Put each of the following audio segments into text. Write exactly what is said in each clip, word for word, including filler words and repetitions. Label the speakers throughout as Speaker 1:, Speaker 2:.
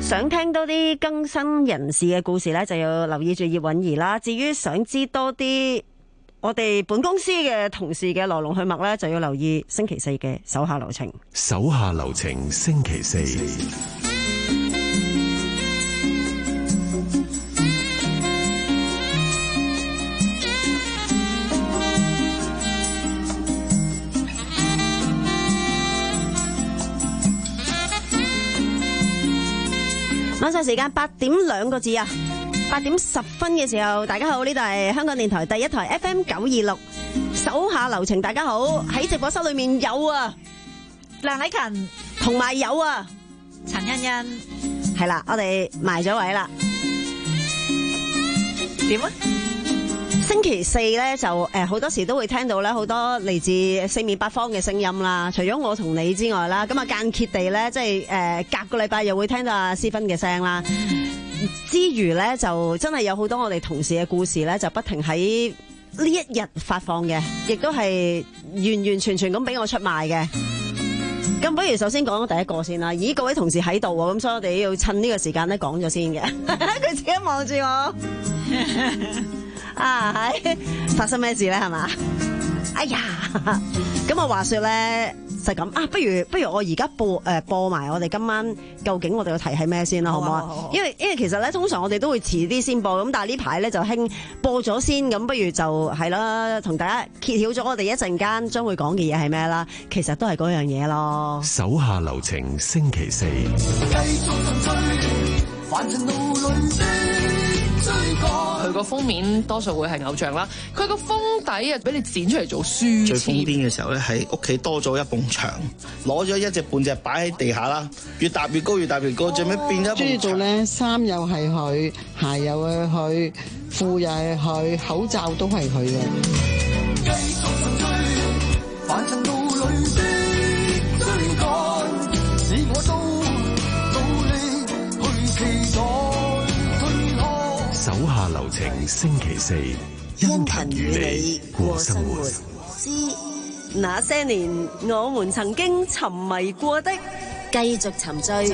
Speaker 1: 想聽多啲更新人士嘅故事咧，就要留意住葉韻儀啦。至於想知多啲我哋本公司嘅同事嘅來龍去脈咧，就要留意星期四嘅手下留情。
Speaker 2: 手下留情，星期四。
Speaker 1: 晚上時間八點兩個字啊，八點十分嘅時候，大家好，呢度係香港電台第一台 F M 九二六，手下留情，大家好，喺直播室裏面有啊
Speaker 3: 梁禮勤
Speaker 1: 同埋有啊
Speaker 3: 陳欣欣，
Speaker 1: 係啦，我哋埋咗位啦。
Speaker 3: 點啊？
Speaker 1: 星期四咧就誒好多時都會聽到咧好多嚟自四面八方嘅聲音啦，除咗我同你之外啦，咁啊間歇地咧即係誒隔個禮拜又會聽到阿思芬嘅聲啦，之餘咧就真係有好多我哋同事嘅故事咧就不停喺呢一日發放嘅，亦都係完完全全咁俾我出賣嘅。咁不如首先講第一個先啦。咦，各位同事喺度喎，咁所以我哋要趁呢個時間咧講咗先嘅。佢自己望住我。啊，係發生咩事咧？係嘛？哎呀，咁啊，話說咧就咁啊，不如不如我而家播誒、呃、播埋我哋今晚究竟我哋嘅題係咩先啦，好唔好啊？好好好，因為因為其實咧，通常我哋都會遲啲先播，咁但係呢排咧就興播咗先，咁不如就係啦，同大家揭曉咗我哋一陣間將會講嘅嘢係咩啦？其實都係嗰樣嘢咯。
Speaker 2: 手下留情，星期四。
Speaker 4: 佢個封面多數會係偶像啦，佢個封底啊俾你剪出嚟做書。
Speaker 5: 最瘋癲嘅時候咧，喺屋企多咗一埲牆，攞咗一隻半隻擺喺地下啦，越搭越高，越搭越高，最尾變咗一埲牆。
Speaker 6: 中意做咧，衫又係佢，鞋又係佢，褲又係佢，口罩都係佢嘅。
Speaker 2: 手下留情，星期四，殷勤與你過生活。
Speaker 1: 之那些年，我們曾經沉迷過的，繼續沉醉。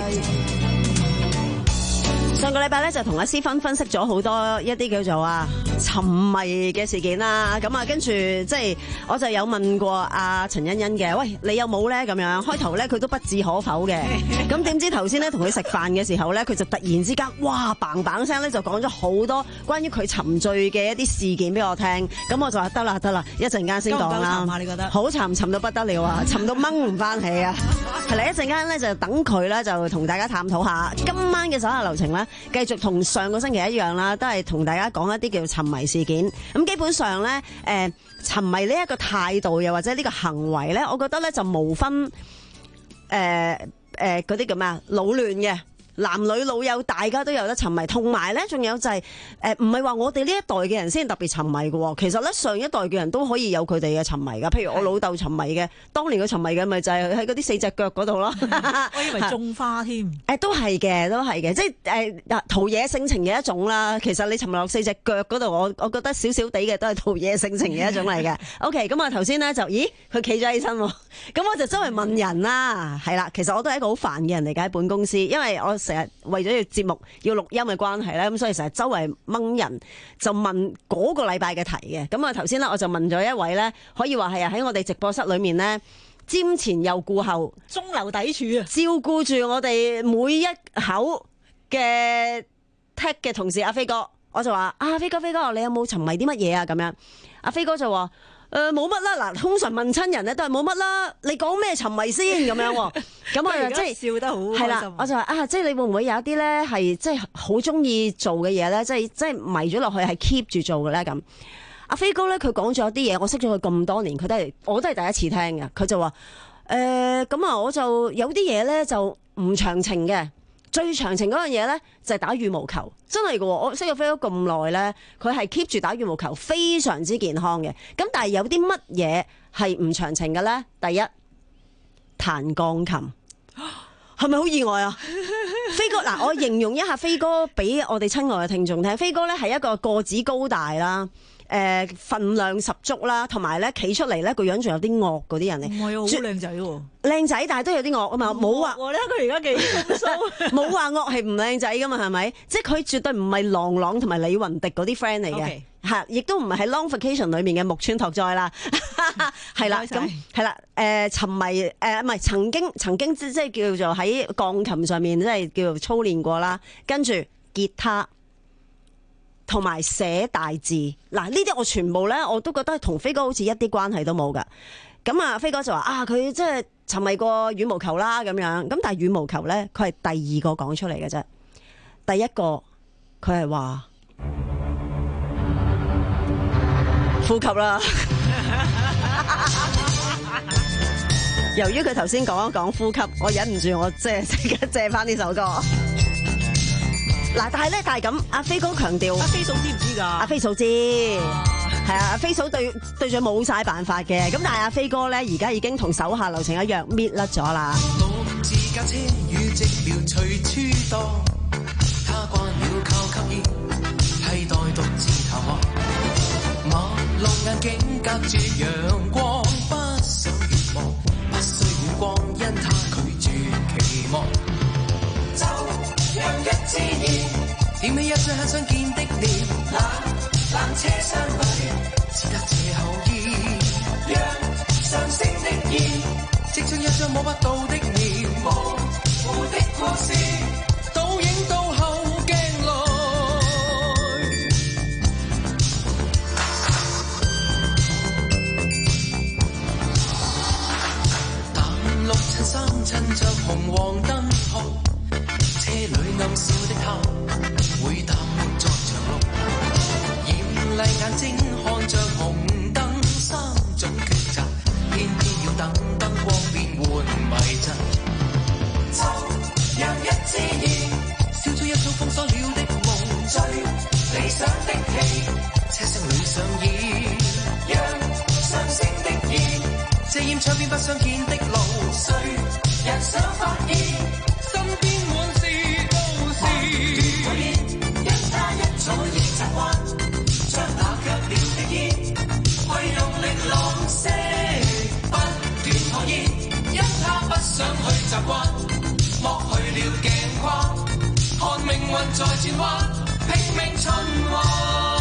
Speaker 1: 上個禮拜咧就同阿思芬分析咗好多一啲叫做啊沉迷嘅事件啦，咁啊跟住即係我就有問過阿陳欣欣嘅，喂，你有冇咧？咁樣開頭咧佢都不置可否嘅，咁點知頭先咧同佢食飯嘅時候咧，佢就突然之間哇嘭嘭聲咧就講咗好多關於佢沉醉嘅一啲事件俾我聽，咁我就話得啦得啦，一陣間先講啦。
Speaker 3: 夠唔夠沉啊？你覺得？
Speaker 1: 好沉，沉到不得了啊，沉到掹唔翻起啊！係啦，一陣間咧就等佢咧就同大家探討下今晚嘅手下留情咧。繼續同上個星期一樣啦，都係同大家講一啲叫沉迷事件。咁基本上咧，誒、呃、沉迷呢一個態度，又或者呢個行為咧，我覺得咧就無分誒誒嗰啲叫咩啊，老嫩嘅。男女老幼大家都有得沉迷，同埋咧仲有就係誒唔係話我哋呢一代嘅人先特別沉迷嘅，其實咧上一代嘅人都可以有佢哋嘅沉迷噶。譬如我老豆沉迷嘅，當年佢沉迷嘅咪就係喺嗰啲四隻腳嗰度咯。
Speaker 3: 我以為種花添。誒、
Speaker 1: 呃、都係嘅，都係嘅，即係誒陶冶性情嘅一種啦。其實你沉迷落四隻腳嗰度，我我覺得少少地嘅都係陶冶性情嘅一種嚟嘅。OK，咁啊頭先咧就咦佢企咗起身，咁我就周圍問人啦，係啦，其實我都係一個好煩嘅人嚟嘅喺本公司，因為我成日為咗要節目要錄音嘅關係咧，咁所以成日周圍掹人就問嗰個禮拜嘅題嘅。咁啊頭先咧我就問咗一位咧，可以話係啊喺我哋直播室裏面咧瞻前又顧後，
Speaker 3: 中流砥柱啊，
Speaker 1: 照顧住我哋每一口嘅 tech 嘅同事阿飛哥，我就話啊飛哥飛哥，你有冇沉迷啲乜嘢啊？咁樣阿飛哥就話。誒冇乜啦，嗱通常問親人咧都係冇乜啦，你講咩沉迷先咁樣喎？咁我就即係
Speaker 3: 笑得好開心。
Speaker 1: 係啦，我就話啊，即係你會唔會有一啲咧係即係好中意做嘅嘢咧？即係即係迷咗落去係 keep 住做嘅咧咁。阿飛哥咧佢講咗啲嘢，我識咗佢咁多年，佢都係我都係第一次聽嘅。佢就話誒咁啊，我就有啲嘢咧就唔長情嘅。最長情嗰樣嘢咧就係打羽毛球，真係㗎喎！我識咗飛哥咁耐咧，佢係 keep 住打羽毛球，非常之健康嘅。咁但係有啲乜嘢係唔長情嘅咧？第一，彈鋼琴。 係咪好意外啊？飛哥嗱，我形容一下飛哥俾我哋親愛嘅聽眾聽。飛哥咧係一個個子高大啦，誒、呃、份量十足啦，同埋咧企出嚟咧個樣仲有啲惡嗰啲人嚟。
Speaker 3: 唔係啊，好靚仔喎，
Speaker 1: 靚仔但係都有啲惡啊嘛，冇話
Speaker 3: 我咧佢而家幾風騷，
Speaker 1: 冇話惡係唔靚仔噶嘛，係咪？即係佢絕對唔係郎朗同埋李雲迪嗰啲 friend 嚟嘅。Okay. 係，亦都唔係喺 Long Vacation 裏面嘅木村拓哉啦，係啦，咁係啦，誒、呃、沉迷誒唔係曾經曾經即即係叫做喺鋼琴上面即係叫做操練過啦，跟住吉他同埋寫大字，嗱呢啲我全部咧我都覺得同飛哥好似一啲關係都冇噶。咁啊飛哥就話啊佢即係沉迷過羽毛球啦咁樣，咁但係羽毛球咧佢係第二個講出嚟嘅啫，第一個佢係話。呼吸啦！由於佢頭先講一講呼吸，我忍唔住，我即係即刻借翻呢首歌。嗱，但係咧，但係咁，阿飛哥強調，
Speaker 3: 阿飛嫂知唔知㗎？阿
Speaker 1: 飛嫂知，係啊，阿飛嫂對對住冇晒辦法嘅。咁但係阿飛哥咧，而家已經同手下留情一樣搣甩咗啦。
Speaker 7: 馬路眼鏡隔住陽光，不想願望，不需遠光，因他拒絕期望。就讓一自然，點起一雙很想見的臉，冷冷車廂裏，只得這口煙，讓上升的煙，即將一張摸不到的臉，模糊的故事，倒影倒後鏡內。綠襯衫襯着紅黃燈號，車裏暗笑的他會淡漠在長路，豔麗眼睛看着紅燈，三種抉擇，偏偏要等燈光變換迷陣。就讓一自然，燒出一束封鎖了的夢，最理想的戲，車廂裏上演，讓上升的煙，遮掩窗邊不相見的路。誰人想發現身邊滿是故事？因他一早已習慣，將那卻了的煙，去用力浪息，不斷拖延。因他不想去習慣，剝去了鏡框，看命運在轉彎，拼命循環。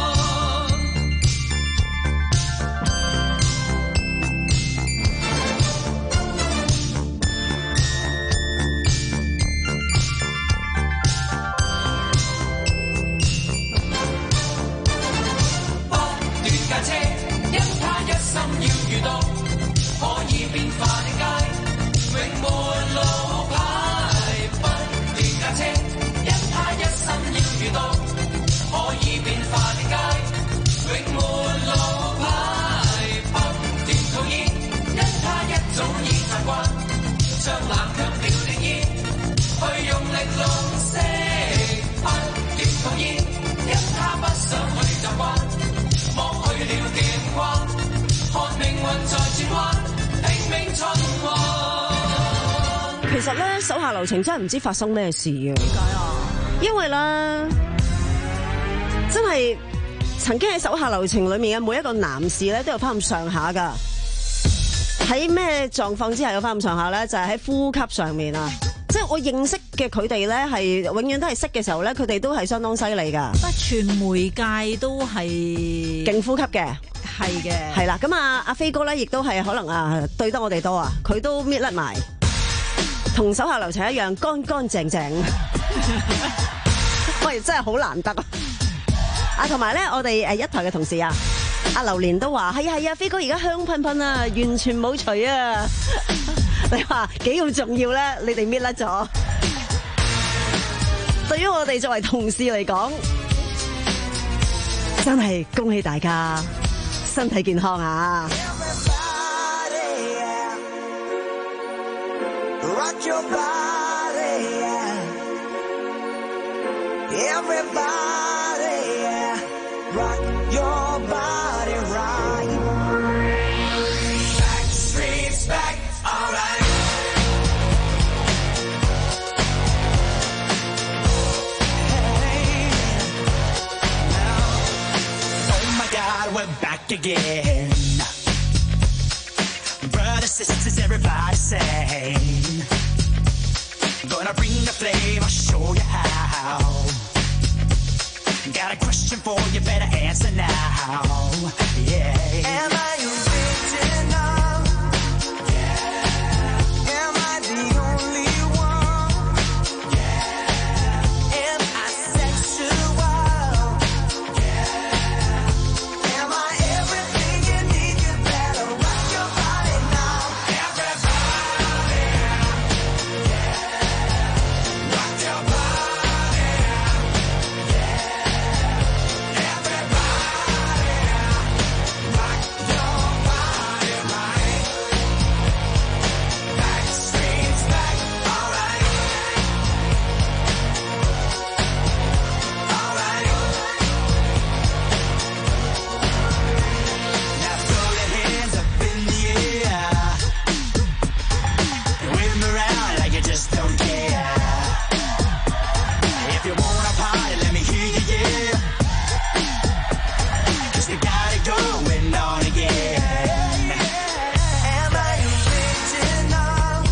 Speaker 1: 其實咧，手下留情真係唔知發生咩事啊！點解啊？因為咧，真係曾經喺手下留情裏面嘅每一個男士咧，都有翻咁上下噶。喺咩狀況之下有翻咁上下咧？就係喺呼吸上面啊！即係我認識嘅佢哋咧，係永遠都係識嘅時候咧，佢哋都係相當犀利噶。
Speaker 3: 不傳媒界都係
Speaker 1: 勁呼吸嘅，
Speaker 3: 係嘅，
Speaker 1: 係啦。咁啊，阿飛哥咧，亦都係可能啊，對得我哋多啊，佢都搣甩埋。同手下留情一樣乾乾淨淨，喂，真係好難得啊！啊，同埋咧，我哋誒一台嘅同事啊，阿榴蓮都話係啊係啊，飛哥而家香噴噴啊，完全冇除啊！你話幾咁重要咧？你哋搣甩咗，對於我哋作為同事嚟講，真係恭喜大家身體健康啊！Rock your body, yeah. Everybody, yeah. Rock your body right. Backstreet's back, alright.
Speaker 8: again. Brothers, sisters, everybody sing. Gonna bring the flame, I'll show you how. Got a question for you, better answer now. Yeah. Am I original? Yeah. Am I the only one? Yeah. Am I sexual? Yeah. Am I everything you need? You better rock your body now. Everybody, yeah. Rock your body, yeah. Everybody, rock your body right. Backstreet's back, alright. Alright. Now throw your hands up in the air. Wave 'em around like you just don't care. If you wanna party, let me hear you, yeah. 'Cause we got it going on again. Am I original?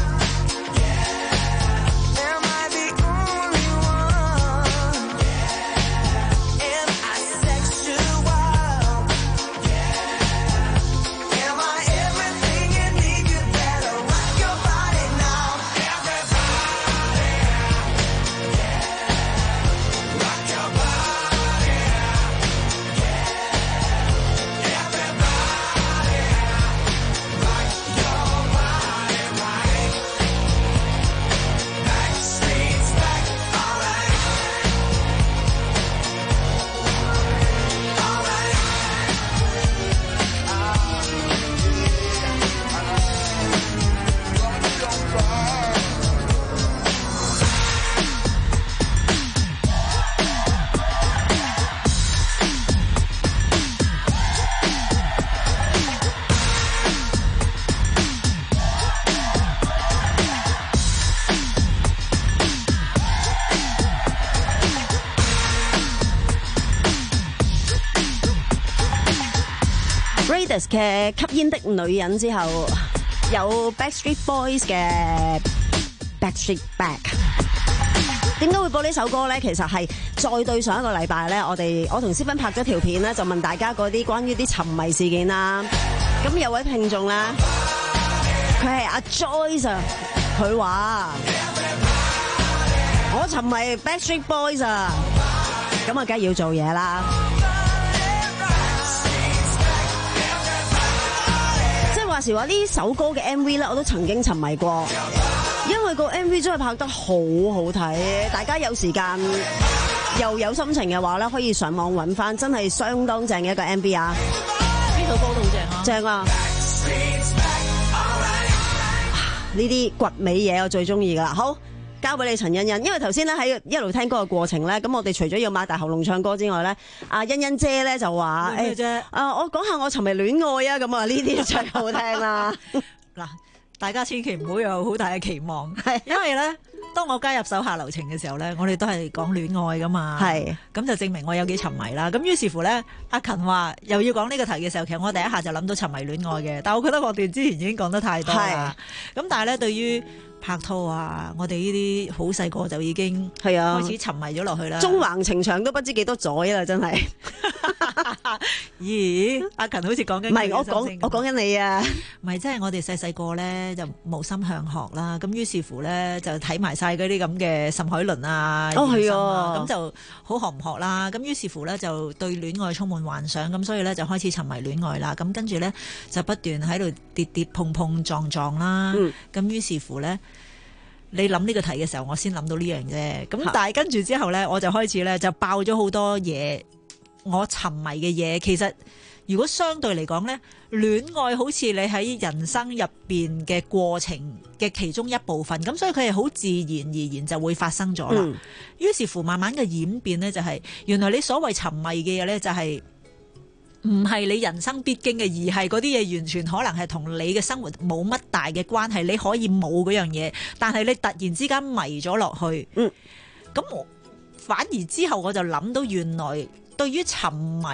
Speaker 8: Yeah. Am I the only one? Yeah. Am I sexual? Yeah. Am I everything you need? You better rock your body now. Everybody, yeah. Rock your body, yeah. Everybody, rock your body right. Backstreet's back, alright. Alright.
Speaker 1: Raidas 嘅吸煙的女人之後，有 Backstreet Boys 嘅 Backstreet Back。點解會播呢首歌咧？其實係再對上一個禮拜咧，我哋我同思芬拍咗條片咧，就問大家嗰啲關於啲沉迷事件啦。咁有位聽眾咧，佢係阿 Joyce 啊，佢話我沉迷 Backstreet Boys 啊，咁啊，梗係要做嘢啦。即係話時話呢首歌嘅 M V 咧，我都曾經沉迷過，因為個 M V 真係拍得好好睇。大家有時間又有心情嘅話咧，可以上網揾翻，真係相當正嘅一個 M V 啊！
Speaker 3: 呢首歌都好正啊！
Speaker 1: 正啊！呢啲掘尾嘢我最中意噶啦。好，交俾你陳欣欣，因為頭先咧喺一路聽歌嘅過程咧，咁我哋除咗要擘大喉嚨唱歌之外咧，阿欣欣姐咧就話
Speaker 3: 咩啫？
Speaker 1: 啊，我講下我尋迷戀愛啊，咁啊呢啲最好聽啦。
Speaker 3: 嗱，大家千祈唔好有好大嘅期望，係因為咧，當我加入手下留情嘅時候咧，我哋都係講戀愛噶嘛，係咁就證明我有幾沉迷啦。咁於是乎咧，阿勤話又要講呢個題嘅時候，其實我第一下就諗到沉迷戀愛嘅，但係我覺得我哋之前已經講得太多啦。咁但係咧，對於拍拖啊，我哋呢啲好細個就已經係啊開始沉迷咗落去啦。
Speaker 1: 縱橫情場都不知幾多載啦，真係。
Speaker 3: 咦，阿勤好似講緊
Speaker 1: 唔係我講我講緊你啊，
Speaker 3: 唔係即係我哋細細個咧就無心向學啦，咁於是乎咧就睇埋晒嗰啲咁嘅岑海倫啊，
Speaker 1: 哦係啊，
Speaker 3: 咁就好學唔學啦，咁於是乎咧就對戀愛充滿幻想，咁所以咧就開始沉迷戀愛啦，咁跟住咧就不斷喺度跌跌碰碰撞撞啦，咁、嗯、於是乎咧。你諗呢個題嘅時候，我先諗到呢樣啫。咁但係跟住之後咧，我就開始咧就爆咗好多嘢，我沉迷嘅嘢。其實如果相對嚟講咧，戀愛好似你喺人生入邊嘅過程嘅其中一部分，咁所以佢係好自然而然就會發生咗啦。於、嗯、是乎，慢慢嘅演變咧，就係原來你所謂沉迷嘅嘢咧，就係。唔係你人生必經嘅，而係嗰啲嘢完全可能係同你嘅生活冇乜大嘅關係。你可以冇嗰樣嘢，但係你突然之間迷咗落去。嗯，咁我反而之後我就諗到，原來對於沉迷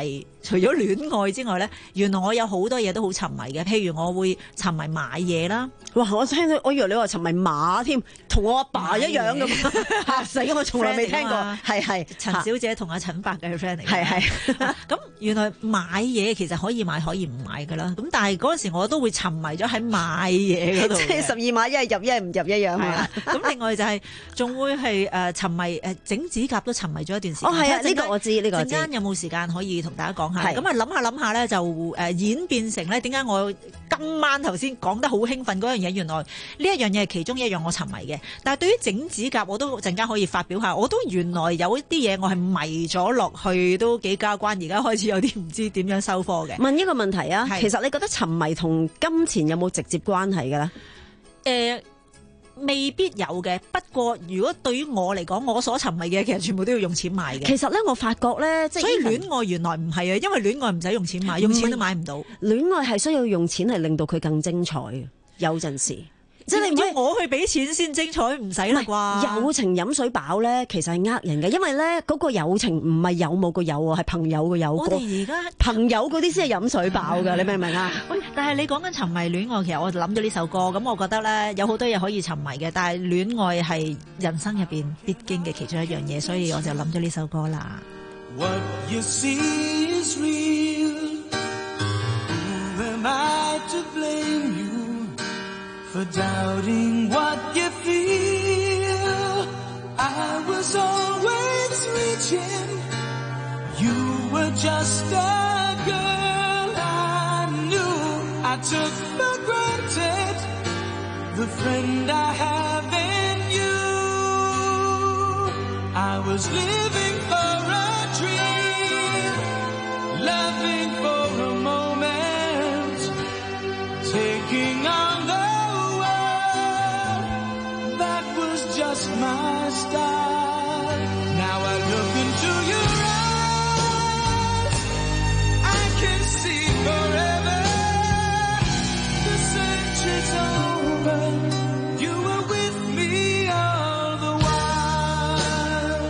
Speaker 3: 除咗戀愛之外咧，原來我有好多嘢都好沉迷嘅。譬如我會沉迷買嘢啦。
Speaker 1: 哇！我聽到我以為你話沉迷馬添，同我阿爸一樣咁嚇死我，從來未聽過。係係，
Speaker 3: 陳小姐同阿陳伯嘅 friend 嚟。
Speaker 1: 係係。咁
Speaker 3: 原來買嘢其實可以買可以唔買㗎啦。咁但係嗰陣時我都會沉迷咗喺買嘢嗰度。即
Speaker 1: 係十二碼，一係入一係唔入一樣係嘛？
Speaker 3: 咁另外就係仲會係誒沉迷誒整指甲都沉迷咗一段時間。
Speaker 1: 哦係啊，呢個我知，呢個我知。
Speaker 3: 陣間有冇時間可以同大家講下？咁啊諗下諗下咧，就誒演變成咧點解我今晚頭先講得好興奮嗰樣嘢，原來呢一樣嘢係其中一樣我沉迷嘅。但係對於整指甲，我都陣間可以發表下。我都原來有一啲嘢我係迷咗落去，都幾交關。而家開始有啲唔知點樣收科嘅。
Speaker 1: 問一個問題啊，其實你覺得沉迷同金錢有冇直接關係嘅咧？
Speaker 3: 誒、呃。未必有嘅，不過如果對於我嚟講，我所沉迷嘅其實全部都要用錢買嘅。
Speaker 1: 其實咧，我發覺咧，即係
Speaker 3: 所以戀愛原來唔係啊，因為戀愛唔使用錢買，用錢都買唔到。
Speaker 1: 戀愛係需要用錢嚟令到佢更精彩嘅，有陣時。即係你唔
Speaker 3: 要我去俾錢先精彩，唔使啦啩？
Speaker 1: 友情飲水飽咧，其實係呃人嘅，因為咧嗰個友情唔係有冇個友啊，係朋友個友。
Speaker 3: 我哋而家
Speaker 1: 朋友嗰啲先係飲水飽㗎，你明唔明啊？
Speaker 3: 喂，但係你講緊沉迷戀愛，其實我就諗咗呢首歌，咁我覺得咧有好多嘢可以沉迷嘅，但係戀愛係人生入邊必經嘅其中一樣嘢，所以我就諗咗呢首歌啦。
Speaker 7: What you see is real. Who am I to blame you for doubting what you feel? I was always reaching. You were just a girl I knew. I took for granted the friend I have in you. I was living for a dream, loving for a moment, taking on the just my style. Now I look into your eyes, I can see forever. The search is over, you were with me all the while.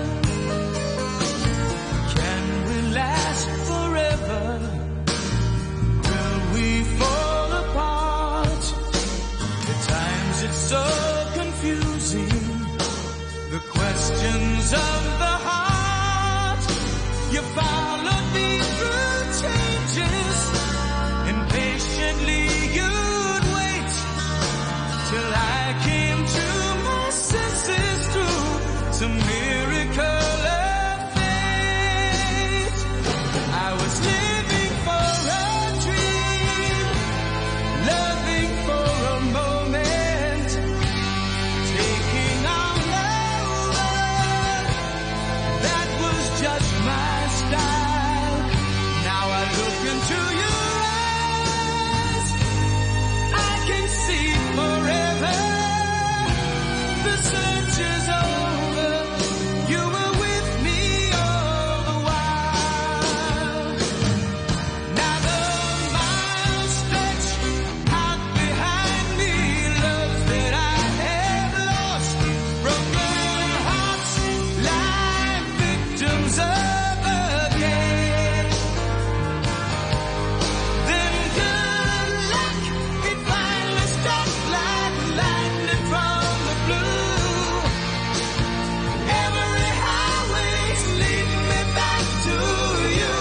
Speaker 7: Can we last forever? Will we fall apart? At times it's so confusing, the questions of the heart. You followed me through changes, and patiently you'd wait till I came to my senses through some miracle of fate. I was living for a dream, loving for a moment, taking on just my style. Now I look into your eyes, I can see forever. The search is over, you were with me all the while. Now the miles stretch out behind me, loves that I have lost, broken hearts lie victims of again. Then good luck, it finally struck like lightning from the blue. Every highway's leading me back to you.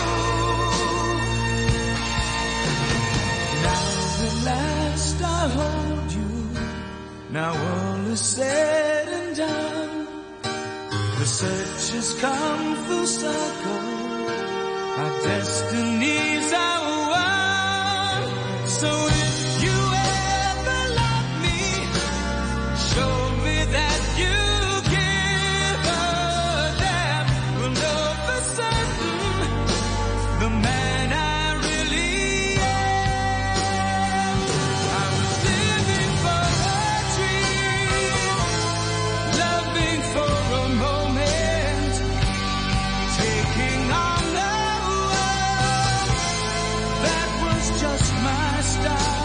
Speaker 7: Now at last I hold you. Now all is said and done. The search has come full circle. Our destinies are one. So if you ever love me, show me that you give a damn. We'll know for certain the man I really am. I was living for a dream, loving for a moment, taking on the world. That was just my style.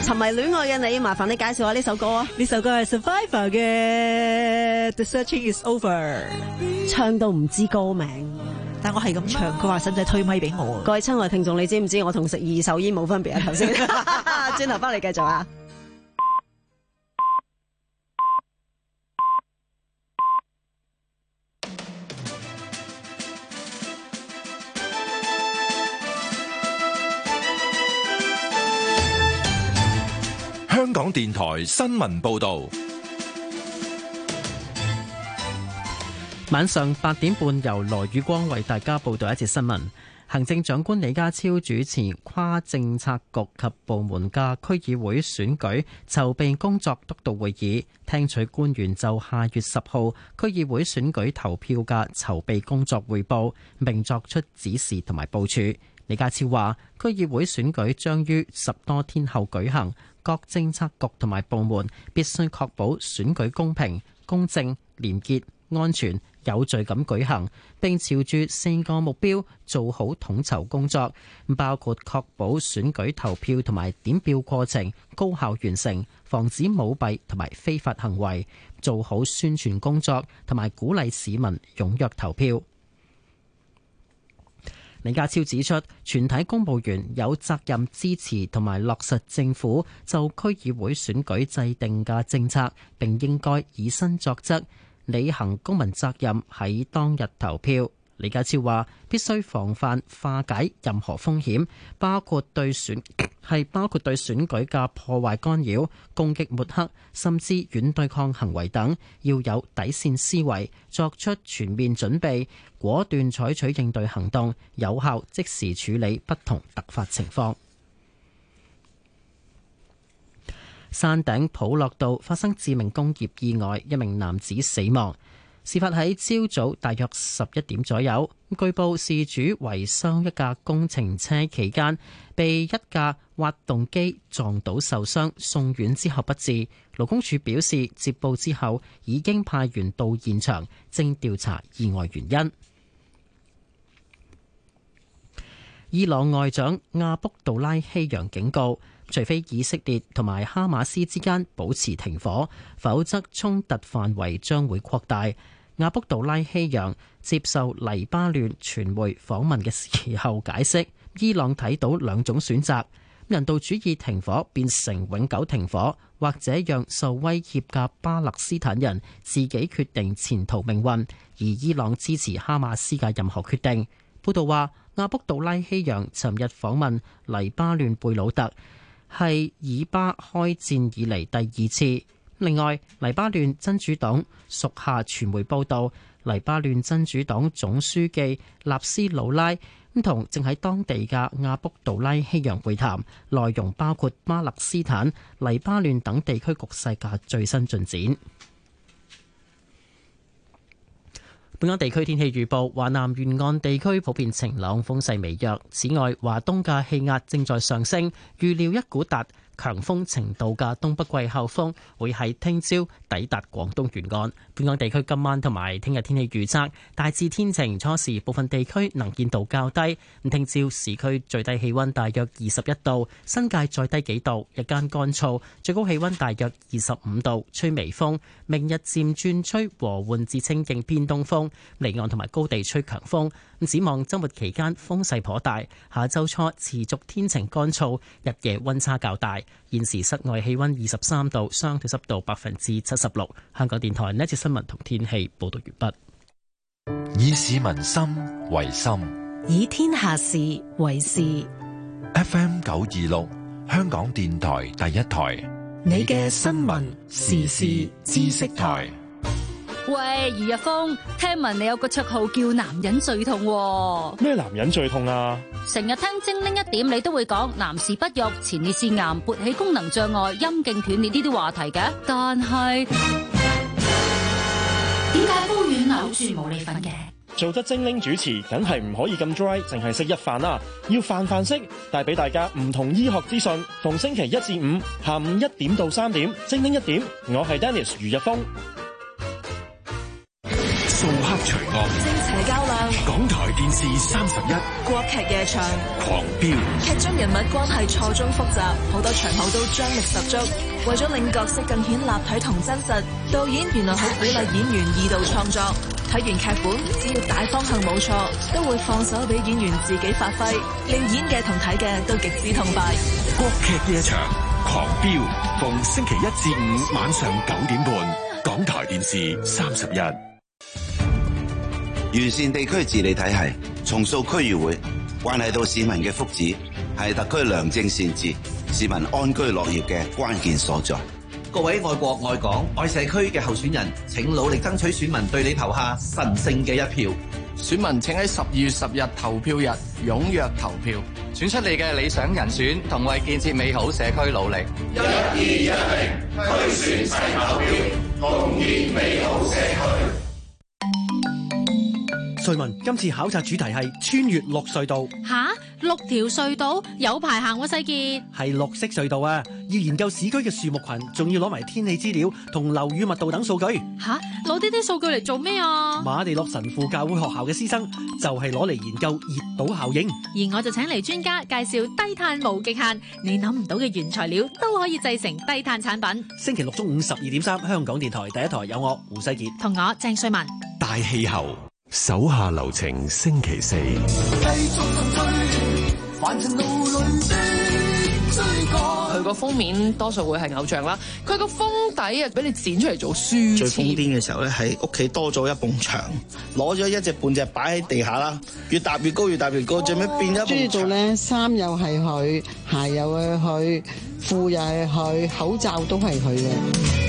Speaker 1: 沉迷戀愛嘅你，麻煩你介紹下呢首歌啊！
Speaker 3: 呢首歌係 Survivor 嘅 The Searching Is Over，
Speaker 1: 唱到唔知歌名，
Speaker 3: 但我係咁唱，佢話使唔使推咪俾我？
Speaker 1: 各位親愛聽眾，你知唔知我同食二手煙冇分別啊？頭先轉頭翻嚟繼續啊！
Speaker 9: 香港電台新聞報道，
Speaker 10: 晚上八點半由羅宇光為大家報道一節新聞。行政長官李家超主持跨政策局及部門嘅區議會選舉籌備工作督導會議，聽取官員就下月十號區議會選舉投票嘅籌備工作匯報，並作出指示同埋部署。李家超話，區議會選舉將於十多天後舉行，各政策局同埋部門必須確保選舉公平、公正、廉潔、安全、有序咁舉行，並朝住四個目標做好統籌工作，包括確保選舉投票同埋點票過程高效完成，防止舞弊同埋非法行為，做好宣傳工作同埋鼓勵市民踴躍投票。李家超指出，全體公務員有責任支持同埋落實政府就區議會選舉制定嘅政策，並應該以身作則，履行公民責任喺當日投票。李家超話，必須防範化解任何風險，包括對選係包括對選舉嘅破壞干擾、攻擊抹黑，甚至軟對抗行為等，要有底線思維，作出全面準備，果斷採取應對行動，有效即時處理不同突發情況。山頂普樂道發生致命工業意外，一名男子死亡。事發喺朝早大約十一點左右，據報事主維修一架工程車期間，被一架挖洞機撞倒受傷，送院之後不治。勞工處表示，接報之後已經派員到現場，正調查意外原因。伊朗外長阿卜杜拉希揚警告，除非以色列同埋哈馬斯之間保持停火，否則衝突範圍將會擴大。阿卜杜拉希揚接受黎巴嫩傳媒訪問嘅時候解釋，伊朗睇到兩種選擇：人道主義停火變成永久停火，或者讓受威脅嘅巴勒斯坦人自己決定前途命運，而伊朗支持哈馬斯嘅任何決定。報道話，阿卜杜拉希揚尋日訪問黎巴嫩貝魯特，係以巴開戰以嚟第二次。另外，黎巴嫩真主黨屬下傳媒報道，黎巴嫩真主黨總書記納斯魯拉咁同正喺當地嘅阿卜杜拉希揚會談，內容包括巴勒斯坦、黎巴嫩等地區局勢嘅最新進展。本港地區天氣預報，華南沿岸地區普遍晴朗，風勢微弱。此外，華東嘅氣壓正在上升，預料一股達強風程度嘅東北季候風會喺聽朝抵達廣東沿岸。本港地區今晚同埋聽日天氣預測大致天晴，初時部分地區能見度較低。咁聽朝市區最低氣溫大約二十一度，新界再低幾度，日間乾燥，最高氣溫大約二十五度，吹微風。明日漸轉吹和緩至清勁偏東風，離岸同埋高地吹強風。咁展望週末期間風勢頗大，下週初持續天晴乾燥，日夜溫差較大。現時室外氣溫二十三度，相對濕度百分之七十六。香港電台呢一節新聞同天氣報道完畢。
Speaker 9: 以市民心為心，
Speaker 11: 以天下事為事。
Speaker 9: F M 九二六，香港電台第一台，
Speaker 11: 你嘅新聞時事知識台。
Speaker 12: 喂，余日峰，聽聞你有個綽號叫男人最痛喎。
Speaker 13: 咩男人最痛啊？
Speaker 12: 成日聽精靈一點，你都會講男士不育、前列腺癌、勃起功能障礙、陰莖斷裂呢啲話題嘅。但係點解睾丸扭住冇你份嘅？
Speaker 13: 做得精靈主持，梗係唔可以咁 dry，淨係識一飯啦，要飯飯識，帶俾大家唔同醫學資訊。逢星期一至五下午一點到三點，精靈一點，我係 Dennis 余日峰。
Speaker 2: 掃黑
Speaker 9: 除惡，
Speaker 14: 正邪較量。
Speaker 9: 港台電視三十一，
Speaker 14: 國劇夜場，
Speaker 9: 狂飆，
Speaker 14: 劇中人物關係錯綜複雜，好多場口都張力十足。為咗令角色更顯立體同真實，導演原來好鼓勵演員二度創作。睇完劇本，只要大方向冇錯，都會放手俾演員自己發揮，令演嘅同睇嘅都極之痛快。
Speaker 9: 國劇夜場，狂飆，逢星期一至五晚上九點半，港台電視三十一。
Speaker 15: 完善地區治理體系，重塑區議會，關係到市民嘅福祉，係特區良政善治、市民安居樂業嘅關鍵所在。
Speaker 16: 各位愛國愛港愛社區嘅候選人，請努力爭取選民對你投下神聖嘅一票。
Speaker 17: 選民請喺十二月十日投票日踴躍投票，選出你嘅理想人選，同為建設美好社區努力。
Speaker 18: 一、二、一零，推選齊投票，共建美好社區。
Speaker 19: 瑞文，今次考察主題係穿越綠隧道。
Speaker 20: 吓，六條隧道有排行喎，世傑。
Speaker 19: 係綠色隧道啊，要研究市區嘅樹木群，仲要攞埋天氣資料同樓宇密度等數據。
Speaker 20: 吓，攞呢啲數據嚟做咩啊？
Speaker 19: 馬地諾神父教會學校嘅師生就係攞嚟研究熱島效應。
Speaker 20: 而我就請嚟專家介紹低碳無極限，你諗唔到嘅原材料都可以製成低碳產品。
Speaker 19: 星期六中午十二點三，香港電台第一台有我胡世傑
Speaker 20: 同我鄭瑞文。
Speaker 2: 大氣候。手下留情，星期四。
Speaker 4: 佢個封面多數會係偶像啦，佢個封底啊俾你剪出嚟做書。
Speaker 5: 最瘋癲嘅時候咧，喺屋企多咗一埲牆，攞咗一隻半隻擺喺地下啦，越搭越高，越搭越高，最尾變咗一埲牆。
Speaker 6: 呢度咧，衫又係佢，鞋又係佢，褲又係佢，口罩都係佢嘅。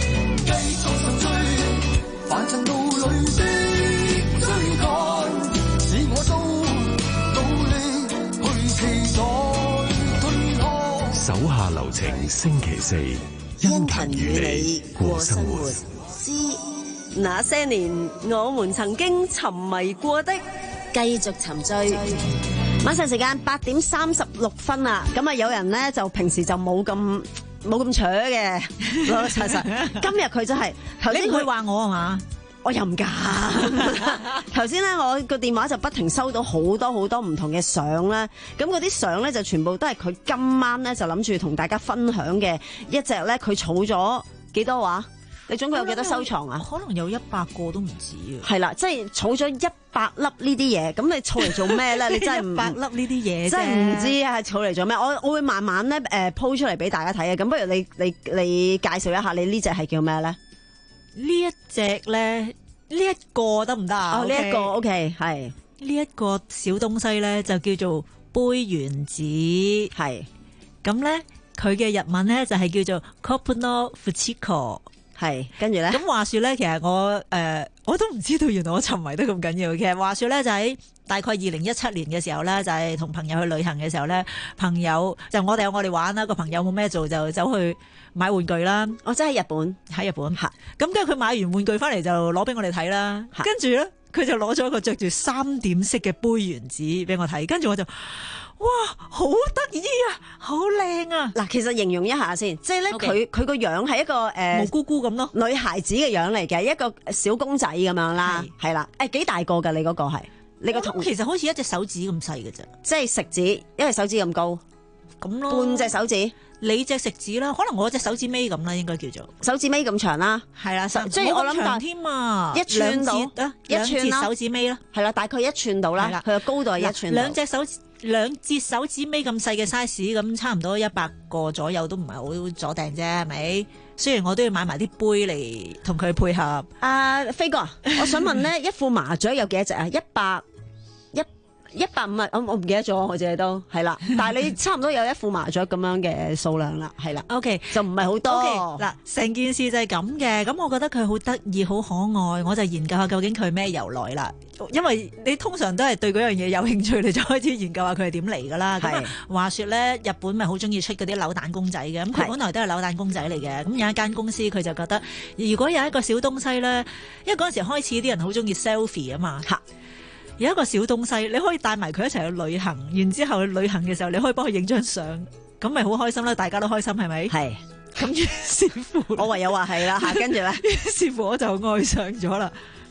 Speaker 2: 手下留情，星期四，殷勤與你過生活。
Speaker 1: 之那些年，我們曾經沉迷過的，繼續沉醉。晚上時間八點三十六分啦，咁啊有人咧就平時就冇咁冇咁扯嘅，老老實實。今日佢真係頭先佢
Speaker 3: 話我係嘛？
Speaker 1: 我又唔敢。頭先咧，我個電話就不停收到好多好多唔同嘅相啦。咁嗰啲相咧就全部都係佢今晚咧就諗住同大家分享嘅一隻咧，佢儲咗幾多話？你總共有幾多收藏啊？
Speaker 3: 可能有一百個都唔止啊！
Speaker 1: 係啦，即係儲咗一百粒呢啲嘢，咁你儲嚟做咩咧？你真係唔
Speaker 3: 一百粒呢啲嘢，
Speaker 1: 真係唔知啊！儲嚟做咩？我我會慢慢咧誒 po 出嚟俾大家睇嘅。咁不如你你你介紹一下你呢隻係叫咩咧？
Speaker 3: 呢一隻咧，呢一個得唔得啊？
Speaker 1: 哦，呢一個 OK 係
Speaker 3: 呢一個小東西咧，就叫做杯原子，
Speaker 1: 係
Speaker 3: 咁咧，佢嘅日文咧就係叫做 Kopuno Fuchiko。
Speaker 1: 係，跟住咧，
Speaker 3: 咁話說咧，其實我誒、呃、我都唔知道，原來我沉迷得咁緊要。其實話說咧，就喺大概二零一七年嘅時候咧，就係、是、同朋友去旅行嘅時候咧，朋友就我哋有我哋玩啦，個朋友冇咩做就走去買玩具啦。
Speaker 1: 我真係日本，
Speaker 3: 喺日本。咁跟住佢買完玩具翻嚟就攞俾我哋睇啦。跟住咧，佢就攞咗一個着住三點式嘅杯原子俾我睇，跟住我就。哇，好得意啊，好靚啊！
Speaker 1: 嗱，其實形容一下先，即係咧，佢佢個樣係一個誒，
Speaker 3: 無姑姑咁咯，
Speaker 1: 女孩子嘅樣嚟嘅，一個小公仔咁樣啦，係啦，誒，幾大個噶？你嗰個係，你個同
Speaker 3: 其實好似一隻手指咁細嘅啫，
Speaker 1: 即係食指，一隻手指咁高，
Speaker 3: 咁咯，
Speaker 1: 半隻手指，
Speaker 3: 你隻食指啦，可能我隻手指尾咁啦，應該叫做
Speaker 1: 手指尾咁長啦，
Speaker 3: 係啦，
Speaker 1: 即係我諗大
Speaker 3: 添啊，
Speaker 1: 一寸到
Speaker 3: 啊，
Speaker 1: 一寸
Speaker 3: 手指尾啦，
Speaker 1: 係啦，大概一寸到啦，佢嘅高度係一寸，
Speaker 3: 兩隻手。兩節手指尾咁細嘅 size， 咁差唔多一百個左右都唔係好阻訂啫，係咪？雖然我都要買埋啲杯嚟同佢配合。
Speaker 1: 阿飛哥，我想問咧，一副麻雀有幾多隻啊？一百一一百五啊？我我唔記得咗，我自己都係啦。但係你差唔多有一副麻雀咁樣嘅數量啦，係啦。
Speaker 3: OK，
Speaker 1: 就唔係好多。
Speaker 3: 嗱，成件事就係咁嘅。咁我覺得佢好得意，好可愛，我就研究下究竟佢咩由來啦。因為你通常都係對嗰樣嘢有興趣，你就開始研究下佢係點嚟噶啦。咁啊，話說咧，日本咪好中意出嗰啲扭蛋公仔嘅，咁佢本來都係扭蛋公仔嚟嘅。咁有一間公司佢就覺得，如果有一個小東西咧，因為嗰陣時開始啲人好中意 selfie 啊嘛，有一個小東西你可以帶埋佢一齊去旅行，然之後去旅行嘅時候你可以幫佢影張相，咁咪好開心啦，大家都開心係咪？
Speaker 1: 係。
Speaker 3: 咁於是乎，
Speaker 1: 我唯有話係啦嚇，跟住咧，
Speaker 3: 於是乎我就愛上咗啦。咁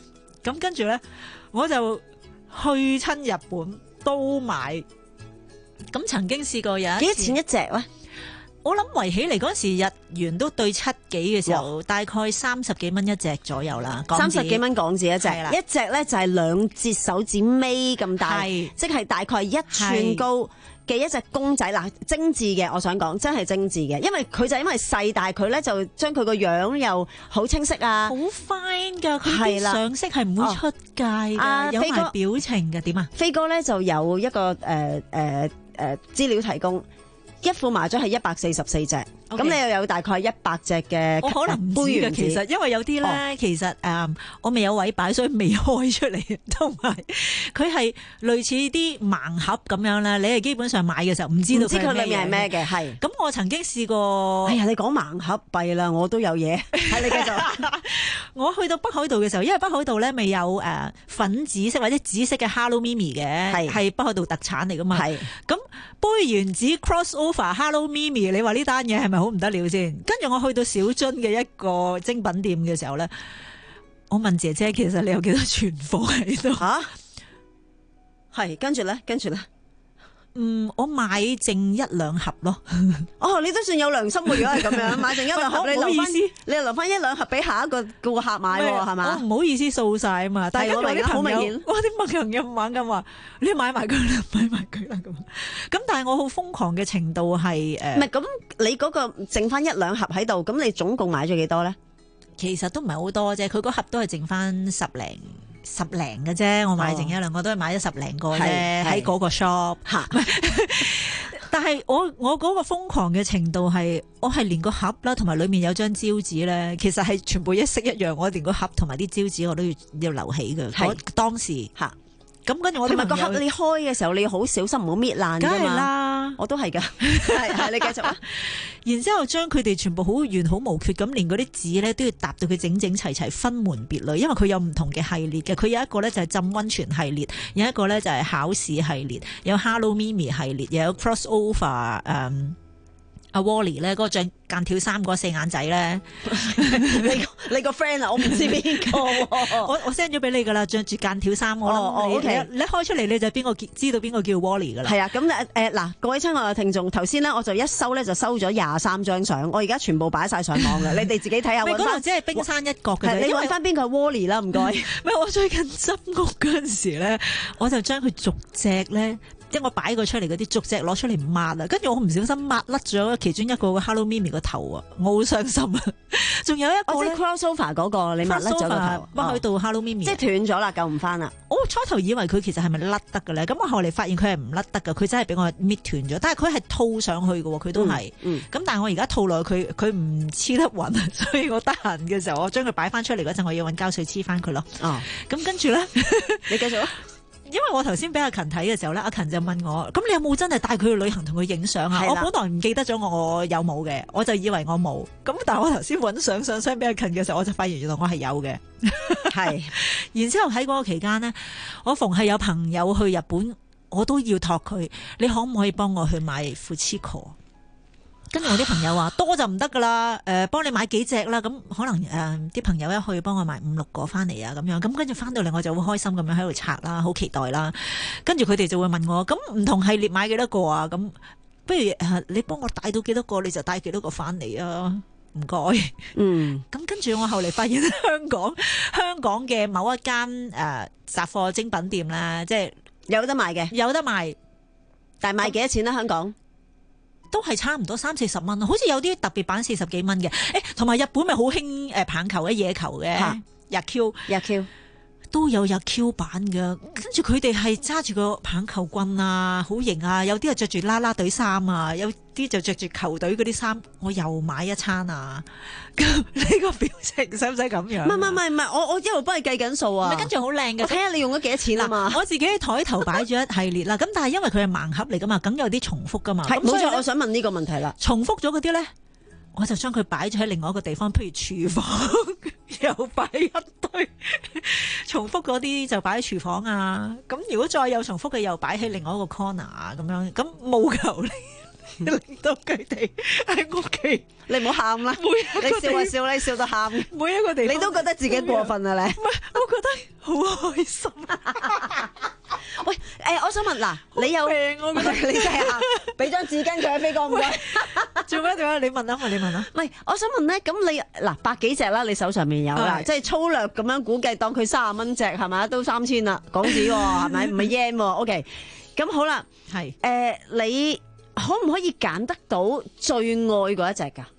Speaker 3: 咁跟住咧，我就去親日本都買。咁曾經試過有一次
Speaker 1: 幾多錢一隻咧？
Speaker 3: 我諗圍起嚟嗰時日元都對七幾嘅時候，大概三十幾蚊一隻左右啦。
Speaker 1: 三十幾蚊港紙一隻，一隻咧就係兩節手指尾咁大，即係大概一寸高嘅一隻公仔。嗱，精緻嘅，我想講真係精緻嘅，因為佢就因為細，但係佢咧就將佢個樣又好清晰啊，
Speaker 3: 好 fine 噶，佢啲上色係唔會出界嘅，
Speaker 1: 哦、
Speaker 3: 有埋表情嘅。點啊？
Speaker 1: 飛哥咧就有一個誒誒誒資料提供。一副麻雀係一百四十四隻，咁、okay. 你又有大概一百隻嘅。
Speaker 3: 我可能唔知嘅，其實因為有啲咧、哦，其實誒、嗯、我未有位擺，所以未開出嚟。同埋佢係類似啲盲盒咁樣咧，你係基本上買嘅時候唔知道佢裏面係咩嘅。係咁，我曾經試過。
Speaker 1: 哎呀，你講盲盒弊啦，我都有嘢。係你繼續。
Speaker 3: 我去到北海道嘅時候，因為北海道咧未有誒、呃、粉紫色或者紫色嘅 Hello Mimi 嘅，係係北海道特產嚟噶嘛。係咁杯原子 crossover Hello Mimi， 你話呢單嘢係咪好唔得了先？跟住我去到小樽嘅一個精品店嘅時候咧，我問姐姐，其實你有幾多存貨喺度？
Speaker 1: 吓，係跟住咧，跟住咧。
Speaker 3: 嗯，我買剩一兩盒咯。
Speaker 1: 哦，你都算有良心喎！如果係咁樣，買剩一兩盒，你留翻，你又留翻一兩盒俾下一個顧客買喎，係嘛？
Speaker 3: 我唔好意思掃晒啊嘛。但係我啲朋友，我啲朋友又猛咁話：你買埋佢啦，買埋佢啦咁。咁但係我好瘋狂嘅程度係誒，
Speaker 1: 唔係咁，你嗰個剩翻一兩盒喺度，咁你總共買咗幾多咧？
Speaker 3: 其實都唔係好多啫，佢嗰盒都係剩翻十零。十零嘅啫，我買剩一兩個，都係買咗十零個啫，喺嗰個 shop。但係我我嗰個瘋狂嘅程度係，我係連個盒啦，同埋裏面有張招紙咧，其實係全部一式一樣。我連個盒同埋啲招紙我都要要留起嘅。我當時吓。咁跟住我同埋個盒你開嘅時候，你好小心唔好搣爛㗎嘛。梗係啦，我都係㗎。係係，你繼續啊。 然之後將佢哋全部好完好無缺咁，連嗰啲紙咧都要搭到佢整整齊齊，分門別類。因為佢有唔同嘅系列嘅，佢有一個咧就係浸溫泉系列，有一個咧就係考試系列，有 Hello Mimi 系列，又有 Crossover 誒、嗯。阿 Wally 咧，嗰個着間條衫嗰個四眼仔咧，
Speaker 1: 你你個 friend 啊，我唔知邊個，
Speaker 3: 我我 send 咗俾你噶啦，着住間條衫，我諗你、哦 okay、你，你開出嚟你就邊個知道邊個叫 Wally 噶啦。
Speaker 1: 係啊，咁誒誒嗱，各位親愛嘅聽眾，頭先咧我就一收咧就收咗廿三張相，我而家全部擺晒上網嘅，你哋自己睇下。嗰度
Speaker 3: 只係冰山一角嘅，
Speaker 1: 你揾翻邊個係 Wally 啦，唔該。
Speaker 3: 唔係我最近執屋嗰陣時咧，我就將佢逐隻咧。即係我擺過出嚟嗰啲逐隻攞出嚟抹啦，跟住我唔小心抹甩咗其中一個個 Hello Mimi 個頭啊，我好傷心啊！仲有一個咧
Speaker 1: crossover 嗰個你抹甩咗個頭，
Speaker 3: 北海道 Hello Mimi，
Speaker 1: 即係斷咗啦，救唔翻啦！
Speaker 3: 我初頭以為佢其實係咪甩得嘅咧，咁我後嚟發現佢係唔甩得嘅，佢真係俾我搣斷咗，但係佢係套上去嘅，佢都係，咁、嗯嗯、但係我而家套落去，佢佢唔黐得勻，所以我得閒嘅時候，我將佢擺翻出嚟嗰陣，我要揾膠水黐翻佢咯。哦，咁跟住咧，
Speaker 1: 你繼續啊！
Speaker 3: 因為我頭先俾阿勤睇嘅時候咧，阿勤就問我：咁你有冇真係帶佢去旅行同佢影相啊？我本來唔記得咗我有冇嘅，我就以為我冇。咁但係我頭先揾相上相俾阿勤嘅時候，我就發現原來我係有嘅。係。然之後喺嗰個期間呢，我逢係有朋友去日本，我都要託佢，你可唔可以幫我去買 Fuchiko？跟住我啲朋友話多就唔得噶啦，誒、呃，幫你買幾隻啦，咁可能誒啲、呃、朋友一去幫我買五六個翻嚟啊，咁樣，咁跟住翻到嚟我就好開心咁樣喺度拆啦，好期待啦。跟住佢哋就會問我，咁唔同系列買幾多個啊？咁不如誒、呃，你幫我帶到幾多個，你就帶幾多個翻嚟啊？唔該。嗯。咁跟住我後嚟發現香港香港嘅某一間誒雜貨精品店啦，即係
Speaker 1: 有得賣嘅，
Speaker 3: 有得賣，
Speaker 1: 但係賣幾多錢咧？香港？
Speaker 3: 都係差唔多三四十蚊，好似有啲特別版四十幾蚊嘅。誒，同埋日本咪好興誒棒球嘅野球嘅，日 Q
Speaker 1: 日 Q
Speaker 3: 都有日 Q 版嘅。跟住佢哋係揸住個棒球棍啊，好型啊！有啲係着住啦啦隊衫啊，有啲就着住球隊嗰啲衫。我又買一餐啊！你個表情使唔使咁樣？
Speaker 1: 唔係唔係唔係，我我一路幫你計緊數啊！
Speaker 3: 跟住好靚嘅，
Speaker 1: 我睇下你用咗幾多錢啊嘛！
Speaker 3: 我自己喺台頭擺咗一系列啦，咁但係因為佢係盲盒嚟噶嘛，梗有啲重複噶嘛。
Speaker 1: 係冇錯，我想問呢個問題啦。
Speaker 3: 重複咗嗰啲咧，我就將佢擺咗喺另外一個地方，譬如廚房又擺一堆，重複嗰啲就擺喺廚房啊。咁如果再有重複嘅，又擺喺另外一個 corner 啊，咁樣咁務求你。 令到佢哋喺屋企。
Speaker 1: 你唔好喊啦，你笑啊笑，你笑到喊。
Speaker 3: 每一個地方
Speaker 1: 你都覺得自己過分啊你？
Speaker 3: 唔係，我覺得好開心。
Speaker 1: 喂，誒，我想問嗱，你有
Speaker 3: 我覺得
Speaker 1: 你真係喊，俾張紙巾佢飛哥唔該。
Speaker 3: 做咩？做咩？你問啊？問你問啊？
Speaker 1: 唔係，我想問咧，咁你嗱百幾隻啦，你手上面有啦，即係粗略咁樣估計，當佢三十蚊隻係咪？都三千啦，港紙喎，係咪？唔係 yen 喎 ，OK。咁好啦，
Speaker 3: 係
Speaker 1: 誒，你可唔可以揀得到最愛嗰一隻㗎？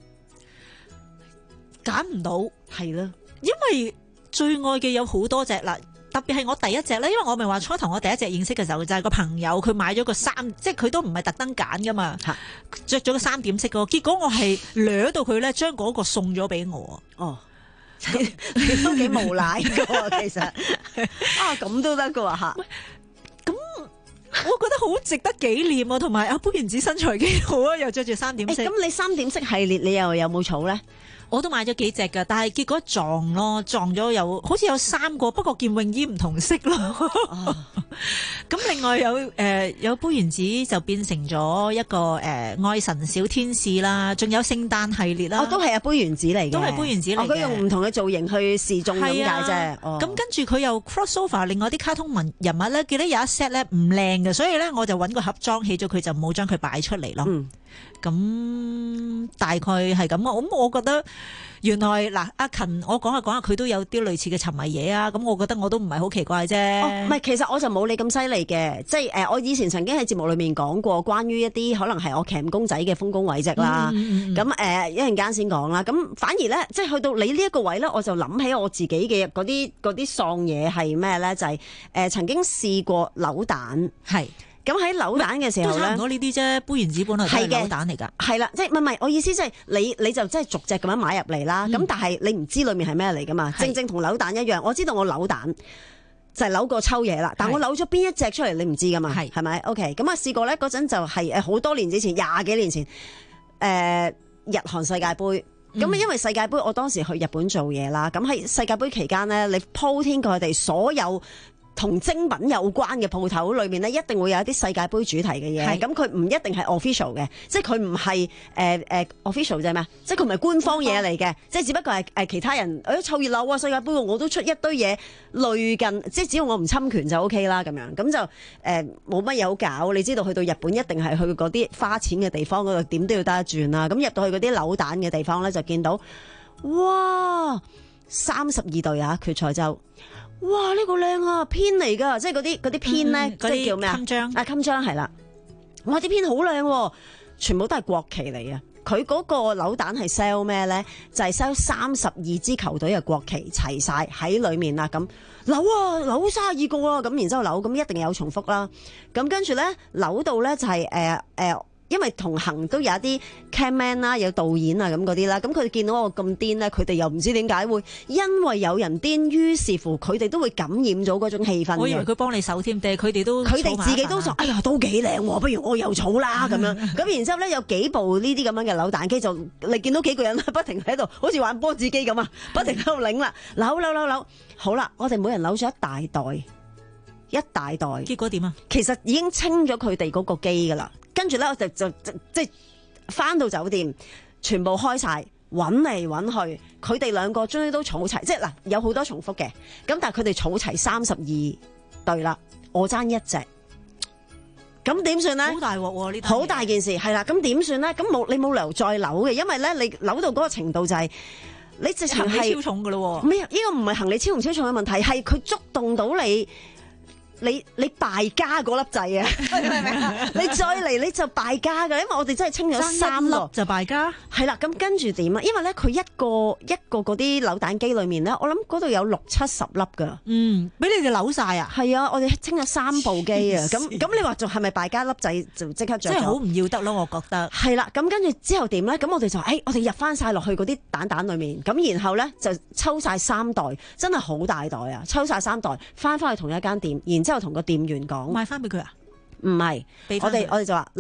Speaker 3: 揀唔到，
Speaker 1: 係啦，
Speaker 3: 因為最愛嘅有好多隻啦。特別係我第一隻咧，因為我咪話初頭我第一隻認識嘅時候就係個朋友，佢買咗個三，即係佢都唔係特登揀噶嘛，着咗個三點式嗰個，結果我係掠到佢咧，將嗰個送咗俾我。
Speaker 1: 哦，你都幾無賴噶，其實啊咁都得噶吓。
Speaker 3: 咁我覺得好值得紀念啊，同埋阿杯原子身材幾好啊，又着住三點式。
Speaker 1: 咁、欸、你三點式系列你又有冇儲咧？
Speaker 3: 我都買咗幾隻噶，但係結果撞咯，撞咗有好似有三個，不過件泳衣唔同色咯。咁、哦、另外有誒、呃、有杯原子就變成咗一個誒、呃、愛神小天使啦，仲有聖誕系列啦。
Speaker 1: 哦，都係阿杯原子嚟嘅，
Speaker 3: 都係杯原子嚟嘅。
Speaker 1: 佢、哦、用唔同嘅造型去示眾咁解啫。咁、
Speaker 3: 哦、跟住佢又 crossover 另外啲卡通文人物咧，記得有一 set 咧唔靚嘅，所以咧我就揾個盒裝起咗佢，就冇將佢擺出嚟咯。嗯咁大概係咁啊！咁我覺得原來嗱，阿勤我講下講下，佢都有啲類似嘅沉迷嘢啊！咁我覺得我都唔係好奇怪啫。
Speaker 1: 唔係、哦，其實我就冇你咁犀利嘅，即係誒，我以前曾經喺節目裏面講過關於一啲可能係我鉗公仔嘅豐功偉績啦。咁誒、嗯，一陣間先講啦。咁反而咧，即係去到你呢一個位咧，我就諗起我自己嘅嗰啲嗰啲喪嘢係咩咧？就係、是、誒、呃、曾經試過扭蛋係。咁喺扭蛋嘅時候咧，
Speaker 3: 都差唔多呢啲啫。杯原子本來都係扭蛋嚟㗎。
Speaker 1: 係啦，即係唔係唔係，我意思即係你你就即係逐隻咁樣買入嚟啦。咁、嗯、但係你唔知裡面係咩嚟㗎嘛？正正同扭蛋一樣，我知道我扭蛋就係扭過抽嘢啦，但我扭咗邊一隻出嚟你唔知㗎嘛？係係咪 ？OK，咁啊試過咧，嗰陣就係誒好多年之前，廿幾年前，誒、呃、日韓世界盃。咁、嗯、因為世界盃我當時去日本做嘢啦，咁喺世界盃期間咧，你鋪天蓋地所有同精品有關嘅鋪頭裏面咧，一定會有一啲世界盃主題嘅嘢。咁佢唔一定係 official 嘅，即係佢唔係誒誒 official 啫咩？即係佢唔係官方嘢嚟嘅，即係只不過係誒其他人誒湊熱鬧啊！世界盃我都出一堆嘢類近，即係只要我唔侵權就 OK 啦咁樣。咁就誒冇乜嘢好搞。你知道去到日本一定係去嗰啲花錢嘅地方嗰度，點都要得一轉啦。咁入到去嗰啲扭蛋嘅地方咧，就見到哇三十二隊啊決賽周。哇！呢、這個靚啊，編嚟噶，即係嗰啲嗰啲編咧，即係叫咩啊？襟章啊，襟章係啦。哇！啲編好靚，全部都係國旗嚟啊！佢嗰個扭蛋係 sell 咩咧？就係 sell 三十二支球隊嘅國旗齊晒喺裏面啦。咁扭啊，扭卅二個啊，咁然之後扭，咁一定有重複啦。咁跟住咧扭到咧就係誒誒。呃呃因為同行都有一啲 camman 啦，有導演啊咁嗰啲啦，咁佢哋見到我咁癲咧，佢哋又唔知點解會，因為有人癲，於是乎佢哋都會感染咗嗰種氣氛。
Speaker 3: 我以為佢幫你手添，定係佢哋都
Speaker 1: 佢哋自己都想，哎呀都幾靚喎，不如我又儲啦咁樣。咁然之後咧有幾部呢啲咁樣嘅扭蛋機，就你見到幾個人不停喺度，好似玩波子機咁啊，不停喺度擰啦，扭扭扭扭。好啦，我哋每人扭咗一大袋，一大袋。
Speaker 3: 結果點啊？
Speaker 1: 其實已經清咗佢哋嗰個機噶啦。跟住咧，我就就即係翻到酒店，全部開晒，揾嚟揾去，佢哋兩個終於都儲齊，即係嗱有好多重複嘅，咁但係佢哋儲齊三十二對啦，我爭一隻，咁點算咧？
Speaker 3: 好大鑊喎呢！
Speaker 1: 好大件事係啦，咁點算咧？咁冇你冇理由再扭嘅，因為咧你扭到嗰個程度就係、是、你直情係
Speaker 3: 行李超重噶咯喎。
Speaker 1: 咩？呢個唔係行李超唔超重嘅問題，係佢觸動到你。你你敗家嗰粒掣啊！你再嚟你就敗家噶，因為我哋真係清咗三粒
Speaker 3: 就敗家。
Speaker 1: 係啦，咁跟住點啊？因為咧佢一個一個嗰啲扭蛋機裏面咧，我諗嗰度有六七十粒噶。
Speaker 3: 嗯，俾你哋扭晒啊？
Speaker 1: 係啊，我哋清咗三部機啊。咁咁你話仲係咪敗家粒掣就即刻着咗？
Speaker 3: 即係好唔要得咯，我覺得。
Speaker 1: 係啦，咁跟住之後點咧？咁我哋就誒、哎，我哋入翻晒落去嗰啲蛋蛋裏面，咁然後咧就抽晒三袋，真係好大袋啊！抽晒三袋，翻翻去同一間店，然之後同個店員講，
Speaker 3: 賣翻俾佢啊？
Speaker 1: 唔係，我哋我哋就話嗱，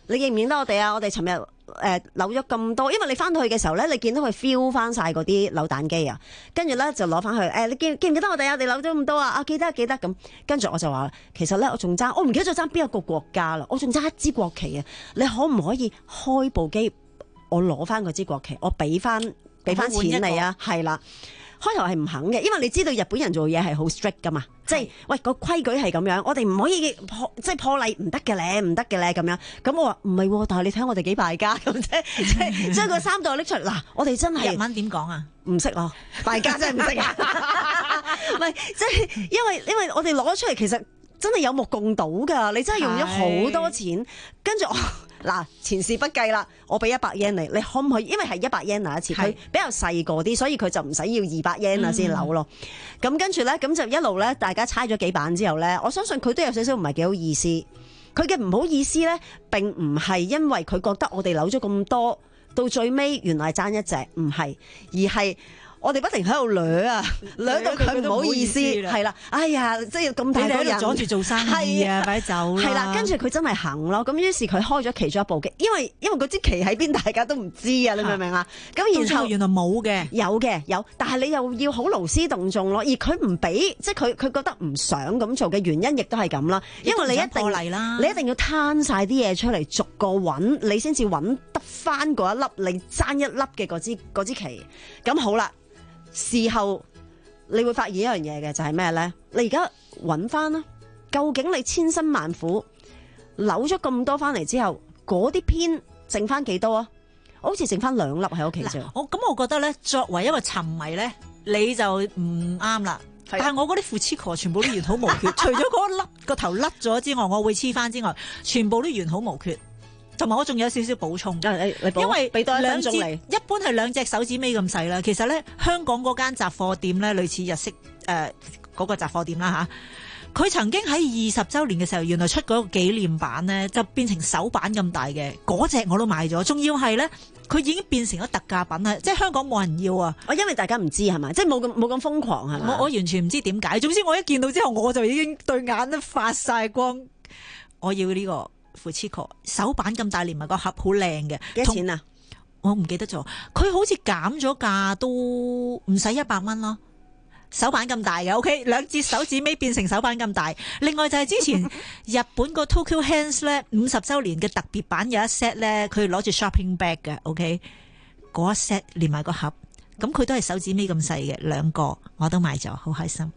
Speaker 1: 你認唔認得我哋啊？我哋尋日誒扭咗咁多，因為你翻到去嘅時候咧，你見到佢 feel 翻晒嗰啲扭蛋機啊，跟住咧就攞翻去誒、欸，你記記唔記得我哋啊？我哋扭咗咁多啊？啊記得記得咁，跟住我就話其實咧我仲爭，我唔記得咗爭邊一個國家啦，我仲爭一支國旗啊！你可唔可以開部機，我攞翻嗰支國旗，我俾翻俾翻錢你啊？係啦。開頭係唔肯嘅，因為你知道日本人做嘢係好 strict 噶嘛，即係喂個規矩係咁樣，我哋唔可以破即係破例唔得嘅咧，唔得嘅咧咁樣。咁我話唔係，但係你睇我哋幾敗家咁啫，即係將個三袋拎出嚟嗱，我哋真係
Speaker 3: 日文點講啊？
Speaker 1: 唔識咯，敗家真係唔識啊！唔係即係因為因為我哋攞出嚟其實真係有目共睹㗎，你真係用咗好多錢，跟住我。嗱，前事不計啦，我俾一百 yen 你，你可唔可以？因為係一百 yen 一次，佢比較細個啲，所以佢就唔使要二百 yen 啊先扭咯。咁、嗯、跟住咧，咁就一路咧，大家猜咗幾版之後咧，我相信佢都有少少唔係幾好意思。佢嘅唔好意思咧，並唔係因為佢覺得我哋扭咗咁多，到最尾原來爭一隻，唔係，而係。我哋不停喺度掠啊，掠到佢唔好意思，係啦，哎呀，即係咁大個人
Speaker 3: 阻住做生意啊，快走啦！
Speaker 1: 係啦，跟住佢真係行咯，咁於是佢開咗其中一部機，因為因為嗰支旗喺邊，大家都唔知啊，你明唔明啊？咁然後
Speaker 3: 原來冇嘅，
Speaker 1: 有嘅有，但係你又要好勞師動眾咯，而佢唔俾，即係佢佢覺得唔想咁做嘅原因，亦都係咁啦，因為你一定
Speaker 3: 嚟啦，
Speaker 1: 你一定要攤晒啲嘢出嚟，逐個揾，你先至揾得翻嗰一粒，你爭一粒嘅嗰支嗰支旗，咁好啦。事後你會發現一樣嘢嘅就係咩咧？你而家揾翻啦，究竟你千辛萬苦扭咗咁多翻嚟之後，嗰啲片剩翻幾多啊？好似剩翻兩粒喺屋企啫。
Speaker 3: 我咁我覺得咧，作為一個沉迷咧，你就唔啱啦。但係我嗰啲副黐殼全部都完好無缺，除咗嗰粒個頭甩咗之外，我會黐翻之外，全部都完好無缺。同埋我仲有少少補充，因為
Speaker 1: 俾多一分鐘你，
Speaker 3: 一般係兩隻手指尾咁細啦。其實咧，香港嗰間雜貨店咧，類似日式誒嗰、呃嗰個雜貨店啦嚇，佢曾經喺二十週年嘅時候，原來出嗰個紀念版咧，就變成手板咁大嘅嗰隻我都買咗。仲要係咧，佢已經變成咗特價品啦，即係香港冇人要啊！
Speaker 1: 我因為大家唔知係咪，即係冇咁冇咁瘋狂係咪？
Speaker 3: 我我完全唔知點解。總之我一見到之後，我就已經對眼都發晒光，我要呢、呢個。富士科手板咁大，連埋個盒好靚嘅，
Speaker 1: 幾多錢啊？
Speaker 3: 我唔記得咗，佢好似減咗價都唔使一百蚊咯。手板咁大嘅 ，OK， 兩節手指尾變成手板咁大。另外就係之前日本個 Tokyo Hands 咧五十週年嘅特別版有一 set 咧，佢攞住 shopping bag 嘅 ，OK， 嗰一 set 連埋個盒，咁佢都係手指尾咁細嘅，兩個我都買咗，好開心。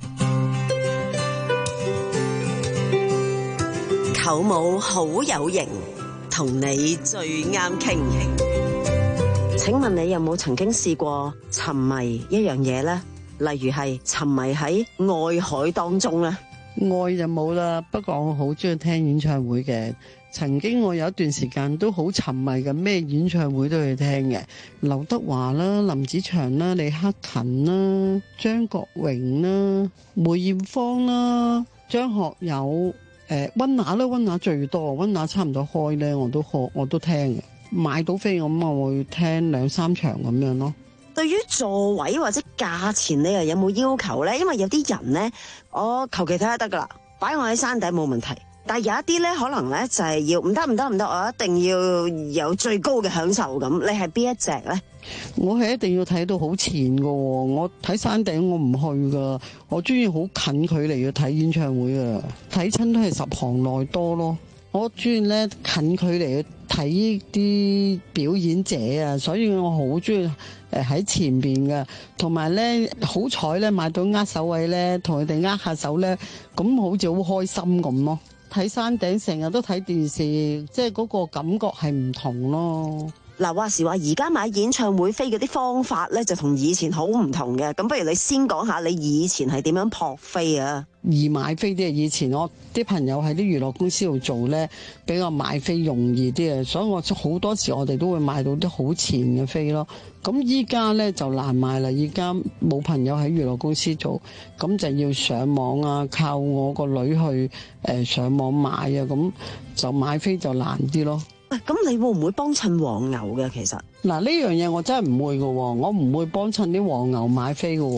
Speaker 21: 口舞好有型，同你最啱傾。請問你有冇曾經試過沉迷一樣嘢呢？例如係沉迷喺愛海當中呢？
Speaker 6: 愛就冇啦，不過我好中意聽演唱會嘅。曾經我有一段時間都好沉迷嘅，咩演唱會都去聽嘅。劉德華啦、林子祥啦、李克勤啦、張國榮啦、梅艷芳啦、張學友。誒溫拿咧，溫拿最多，溫拿差唔多開咧，我都開，我都聽嘅。買到飛咁，我會聽兩三場咁樣咯。
Speaker 21: 對於座位或者價錢，你又有冇要求咧？因為有啲人咧，我求其睇下得噶啦，擺我喺山頂冇問題。但係有一啲咧，可能咧就係要唔得唔得唔得，我一定要有最高嘅享受咁。你係邊一隻咧？
Speaker 6: 我係一定要睇到好前噶，我睇山頂我唔去噶，我中意好近距離去睇演唱會啊！睇親都係十行內多咯。我中意咧近距離去睇啲表演者啊，所以我好中意誒喺前邊噶，同埋咧好彩咧買到握手位咧，同佢哋握下手咧，咁好似好開心咁咯。睇山頂成日都睇電視，即係嗰個感覺係唔同咯。
Speaker 21: 嗱，話時話而家買演唱會飛嗰啲方法咧，就同以前好唔同嘅。咁不如你先講下你以前係點樣撲飛啊？
Speaker 6: 易買飛啲啊！以前我啲朋友喺啲娛樂公司度做咧，比較買飛容易啲啊，所以我好多時我哋都會買到啲好前嘅飛咯。咁依家咧就難買啦，依家冇朋友喺娛樂公司做，咁就要上網啊，靠我個女去誒、呃、上網買啊，咁就買飛就難啲咯。
Speaker 21: 咁你會唔會幫襯黃牛嘅？其實
Speaker 6: 嗱，呢樣嘢我真係唔會嘅，我唔會幫襯啲黃牛買飛嘅。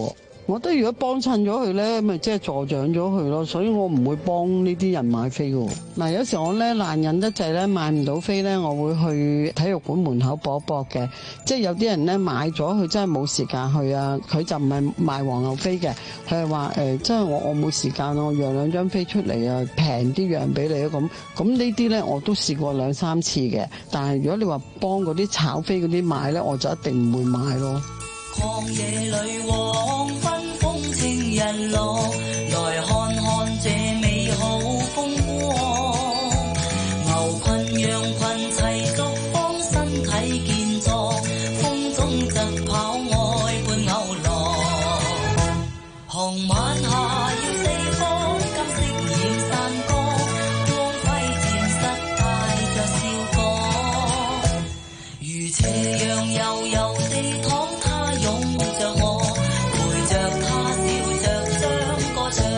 Speaker 6: 我覺得如果幫襯咗佢咧，咪即係助長咗佢咯，所以我唔會幫呢啲人買飛嘅。嗱，有時我咧難忍得滯咧買唔到飛咧，我會去體育館門口搏一搏嘅。即係有啲人咧買咗佢真係冇時間去啊，佢就唔係賣黃牛飛嘅，佢係話誒，真係我我冇時間，我讓兩張飛出嚟啊，平啲讓俾你啊咁。咁呢啲咧我都試過兩三次嘅，但係如果你話幫嗰啲炒飛嗰啲買咧，我就一定唔會買咯。
Speaker 7: 曠野裏黃昏風情人落，來看看這美好風光。牛群羊群齊逐放，身體健壯，風中疾跑愛伴牛郎。紅晚下要四方，金色染山崗，光輝漸失帶着笑光。如斜陽悠悠地淌，擁着我，陪着他笑着將歌唱。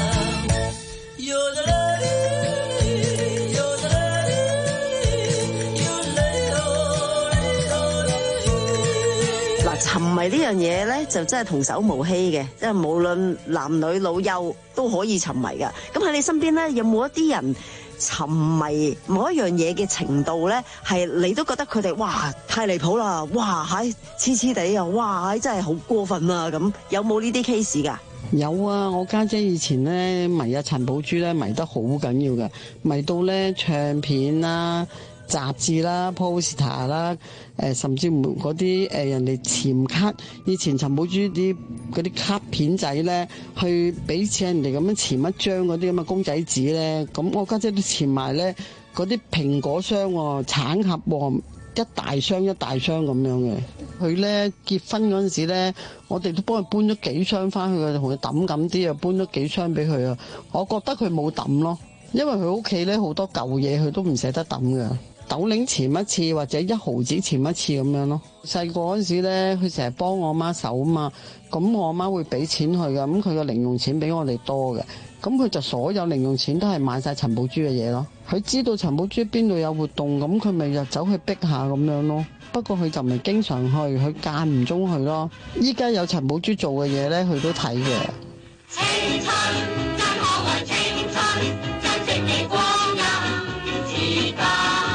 Speaker 21: 嗱，沉迷呢樣嘢咧，就真係童叟無欺嘅，即係無論男女老幼都可以沉迷噶。咁喺你身邊咧，有冇一啲人沉迷某一樣嘢嘅程度咧，係你都覺得佢哋哇太離譜啦，哇係黐黐地啊，哇真係好過分啊咁，有冇呢啲 case 㗎？
Speaker 6: 有啊，我家姐以前咧迷阿陳寶珠咧迷得好緊要嘅，迷到咧唱片啦、雜誌啦、poster 啦，誒、呃、甚至乎嗰啲誒人哋潛卡，以前陳寶珠啲嗰啲卡片仔咧，去俾錢人哋咁樣潛一張嗰啲咁嘅公仔紙咧，咁我家姐都潛埋咧嗰啲蘋果箱喎、橙盒喎，一大箱一大箱咁樣嘅。佢咧結婚嗰陣時咧，我哋都幫佢搬咗幾箱翻去嘅，同佢揼緊啲啊，搬咗幾箱俾佢啊。我覺得佢冇揼咯，因為佢屋企咧好多舊嘢，佢都唔捨得揼嘅。斗零潛一次或者一毫子潛一次咁樣咯。細個嗰陣時咧，佢成日幫我媽手啊嘛，咁我媽會俾錢佢㗎，咁佢個零用錢比我哋多嘅，咁佢就所有零用錢都係買晒陳寶珠嘅嘢咯。佢知道陳寶珠邊度有活動，咁佢咪就走去逼下咁樣咯。不過佢就唔係經常去，佢間唔中去咯。依家有陳寶珠做嘅嘢咧，佢都睇嘅。青春真可愛，青春珍惜你光陰自得。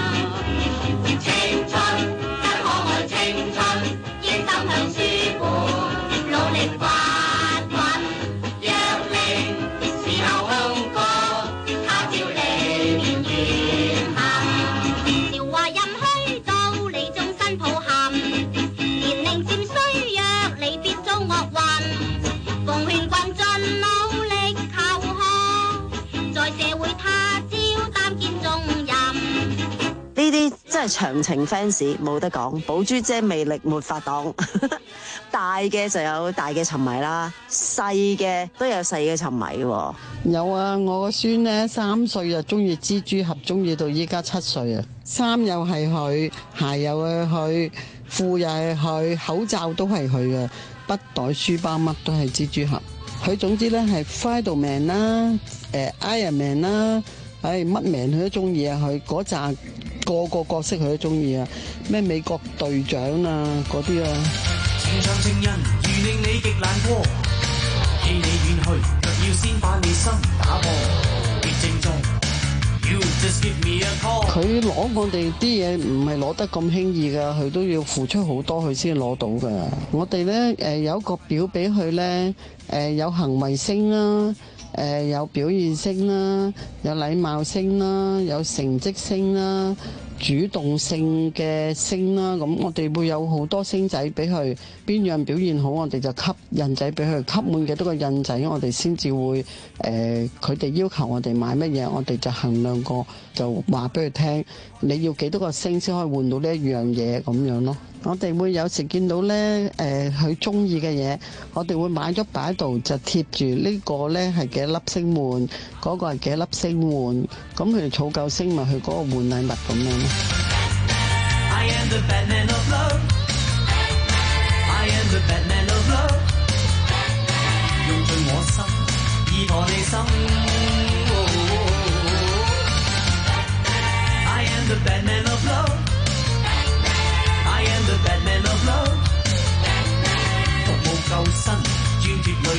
Speaker 6: 青春真可愛，青春應心向書本努力發奮，若令時候香歌，他朝歷練遠行。韶華任虛度，你終身抱憾，年齡漸衰弱，離別遭惡運，奉勸君盡努力求學，在社會他朝擔肩重任。呢啲真係長情 fans 冇得講，寶珠姐魅力沒法擋。大嘅就有大嘅沉迷啦，細嘅都有細嘅沉迷喎。有啊，我個孫呢，三歲就中意蜘蛛俠，中意到依家七歲啊。衫又係佢，鞋又係佢，褲又係佢，口罩都係佢嘅，筆袋書包乜都係蜘蛛俠。佢總之咧係 Spiderman 啦，誒 Iron Man 啦，唉乜 man 佢都中意啊！佢嗰扎個個角色佢都中意啊，咩美國隊長啊嗰啲啊。
Speaker 7: 情場情人如令你極難過，棄你遠去，卻要先把你心打破。別正宗 You just give me a call。佢攞我哋啲嘢唔係攞得咁輕易㗎，佢都要付出好多佢先攞到㗎。我哋咧誒有一個表俾佢咧，誒有行為星啦。誒、呃、有表現星啦，有禮貌星啦，有成績星啦，主動性嘅星啦，咁我哋會有好多星仔俾佢，邊樣表現好，我哋就吸印仔俾佢，吸滿幾多個印仔，我哋先至會誒，佢、呃、哋要求我哋買乜嘢，我哋就衡量過，就話俾佢聽，你要幾多個星先可以換到呢一樣嘢咁樣咯。我哋會有時見到咧，誒佢中意嘅嘢，我哋會買咗擺喺度，就貼住呢個咧係幾粒星換，嗰、嗰個係幾粒星換，咁佢哋儲夠星咪去嗰個換禮物咁樣咯。I am the Batman of love. I am the Batman of love. 用盡我心，依託你心。I am the Batman of love.I am the Batman of love， 服務救身，專絕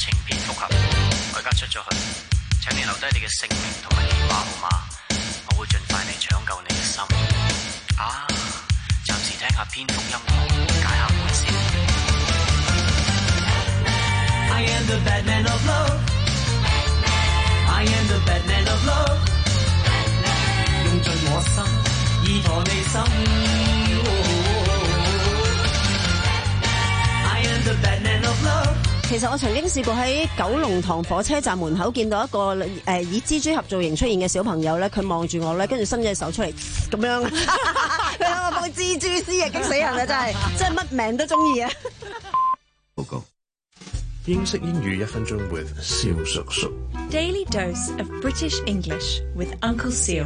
Speaker 8: 情片複合，我而家出咗去，請你留低你嘅姓名同埋電話號碼，我會盡快嚟搶救你嘅心。啊，暫時聽下蝙蝠音樂，解下悶先。I am the Batman of love. I am the Batman of love. 用盡我心，依託你心。I am the Batman of love.
Speaker 1: 其實我曾經試過喺九龍塘火車站門口見到一個誒、呃、以蜘蛛俠造型出現嘅小朋友咧，佢望住我咧，跟住伸隻手出嚟咁樣，佢諗我幫蜘蛛絲啊，激死人啊！真係，真係乜命都中意啊！
Speaker 22: 報告，英式英語一分鐘 with 蕭叔叔。
Speaker 23: Daily dose of British English with Uncle Seal。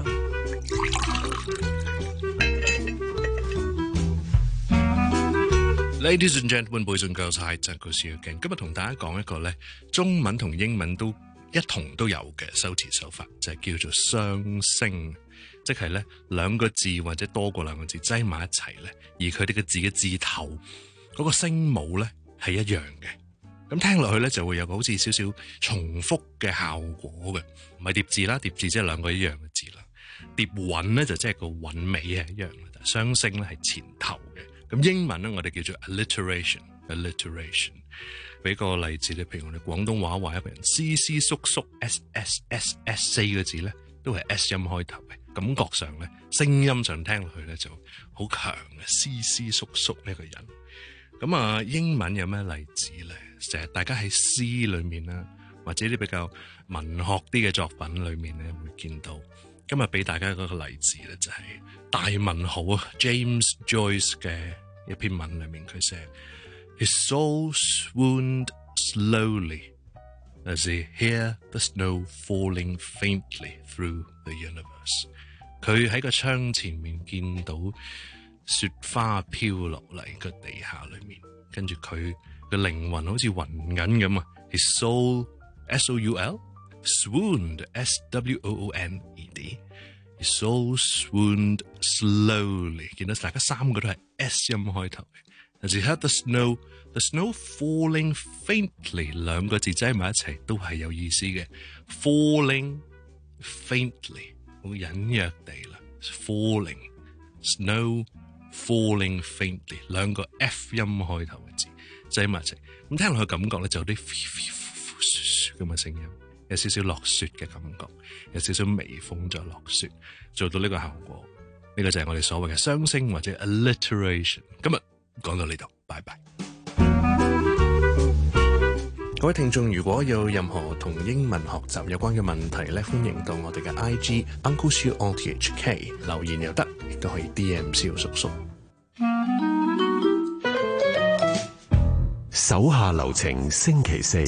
Speaker 22: Ladies and gentlemen, boys and girls, hi， 真係故事要勁。今日同大家講一個咧，中文同英文都一同都有嘅修辭手法，就係叫做雙聲，即係咧兩個字或者多過兩個字擠埋一齊咧，而佢哋嘅字嘅字頭嗰個聲母咧係一樣嘅。咁聽落去咧就會有個好似少少重複嘅效果嘅，唔係疊字啦，疊字即係兩個一樣嘅字啦。疊韻咧就即係個韻尾係一樣嘅，但係雙聲咧係前頭嘅。咁英文咧，我哋叫做 alliteration，alliteration。俾個例子咧，譬如我哋廣東話話一個人斯斯叔叔 s s s s 四個字咧，都係 s 音開頭嘅，感覺上咧，聲音上聽落去咧就好強嘅斯斯叔叔呢個人。咁啊，英文有咩例子咧？成日大家喺詩裏面啦，或者啲比較文學啲嘅作品裏面咧，會見到。今日俾大家嗰個例子咧，就係大文豪啊 James Joyce 嘅一篇文裏面，佢寫 His soul swooned slowly as he heard the snow falling faintly through the universe。佢喺個窗前面見到雪花飄落嚟個地下裏面，跟住佢嘅靈魂好似暈緊咁啊 His soul S O U L swooned S W O O N E D His soul swooned slowly。 見到大家三個都係 S 音開頭嘅。As he heard the snow the snow falling faintly， 兩個字擠埋一齊都係有意思嘅。falling faintly 好隱約地啦， falling snow falling faintly 兩個 F 音開頭嘅字擠埋一齊，咁聽落去感覺咧就有啲咁嘅聲音，有少少落雪嘅感覺，有少少微風再落雪，做到呢個效果，呢、這個就係我哋所謂嘅雙聲或者 alliteration。今日講到呢度，拜拜。各位聽眾，如果有任何同英文學習有關嘅問題咧，歡迎到我哋嘅 I G Uncle Siu O T H K 留言又得，亦都可以 D M 蕭叔叔。
Speaker 2: 手下留情，星期四。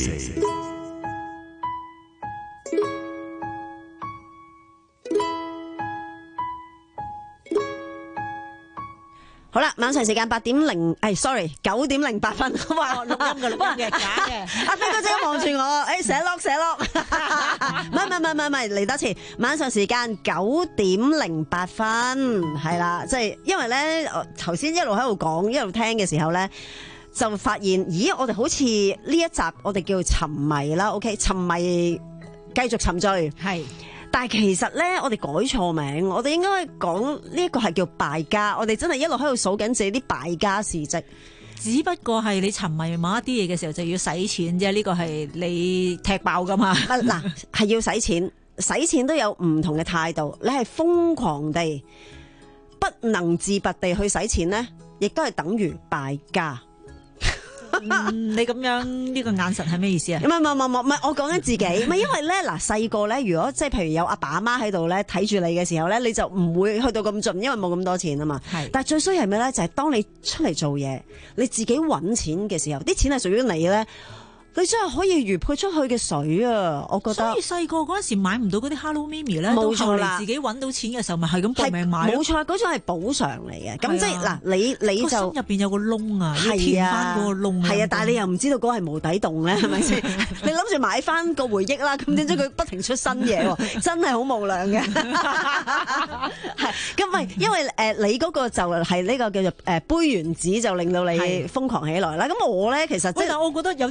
Speaker 1: 好啦，晚上時間八點零，誒 sorry 九點零八分，哇錄音嘅錄音嘅假嘅，阿飛哥即刻望住我，誒寫 lock 寫 lock，唔係唔係唔係唔係嚟多次，晚上時間九點零八分，係啦，即係因為咧頭先一路喺度講一路聽嘅時候咧，就發現咦我哋好似呢一集我哋叫沉迷啦 ，OK 沉迷繼續沉醉係。但係其實咧，我哋改錯名，我哋應該講呢一個係叫敗家。我哋真係一路喺度數緊自己啲敗家事蹟，
Speaker 3: 只不過係你沉迷某一啲嘢嘅時候就要使錢啫。呢個係你踢爆噶嘛？
Speaker 1: 嗱，係要使錢，使錢都有唔同嘅態度。你係瘋狂地不能自拔地去使錢咧，亦都係等於敗家。
Speaker 3: 嗯、你咁樣呢、呢個眼神係咩意思啊？
Speaker 1: 唔係唔係唔係唔係，我講緊自己。唔係因為咧嗱，細個咧，如果即係譬如有阿爸阿媽喺度咧睇住你嘅時候咧，你就唔會去到咁盡，因為冇咁多錢啊嘛。係。但係最衰係咩咧？就係、係、當你出嚟做嘢，你自己揾錢嘅時候，啲錢係屬於你咧。你真係可以如潑出去嘅水啊！我覺得。所
Speaker 3: 以細個嗰陣時買唔到嗰啲 Hello Mimi 咧，
Speaker 1: 冇錯啦。
Speaker 3: 自己揾到錢嘅時候，咪係咁搏命買。
Speaker 1: 冇錯，嗰種係補償嚟嘅。咁即係嗱，你你就
Speaker 3: 入邊有個窿啊，要填翻嗰個窿。
Speaker 1: 係啊，但係你又唔知道嗰個係無底洞咧，係咪先？你諗住買翻個回憶啦，咁點知佢不停出新嘢喎？真係好無良嘅。係咁咪，因為誒你嗰個就係呢個叫做誒杯原子，就令到你瘋狂起來啦。咁我咧其實即係，
Speaker 3: 但我覺得有啲手法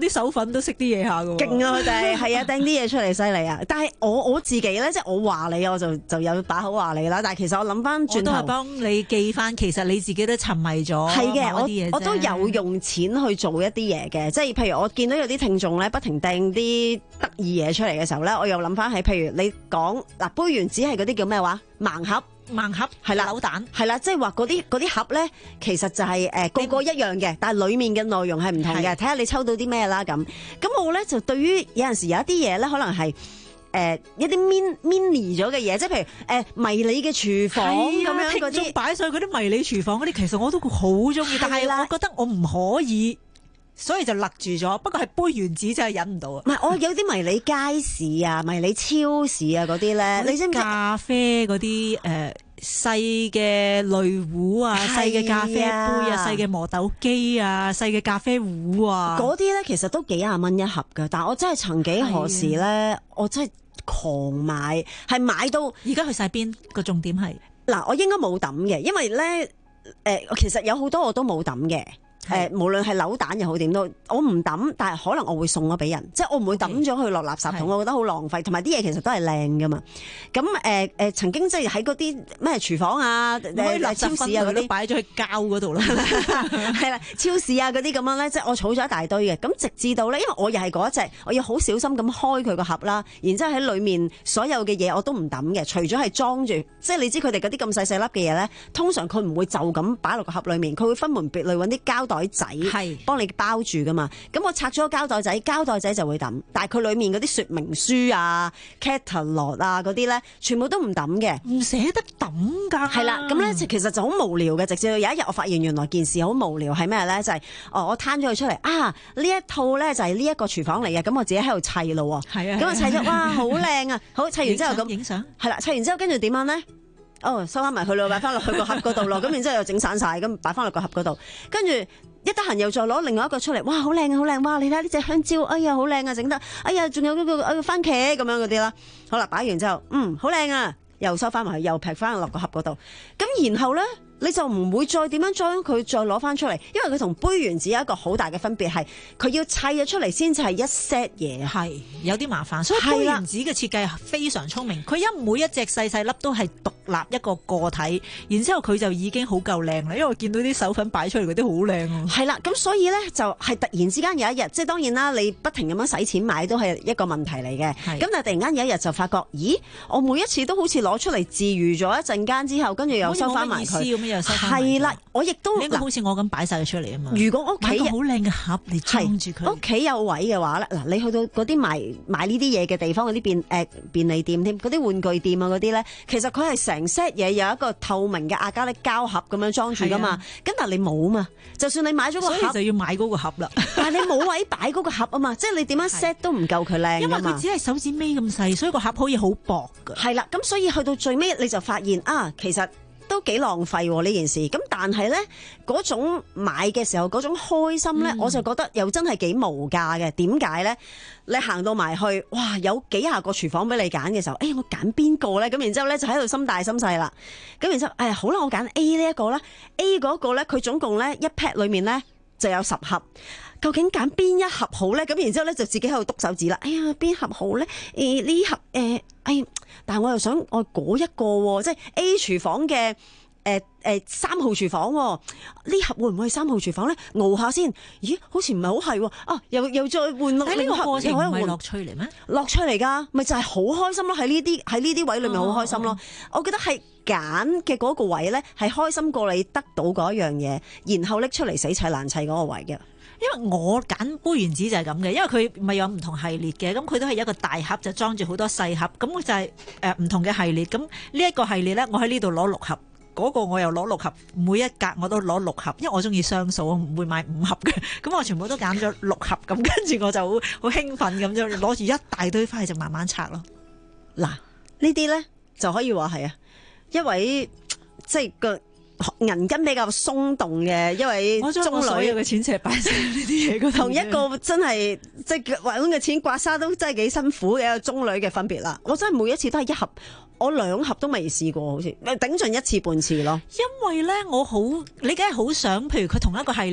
Speaker 3: 咁都識啲嘢下㗎喎。
Speaker 1: 勁啊佢哋，係啊掟啲嘢出嚟犀利啊！但係我我自己咧，即係我話你，我就就有把口話你啦。但係其實我諗翻轉頭，
Speaker 3: 我都係幫你記翻，其實你自己都沉迷咗。
Speaker 1: 係嘅，
Speaker 3: 某啲嘢啫
Speaker 1: 我我都有用錢去做一啲嘢嘅，即係譬如我見到有啲聽眾咧不停掟啲得意嘢出嚟嘅時候咧，我又諗翻起，譬如你講嗱杯原子係嗰啲叫咩話盲盒。
Speaker 3: 盲盒
Speaker 1: 係啦，
Speaker 3: 扭蛋
Speaker 1: 係啦，即係話嗰啲嗰啲盒咧，其實就係、是、誒、呃、個個一樣嘅，但係裡面嘅內容係唔同嘅，睇下你抽到啲咩啦咁。咁我咧就對於有陣時有一啲嘢咧，可能係誒、呃、一啲 min mini 咗嘅嘢，即係譬如誒、呃、迷你嘅廚房咁樣嗰啲，
Speaker 3: 擺上嗰啲迷你廚房嗰啲，其實我都好中意，但係我覺得我唔可以。所以就勒住咗，不過係杯原子真係忍唔到啊！
Speaker 1: 唔係，我有啲迷你街市啊、迷你超市啊嗰啲咧，你知唔知
Speaker 3: 咖啡嗰啲誒細嘅濾壺啊、細嘅咖啡杯啊、細嘅磨豆機啊、細嘅咖啡壺啊，
Speaker 1: 嗰啲咧其實都幾廿蚊一盒㗎，但係我真係曾幾何時咧，我真係狂買，係買到
Speaker 3: 而家去晒邊？個重點係
Speaker 1: 嗱，我應該冇抌嘅，因為咧誒、呃，其實有好多我都冇抌嘅。誒、呃，無論係扭蛋又好點都，我唔抌，但係可能我會送咗俾人，即係我唔會抌咗佢落垃圾桶，我覺得好浪費。同埋啲嘢其實都係靚噶嘛。咁誒誒，曾經即係喺嗰啲咩廚房啊、誒超市啊嗰啲
Speaker 3: 擺咗去膠嗰度啦，
Speaker 1: 係啦，超市啊嗰啲咁樣咧，即係我儲咗一大堆嘅。咁直至到咧，因為我又係嗰一隻，我要好小心咁開佢個盒啦，然之後喺裡面所有嘅嘢我都唔抌嘅，除咗係裝住，即係你知佢哋嗰啲咁細細粒嘅嘢咧，通常佢唔會就咁擺落個盒裡面，佢會分門別類揾啲膠袋仔係幫你包住噶嘛，咁我拆咗個膠袋仔，膠袋仔就會抌，但係佢裏面嗰啲說明書啊、catalog 啊嗰啲咧，全部都唔抌嘅，
Speaker 3: 唔捨得抌噶。
Speaker 1: 係啦，咁咧其實就好無聊嘅，直至到有一日我發現原來件事好無聊，係咩咧？就係、是、哦，我攤咗佢出嚟啊，呢一套咧就係呢一個廚房嚟嘅，咁我自己喺度砌咯，
Speaker 3: 係啊，
Speaker 1: 咁我砌咗，哇，好靚啊，好砌完之後咁
Speaker 3: 影相，
Speaker 1: 係啦，砌完之後跟住點樣咧？哦，收翻埋佢咯，擺翻落去個盒嗰度咯，咁然之後又整散晒，咁擺翻落個盒嗰度，跟住一得閒又再攞另外一個出嚟，哇，好靚啊，好靚！哇，你睇下呢隻香蕉，哎呀，好靚啊，整得，哎呀，仲有嗰個誒番茄咁樣嗰啲啦，好啦，擺完之後，嗯，好靚啊，又收翻埋去，又劈翻落個盒嗰度，咁然後咧。你就唔會再點樣將佢再攞翻出嚟，因為佢同杯原子有一個好大嘅分別係，佢要砌咗出嚟先至係一 set 嘢，
Speaker 3: 係有啲麻煩。所以杯原子嘅設計非常聰明，佢一每一隻細細粒都係獨立一個個體，然之後佢就已經好夠靚啦。因為我見到啲手粉擺出嚟嗰啲好靚啊。
Speaker 1: 係啦，咁所以咧就係突然之間有一日，即係當然啦，你不停咁樣使錢買都係一個問題嚟嘅。咁但係突然間有一日就發覺，咦，我每一次都好似攞出嚟自娛咗一陣間之後，跟住又收翻埋佢。係啦，我亦都
Speaker 3: 應該好似我咁擺晒佢出嚟啊嘛。
Speaker 1: 如果屋企
Speaker 3: 有好靚嘅盒嚟裝住佢，
Speaker 1: 屋企有位嘅話咧，嗱，你去到嗰啲賣買呢啲嘢嘅地方，嗰啲便誒、呃、便利店添，嗰啲玩具店啊嗰啲咧，其實佢係成 set 嘢有一個透明嘅亞加力膠盒咁樣裝住噶嘛。咁但係你冇嘛，就算你買咗個盒，
Speaker 3: 所以就要買嗰個盒啦。
Speaker 1: 但係你冇位擺嗰個盒啊嘛，即係你點樣 set 都唔夠佢靚，
Speaker 3: 因為佢只係手指尾咁細，所以個盒可以好薄噶。
Speaker 1: 係啦，咁所以去到最尾你就發現啊，其實都幾浪費呢件事，咁但係咧嗰種買嘅時候嗰種開心咧、嗯，我就覺得又真係幾無價嘅。點解咧？你行到埋去，哇，有幾廿個廚房俾你揀嘅時候，誒、哎，我揀邊個咧？咁然之後咧就喺度心大心細啦。咁然之後，誒、哎，好啦，我揀 A 呢一個啦 ，A 嗰個咧，佢總共咧一 pack 裏面咧就有十盒。究竟揀邊一盒好咧？咁然之後咧就自己喺度篤手指啦。哎呀，邊盒好咧？誒、呃、呢盒誒，哎、呃，但係我又想我嗰一個喎，即係 A 廚房嘅誒誒三號廚房喎。呢盒會唔會係三號廚房咧？熬下先。咦，好似唔係好係喎。啊，又又再換落另一盒，
Speaker 3: 過程唔係樂趣嚟咩？
Speaker 1: 樂趣嚟㗎，咪就係、是、好開心咯！喺呢啲喺呢啲位裏面好開心咯。哦、我覺得係揀嘅嗰個位咧，係開心過你得到嗰一樣嘢，然後拎出嚟死砌爛砌嗰個位嘅。
Speaker 3: 因為我揀杯原子就係咁嘅，因為佢咪有唔同系列嘅，咁佢都係一個大盒就裝住好多細盒，咁就係誒唔同嘅系列。咁呢一個系列咧，我喺呢度攞六盒，嗰、那個我又攞六盒，每一格我都攞六盒，因為我中意雙數，我唔會買五盒嘅。咁我全部都揀咗六盒，咁跟住我就好好興奮咁樣攞住一大堆翻去就慢慢拆咯。
Speaker 1: 嗱，呢啲咧就可以話係啊，一位即係個銀根比較鬆動嘅一位中女，我所有
Speaker 3: 嘅錢淨係擺晒呢啲嘢嗰度，
Speaker 1: 同一個真係即係揾嘅錢刮沙都真係幾辛苦嘅一個中女嘅分別啦。我真係每一次都係一盒，我兩盒都未試過，好似頂盡一次半次咯。
Speaker 3: 因為咧，我好你梗係好想，譬如佢同一個系列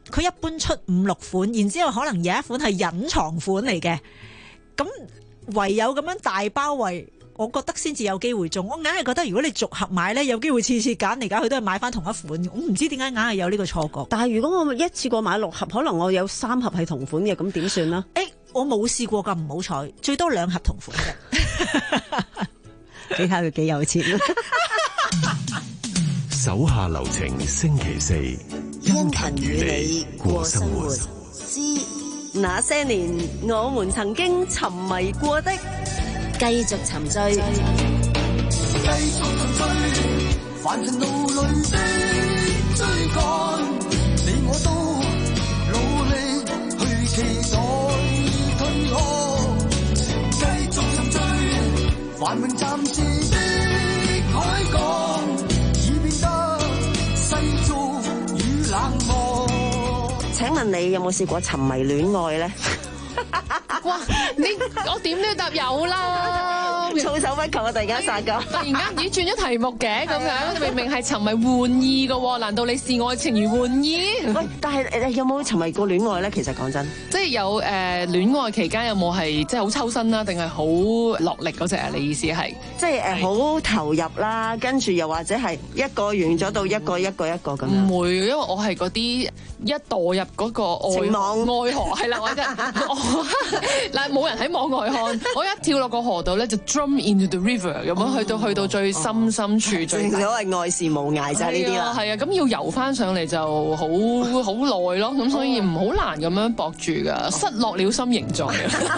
Speaker 3: 佢一般出五六款，然之後可能有一款係隱藏款嚟嘅，咁唯有咁樣大包圍，我覺得先至有機會中。我硬係覺得如果你逐盒買呢，有機會次次揀嚟揀去都係買翻同一款。我唔知點解硬係有呢個錯覺。
Speaker 1: 但係如果我一次過買六盒，可能我有三盒係同款嘅，咁點算呢？
Speaker 3: 誒、欸，我冇試過㗎，唔好彩，最多兩盒同款嘅。
Speaker 1: 你睇佢幾有錢。
Speaker 2: 手下留情，星期四，
Speaker 1: 殷勤與你過生活。之那些年，我們曾經沉迷過的，繼續沉醉。
Speaker 7: 繼續沉醉，凡塵路裏的追趕，你我都努力去期待退航。繼續沉醉，繁榮暫時的海港，已變得世俗與冷漠。
Speaker 21: 請問你有冇試過沉迷戀愛咧？
Speaker 4: 哇！你我點都要答有啦，
Speaker 21: 措手不及啊！突然間殺個，
Speaker 4: 突然間咦轉咗題目嘅咁樣，明明係沉迷玩意嘅喎，難道你視愛情如玩意？
Speaker 21: 喂，但係誒有冇沉迷過戀愛咧？其實講真，
Speaker 4: 即係有誒、呃、戀愛期間有冇係即係好抽身啦，定係好落力嗰隻啊？你意思係
Speaker 21: 即係誒好投入啦，跟住又或者係一個完咗到一個一個一個咁樣？
Speaker 4: 唔會，因為我係嗰啲一墮入嗰個愛
Speaker 21: 情網
Speaker 4: 愛河係啦，我真嗱冇人喺網外看，我一跳落個河度咧就 jump into the river 咁樣、哦、去到去到最深深處，最
Speaker 21: 所謂愛是無涯就係呢啲啦。
Speaker 4: 係啊，咁要游翻上嚟就好好耐咯，咁所以唔好難咁樣搏住噶，失落了心仍在。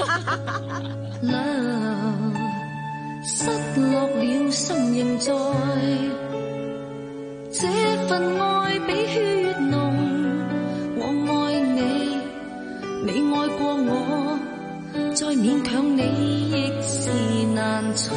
Speaker 10: 失落了心仍在，這份愛比血濃，我愛你，你愛過我，再勉強你亦是難從，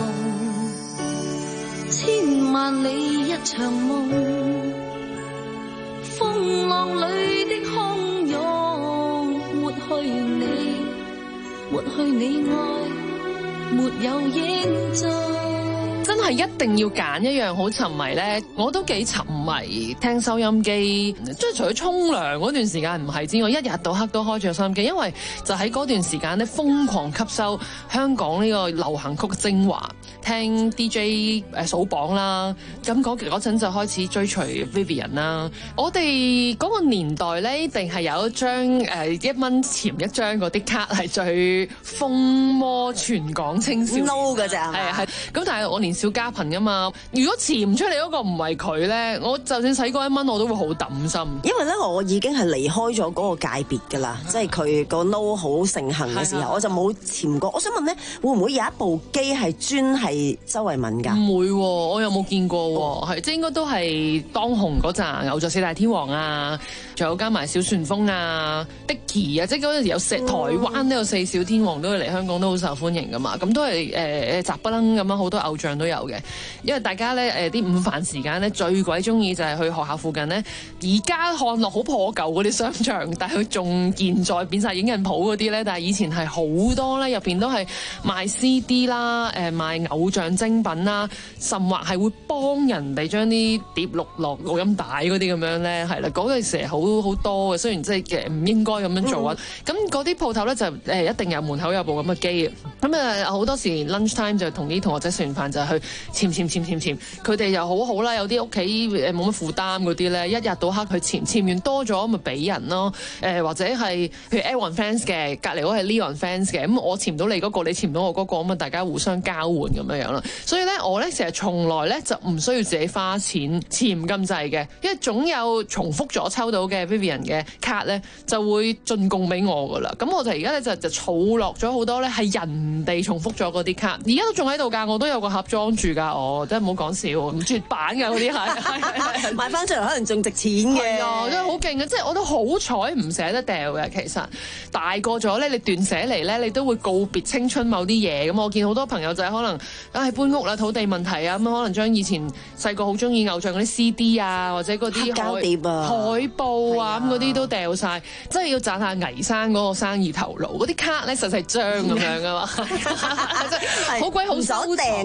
Speaker 10: 千萬里一場夢，風浪裏的洶湧，抹去你，抹去你愛，沒有影蹤。
Speaker 4: 真係一定要揀一樣好沉迷咧，我都幾沉迷聽收音機，即係除咗沖涼嗰段時間唔係之外，一日到黑都開住收音機，因為就喺嗰段時間咧瘋狂吸收香港呢個流行曲嘅精華，聽 D J 誒數榜啦，咁嗰嗰陣就開始追隨 Vivian 啦。我哋嗰個年代咧，一定係有一張誒、呃、一蚊潛一張嗰啲卡係最風魔全港青少年
Speaker 21: no 㗎咋，
Speaker 4: 係係咁，但係我年少家貧噶嘛，如果潛唔出嚟嗰個唔係佢咧，我就算使嗰一蚊我都會好抌心。
Speaker 21: 因為咧我已經係離開咗嗰個界別㗎啦，即係佢個 no 好盛行嘅時候，我就冇潛過。我想問咧，會唔會有一部機係專係周慧敏㗎？
Speaker 4: 唔會、啊，我又冇見過喎，係、哦、即係應該都係當紅嗰陣，偶像四大天王啊，仲有加埋小旋風啊、Dicky 啊，即係嗰陣時有四、嗯、台灣呢個四小天王都會嚟香港，都好受歡迎㗎嘛。咁都係誒誒雜不楞咁樣，好多偶像都有嘅。因為大家咧誒啲午飯時間咧最鬼中意就係去學校附近咧，而家看落好破舊嗰啲商場，但係佢仲健在，變晒影印鋪嗰啲咧，但係以前係好多咧，入邊都係賣 C D 啦、誒、呃、賣偶像精品啦，甚或係會幫人哋將啲碟錄落錄音帶嗰啲咁樣咧，係啦，嗰陣時係好好多嘅。雖然即係嘅唔應該咁樣做啊，咁嗰啲鋪頭咧就誒、呃、一定有門口有部咁嘅機，咁啊好多時 lunch time 就同啲同學仔食完飯就去潛潛潛潛潛，佢哋又好好啦，有啲屋企誒冇乜負擔嗰啲咧，一日到黑去潛，潛完多咗咪俾人咯，誒、呃、或者係譬如 Aaron fans 嘅，隔離嗰係 Leon fans 嘅，咁我潛到你嗰、那個，你潛到我嗰、那個，咁啊大家互相交換咁樣樣啦。所以咧我咧成日從來咧就唔需要自己花錢潛咁滯嘅，因為總有重複咗抽到嘅 Vivian 嘅卡咧就會進貢俾我噶啦。咁我就而家咧就就儲落咗好多咧係人哋重複咗嗰啲卡，而家都仲喺度㗎，我都有個盒裝住㗎，我真係唔好講笑，唔絕版㗎嗰啲係
Speaker 21: 賣翻出嚟可能仲值錢嘅，
Speaker 4: 係啊，真係好勁嘅，即係我都好彩唔捨得掉嘅。其實大個咗咧，你斷捨離咧，你都會告別青春某啲嘢。咁我見好多朋友仔可能唉、哎、搬屋啦、土地問題啊，咁可能將以前細個好中意偶像嗰啲 C D 啊，或者嗰啲
Speaker 21: 膠碟啊、
Speaker 4: 海報啊咁嗰啲都掉晒。真係要讚下倪生嗰個生意頭腦，嗰啲卡咧實係張咁樣噶嘛，真係好鬼好收藏，又唔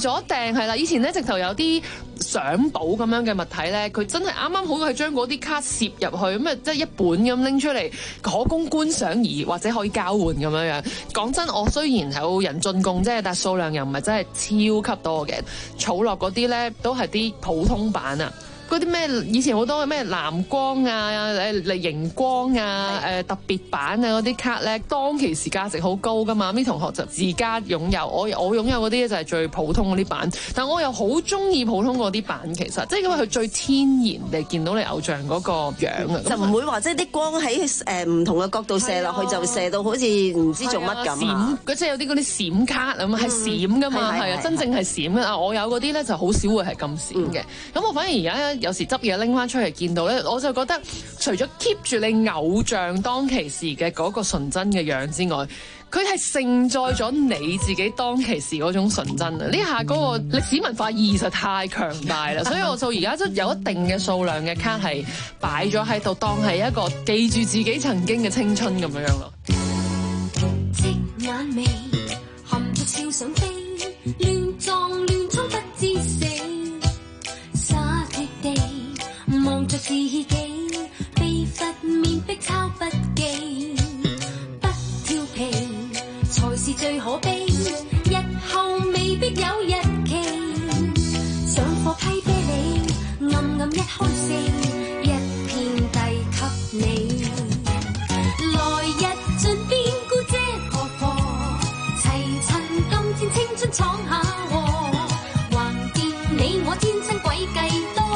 Speaker 4: 咗訂係啦，以前咧直頭有啲相簿咁樣嘅物體咧，佢真係啱啱好係將嗰啲卡攝入去，咁啊即係一本咁拎出嚟，可供觀賞而或者可以交換咁樣樣。講真，我雖然有人進貢啫，但係數量又唔係真係超級多嘅，儲落嗰啲咧都係啲普通版啊。嗰啲咩以前好多咩藍光啊、誒嚟熒光啊、誒特別版啊嗰啲卡咧，當其時價值好高噶嘛，啲同學就自家擁有，我我擁有嗰啲咧就係最普通嗰啲版，但我又好中意普通嗰啲版，其實即係因為佢最天然地見到你偶像嗰個樣啊，
Speaker 21: 就唔會話即係啲光喺誒唔同嘅角度射落去就射到好似唔知做乜咁啊！
Speaker 4: 閃，即係有啲嗰啲閃卡咁啊，係閃噶嘛，係啊，真正係閃嘅啊！我有嗰啲咧就好少會係咁閃嘅，咁我反而而家有時執嘢拎翻出嚟見到咧，我就覺得除咗 keep 住你偶像當其時嘅嗰個純真嘅樣之外，佢係承載咗你自己當其時嗰種純真啊！呢下嗰個歷史文化意義實太強大啦，所以我到而家都有一定嘅數量嘅卡係擺咗喺度，當係一個記住自己曾經嘅青春咁樣樣咯。
Speaker 10: 隻眼眉含着笑想飛，亂撞亂衝不知死，灑脱地望着自己，被罰面壁抄筆記，不調皮才是最可悲，日後未必有日期，上課批啤你，暗暗一開四，一片遞給你，來日盡變姑姐婆婆，齊趁今天青春闖下禍，橫掂你我天生詭計多。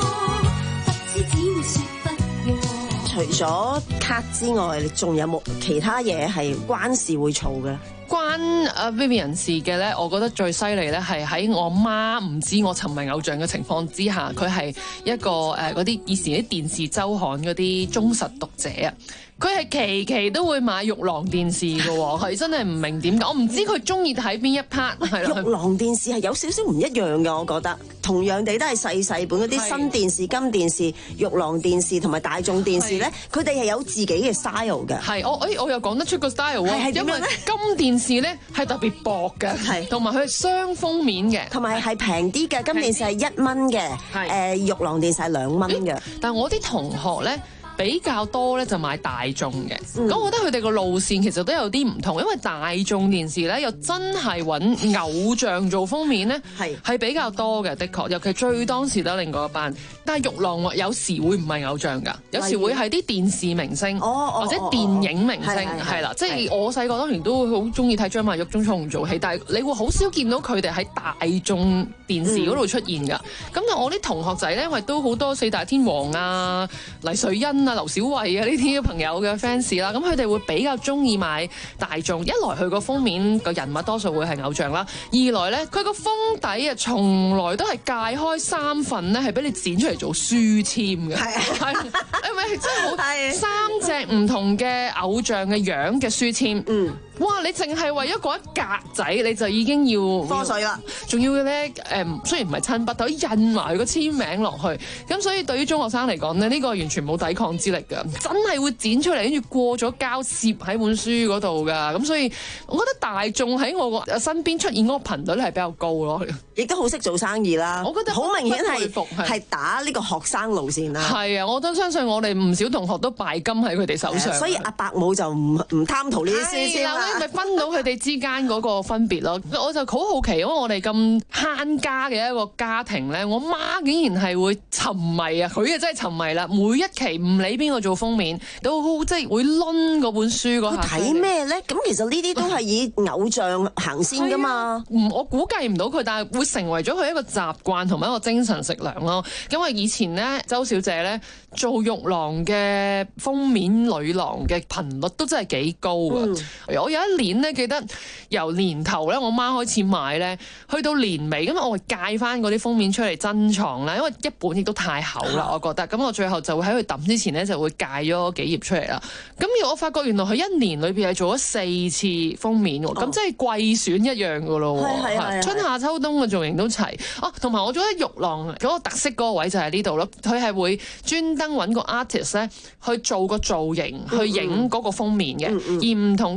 Speaker 21: 除咗卡之外，你仲有冇其他嘢係關事會嘈嘅？
Speaker 4: 關阿 Vivian 事嘅咧，我覺得最犀利咧係喺我媽唔知我沉迷偶像嘅情況之下，佢係一個誒嗰啲以前啲電視週刊嗰啲忠實讀者啊。佢係期期都會買玉郎電視嘅喎，係真係唔明點解，我唔知佢中意睇邊一 part 係啦。
Speaker 21: 玉郎電視係有少少唔一樣嘅，我覺得同樣地都係細細本嗰啲新電視、金電視、玉郎電視同埋大眾電視咧，佢哋係有自己嘅 style 嘅。
Speaker 4: 係，我誒我又講得出個 style 喎，
Speaker 21: 係係點樣咧？
Speaker 4: 因為金電視咧係特別薄嘅，係同埋佢係雙封面嘅，
Speaker 21: 同埋係平啲嘅。金電視係一蚊嘅，誒玉郎電視係兩蚊嘅。
Speaker 4: 但係我啲同學咧比較多咧就買大眾嘅，咁、嗯、我覺得佢哋個路線其實都有啲唔同，因為大眾電視咧又真係揾偶像做封面咧，係係比較多嘅，的確，尤其最當時得令嗰班。但係玉郎有時會唔係偶像㗎，有時會係啲電視明星、哦、或者電影明星，係啦，即係我細個當年都會好中意睇張曼玉、鍾楚紅做戲，但係你會好少見到佢哋喺大眾電視嗰度出現㗎。咁、嗯、但我啲同學仔咧，因為都好多四大天王啊、黎瑞恩啊、劉小慧啊呢啲朋友嘅 fans 啦，咁佢哋會比較中意買大眾。一來佢個封面個人物多數會係偶像啦，二來咧佢個封底啊，從來都係界開三份咧，係俾你剪出嚟做書籤嘅。係係，係咪真係好三隻唔同嘅偶像嘅樣嘅書籤？嗯。哇！你淨係為咗嗰一格仔，你就已經要
Speaker 21: 科水啦。
Speaker 4: 仲要咧誒，雖然唔係親筆，但係印埋佢個簽名落去。咁所以對於中學生嚟講咧，呢、呢個完全冇抵抗之力㗎，真係會剪出嚟，跟住過咗膠攝喺本書嗰度㗎。咁所以我覺得大眾喺我個身邊出現嗰個頻率係比較高咯。
Speaker 21: 亦都好識做生意啦。
Speaker 4: 我覺得
Speaker 21: 好明顯係係打呢個學生路線啦。
Speaker 4: 係啊，我都相信我哋唔少同學都敗金喺佢哋手上。
Speaker 21: 所以阿伯母就唔唔貪圖呢啲先先啦。
Speaker 4: 咪分到佢哋之間嗰個分別咯。我就好好奇，因為我哋咁慳家嘅一個家庭咧，我媽竟然係會沉迷啊！佢啊真係沉迷啦，每一期唔理邊個做封面，都即係會攆嗰本書嗰下。
Speaker 21: 睇咩咧？咁其實呢啲都係以偶像行先噶嘛。
Speaker 4: 唔，我估計唔到佢，但係會成為咗佢一個習慣同埋一個精神食糧咯。因為以前咧，周小姐咧做玉郎嘅封面女郎嘅頻率都真係幾高啊！嗯、我有一年咧記得由年頭咧，我媽開始買咧，去到年尾，咁我會戒翻嗰啲封面出嚟珍藏啦，因為一本亦都太厚啦，我覺得。咁我最後就會喺佢抌之前咧，就會戒咗幾頁出嚟啦。咁而我發覺原來佢一年裏邊係做咗四次封面喎，咁、哦、即係季選一樣噶咯喎，春夏秋冬嘅造型都齊。哦、啊，同埋我覺得玉郎嗰個特色嗰個位就係呢度咯，佢係會專登揾個 artist 咧去做個造型，嗯嗯去影嗰個封面嘅，嗯嗯而唔同金電視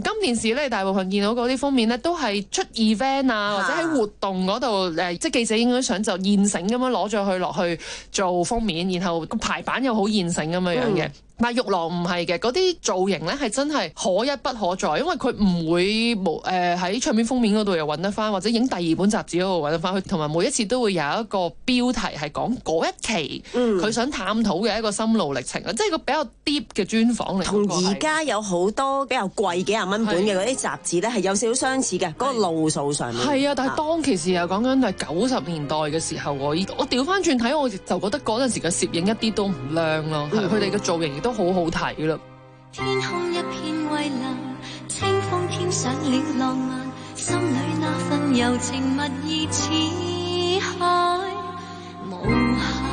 Speaker 4: 紙咧，大部分見到嗰啲封面咧，都係出 event 啊，或者喺活動嗰度誒，即係記者影咗相就現成咁樣攞咗去落去做封面，然後個排版又好現成咁樣樣嘅。嗯但係玉郎唔係嘅，嗰啲造型咧係真係可一不可再，因為佢唔會冇誒喺唱片封面嗰度又揾得翻，或者影第二本雜誌嗰度揾得翻。佢同埋每一次都會有一個標題係講嗰一期佢想探討嘅一個心路歷程啊，即係個比較 deep 嘅專訪嚟。
Speaker 21: 同而家有好多比較貴幾廿蚊本嘅嗰啲雜誌咧，係有少少相似嘅嗰個路數上面。
Speaker 4: 係啊，但係當其時又講緊係九十年代嘅時候喎，我調翻轉睇，我就覺得嗰陣時嘅攝影一啲都唔靚咯，佢哋嘅造型亦都好好睇啦。
Speaker 10: 天空一片蔚藍，清風添上了浪漫，心裏那份柔情蜜意似海無限。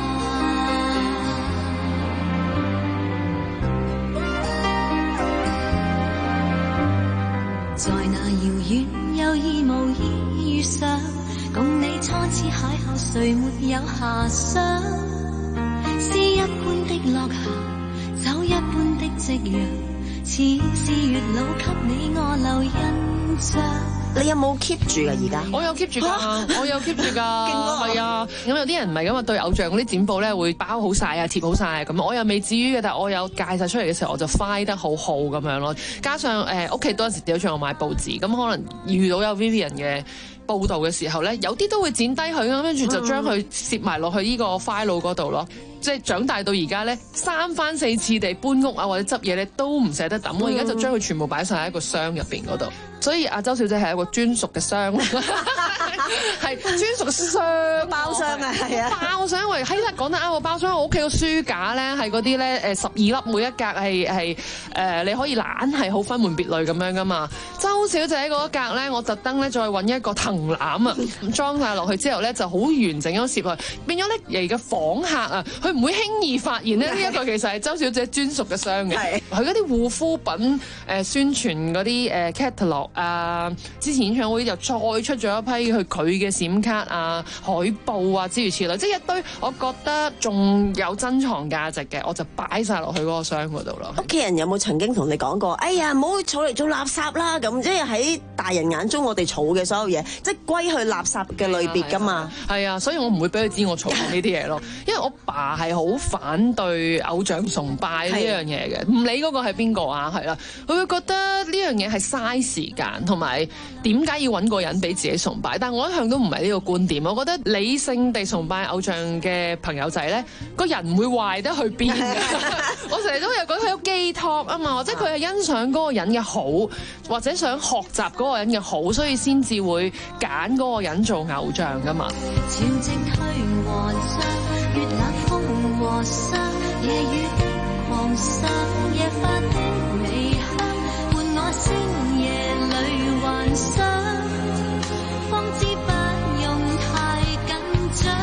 Speaker 10: 在那遙遠有意無意遇上，共你初次邂逅，誰沒有遐想？詩一般的落霞，酒一般的夕陽，似是月老給你我留印象。
Speaker 21: 你有冇 keep 住㗎而家？
Speaker 4: 我有 keep 住㗎，我有 keep 住㗎，係啊。咁有啲人唔係咁啊，對偶像嗰啲剪報咧會包好晒啊，貼好晒啊咁。我又未至於嘅，但係我有介晒出嚟嘅時候，我就 file 得好好咁樣咯。加上誒屋企嗰陣時掉咗我買報紙，咁可能遇到有 Vivian 嘅報導嘅時候咧，有啲都會剪低佢咁，跟住就將佢攝埋落去呢個 file 嗰度咯。即係長大到而家咧，三番四次地搬屋啊，或者執嘢咧，都唔捨得抌。我而家就將佢全部擺晒喺一個箱入邊嗰度。所以阿周小姐係一個專屬嘅箱，係專屬嘅箱
Speaker 21: 包廂啊，係啊，
Speaker 4: 包廂為係啦，講得啱喎，包廂。我屋企個書架咧係嗰啲咧誒十二粒，每一格係係誒你可以懶係好分門別類咁樣噶嘛。周小姐嗰一格咧，我特登咧再揾一個藤籃啊，裝晒落去之後咧就好完整咁攝落去，變咗咧而嘅訪客啊，佢唔會輕易發現咧呢一個其實係周小姐專屬嘅箱嘅。佢嗰啲護膚品誒、呃、宣傳嗰啲誒 catalog。啊！之前演唱會又再出咗一批去佢嘅閃卡啊、海報啊諸如此類，即係一堆我覺得仲有珍藏價值嘅，我就擺晒落去嗰個箱嗰度咯。
Speaker 21: 屋企人有冇曾經同你講過？哎呀，唔好儲嚟做垃圾啦！咁即係喺大人眼中，我哋儲嘅所有嘢，即係歸去垃圾嘅類別㗎嘛。
Speaker 4: 係啊，所以我唔會俾佢知我儲呢啲嘢咯。因為我爸係好反對偶像崇拜呢樣嘢嘅，唔理嗰個係邊個啊，係啦，佢會覺得呢樣嘢係嘥時間。同埋點解要揾個人俾自己崇拜？但我一向都唔係呢個觀點。我覺得理性地崇拜偶像嘅朋友仔咧，個人唔會壞得去邊嘅。我成日都有覺得佢有寄託啊嘛，或者佢係欣賞嗰個人嘅好，或者想學習嗰個人嘅好，所以先至會揀嗰個人做偶像噶嘛。
Speaker 10: 潮汐虛和傷，月冷風和霜，夜雨的狂想，夜發的微香，伴我星夜裏幻想，方知不用太緊張，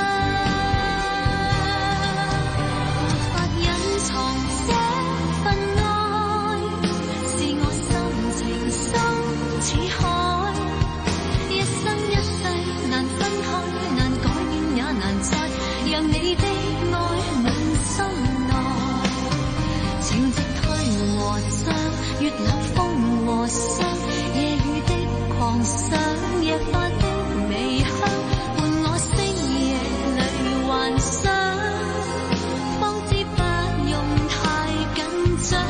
Speaker 10: 無法隱藏這份愛，是我心情深似海，一生一世難分開，難改變也難再讓你的愛滿心內，潮汐退和漲，月冷風和霜，夜雨的狂想，夜花的微香，伴我星夜裏幻想，方知不用太緊張，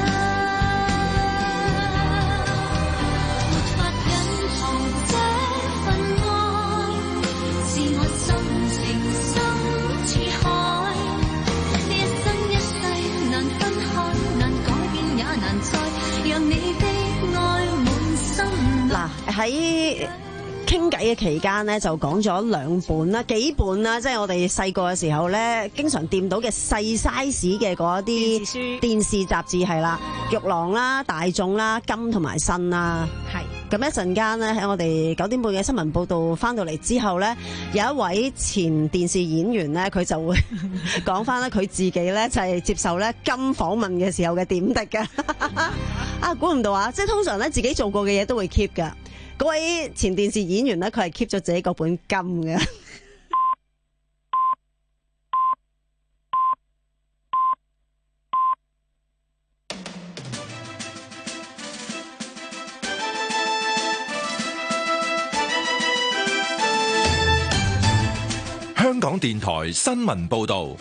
Speaker 10: 沒法隱藏這份愛，是我心情深似海，一生一世難分開，難改變也難再讓你的愛滿心。
Speaker 21: 嗱，喺傾偈嘅期間咧，就講咗兩本啦，幾本啦，即係我哋細個嘅時候咧，經常掂到嘅細 size 嘅嗰一啲電視書、電視雜誌係啦，玉郎啦、大眾啦、金同埋新啦，係。咁一陣間咧，喺我哋九點半嘅新聞報導翻到嚟之後咧，有一位前電視演員咧，佢就會講翻咧佢自己咧就係接受咧金訪問嘅時候嘅點滴嘅。啊，估唔到啊！即係通常咧自己做過嘅嘢都會 keep 㗎。嗰位前電視演員咧，佢係 keep 咗自己嗰本金嘅。
Speaker 11: 港電台新聞報道。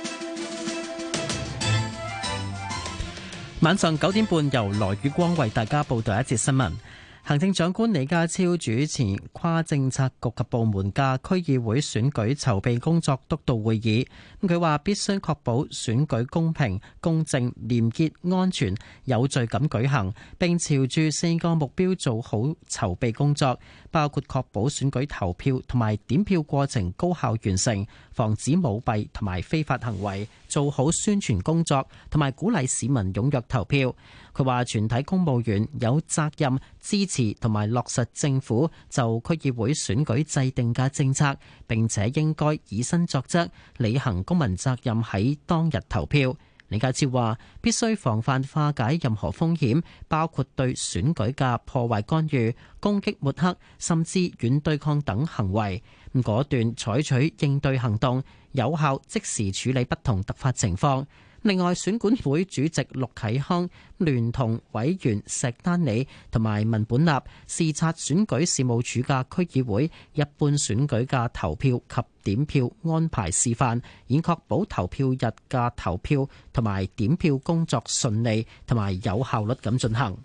Speaker 12: 晚上九點半，由羅宇光為大家報道一節新聞。行政長官李家超主持跨政策局及部門嘅區議會選舉籌備工作督導會議。佢話必須確保選舉公平、公正、廉潔、安全、有序咁舉行，並朝住四個目標做好籌備工作，包括確保選舉投票同埋點票過程高效完成，防止舞弊同埋非法行為，做好宣傳工作，同埋鼓勵市民踴躍投票。佢話全體公務員有責任支持同埋落實政府就區議會選舉制定嘅政策，並且應該以身作則，履行公民責任喺當日投票。李家超話必須防範化解任何風險，包括對選舉嘅破壞干預、攻擊抹黑，甚至軟對抗等行為，果斷採取應對行動，有效即時處理不同突發情況。另外，選管會主席陸啟康聯同委員石丹理同埋文本立視察選舉事務處嘅區議會一般選舉嘅投票及點票安排示範，以確保投票日嘅投票同埋點票工作順利同埋有效率咁進行。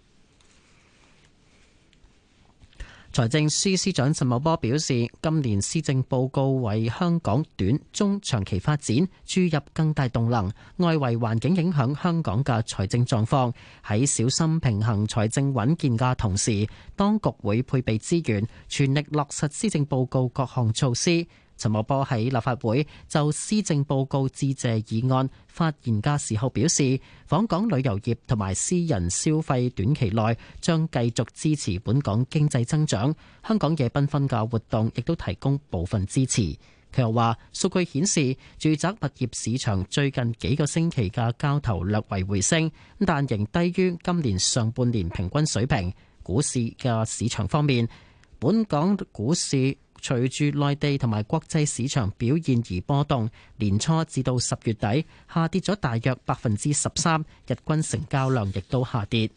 Speaker 12: 財政司司長陳茂波表示，今年施政報告為香港短、中、長期發展注入更大動能。外圍環境影響香港嘅財政狀況，喺小心平衡財政穩健嘅同時，當局會配備資源，全力落實施政報告各項措施。陳茂波喺立法會就施政報告致謝議案發言嘅時候表示，訪港旅遊業同埋私人消費短期內將繼續支持本港經濟增長，香港夜繽紛嘅活動亦都提供部分支持。佢又話，數據顯示住宅物業市場最近幾個星期嘅交投略為回升，但仍低於今年上半年平均水平。股市嘅市場方面，本港股市隨住內地同埋國際市場表現而波動，年初至到十月底下跌咗大約百分之十三，日均成交量亦都下跌。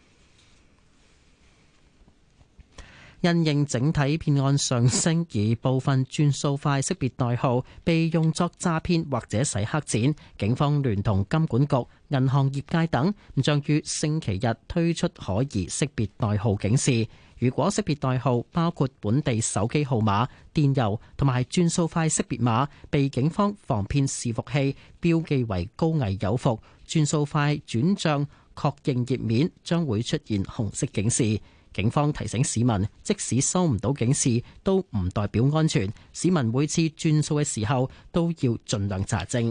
Speaker 12: 因應整體騙案上升，而部分轉數快識別代號被用作詐騙或者洗黑錢，警方聯同金管局、銀行業界等，將於星期日推出可疑識別代號警示。如果識別代號包括本地手機號碼、電郵同埋轉數快識別碼，被警方防騙伺服器標記為高危有伏，轉數快轉賬確認頁面將會出現紅色警示。警方提醒市民，即使收唔到警示，都唔代表安全。市民每次轉數嘅時候都要盡量查證。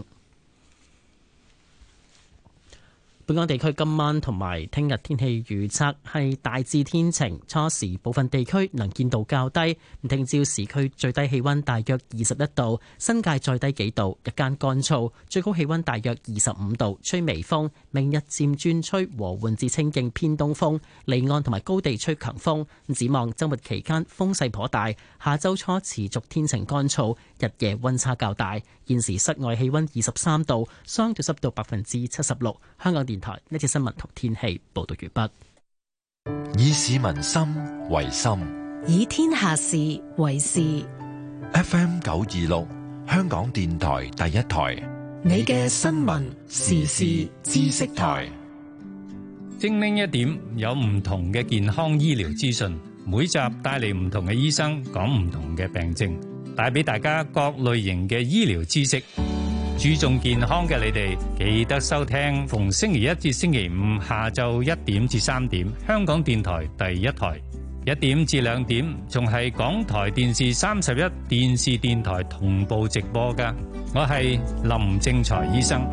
Speaker 12: 本港地區今晚同埋聽日天氣預測係大致天晴，初時部分地區能見度較低。聽朝市區最低氣溫大約二十一度，新界再低幾度，日間乾燥，最高氣溫大約二十五度，吹微風。明日漸轉吹和緩至清勁偏東風，離岸同埋高地吹強風。展望週末期間風勢頗大，下週初持續天晴乾燥，日夜溫差較大。現時室外氣溫二十三度，相對濕度百分之七十六。香港電台呢次新聞同天氣報道完畢。
Speaker 11: 以市民心為心，
Speaker 13: 以天下事為事。
Speaker 11: F M 九二六，香港電台第一台，
Speaker 13: 你嘅新聞時事知識台。
Speaker 24: 精靈一點，有唔同嘅健康醫療資訊，每集帶嚟唔同嘅醫生講唔同嘅病症，帶俾大家各類型嘅醫療知識。注重健康嘅你哋，記得收聽逢星期一至星期五下晝一點至三點，香港電台第一台；一點至兩點，仲係港台電視三十一電視電台同步直播噶。我係林正財醫生。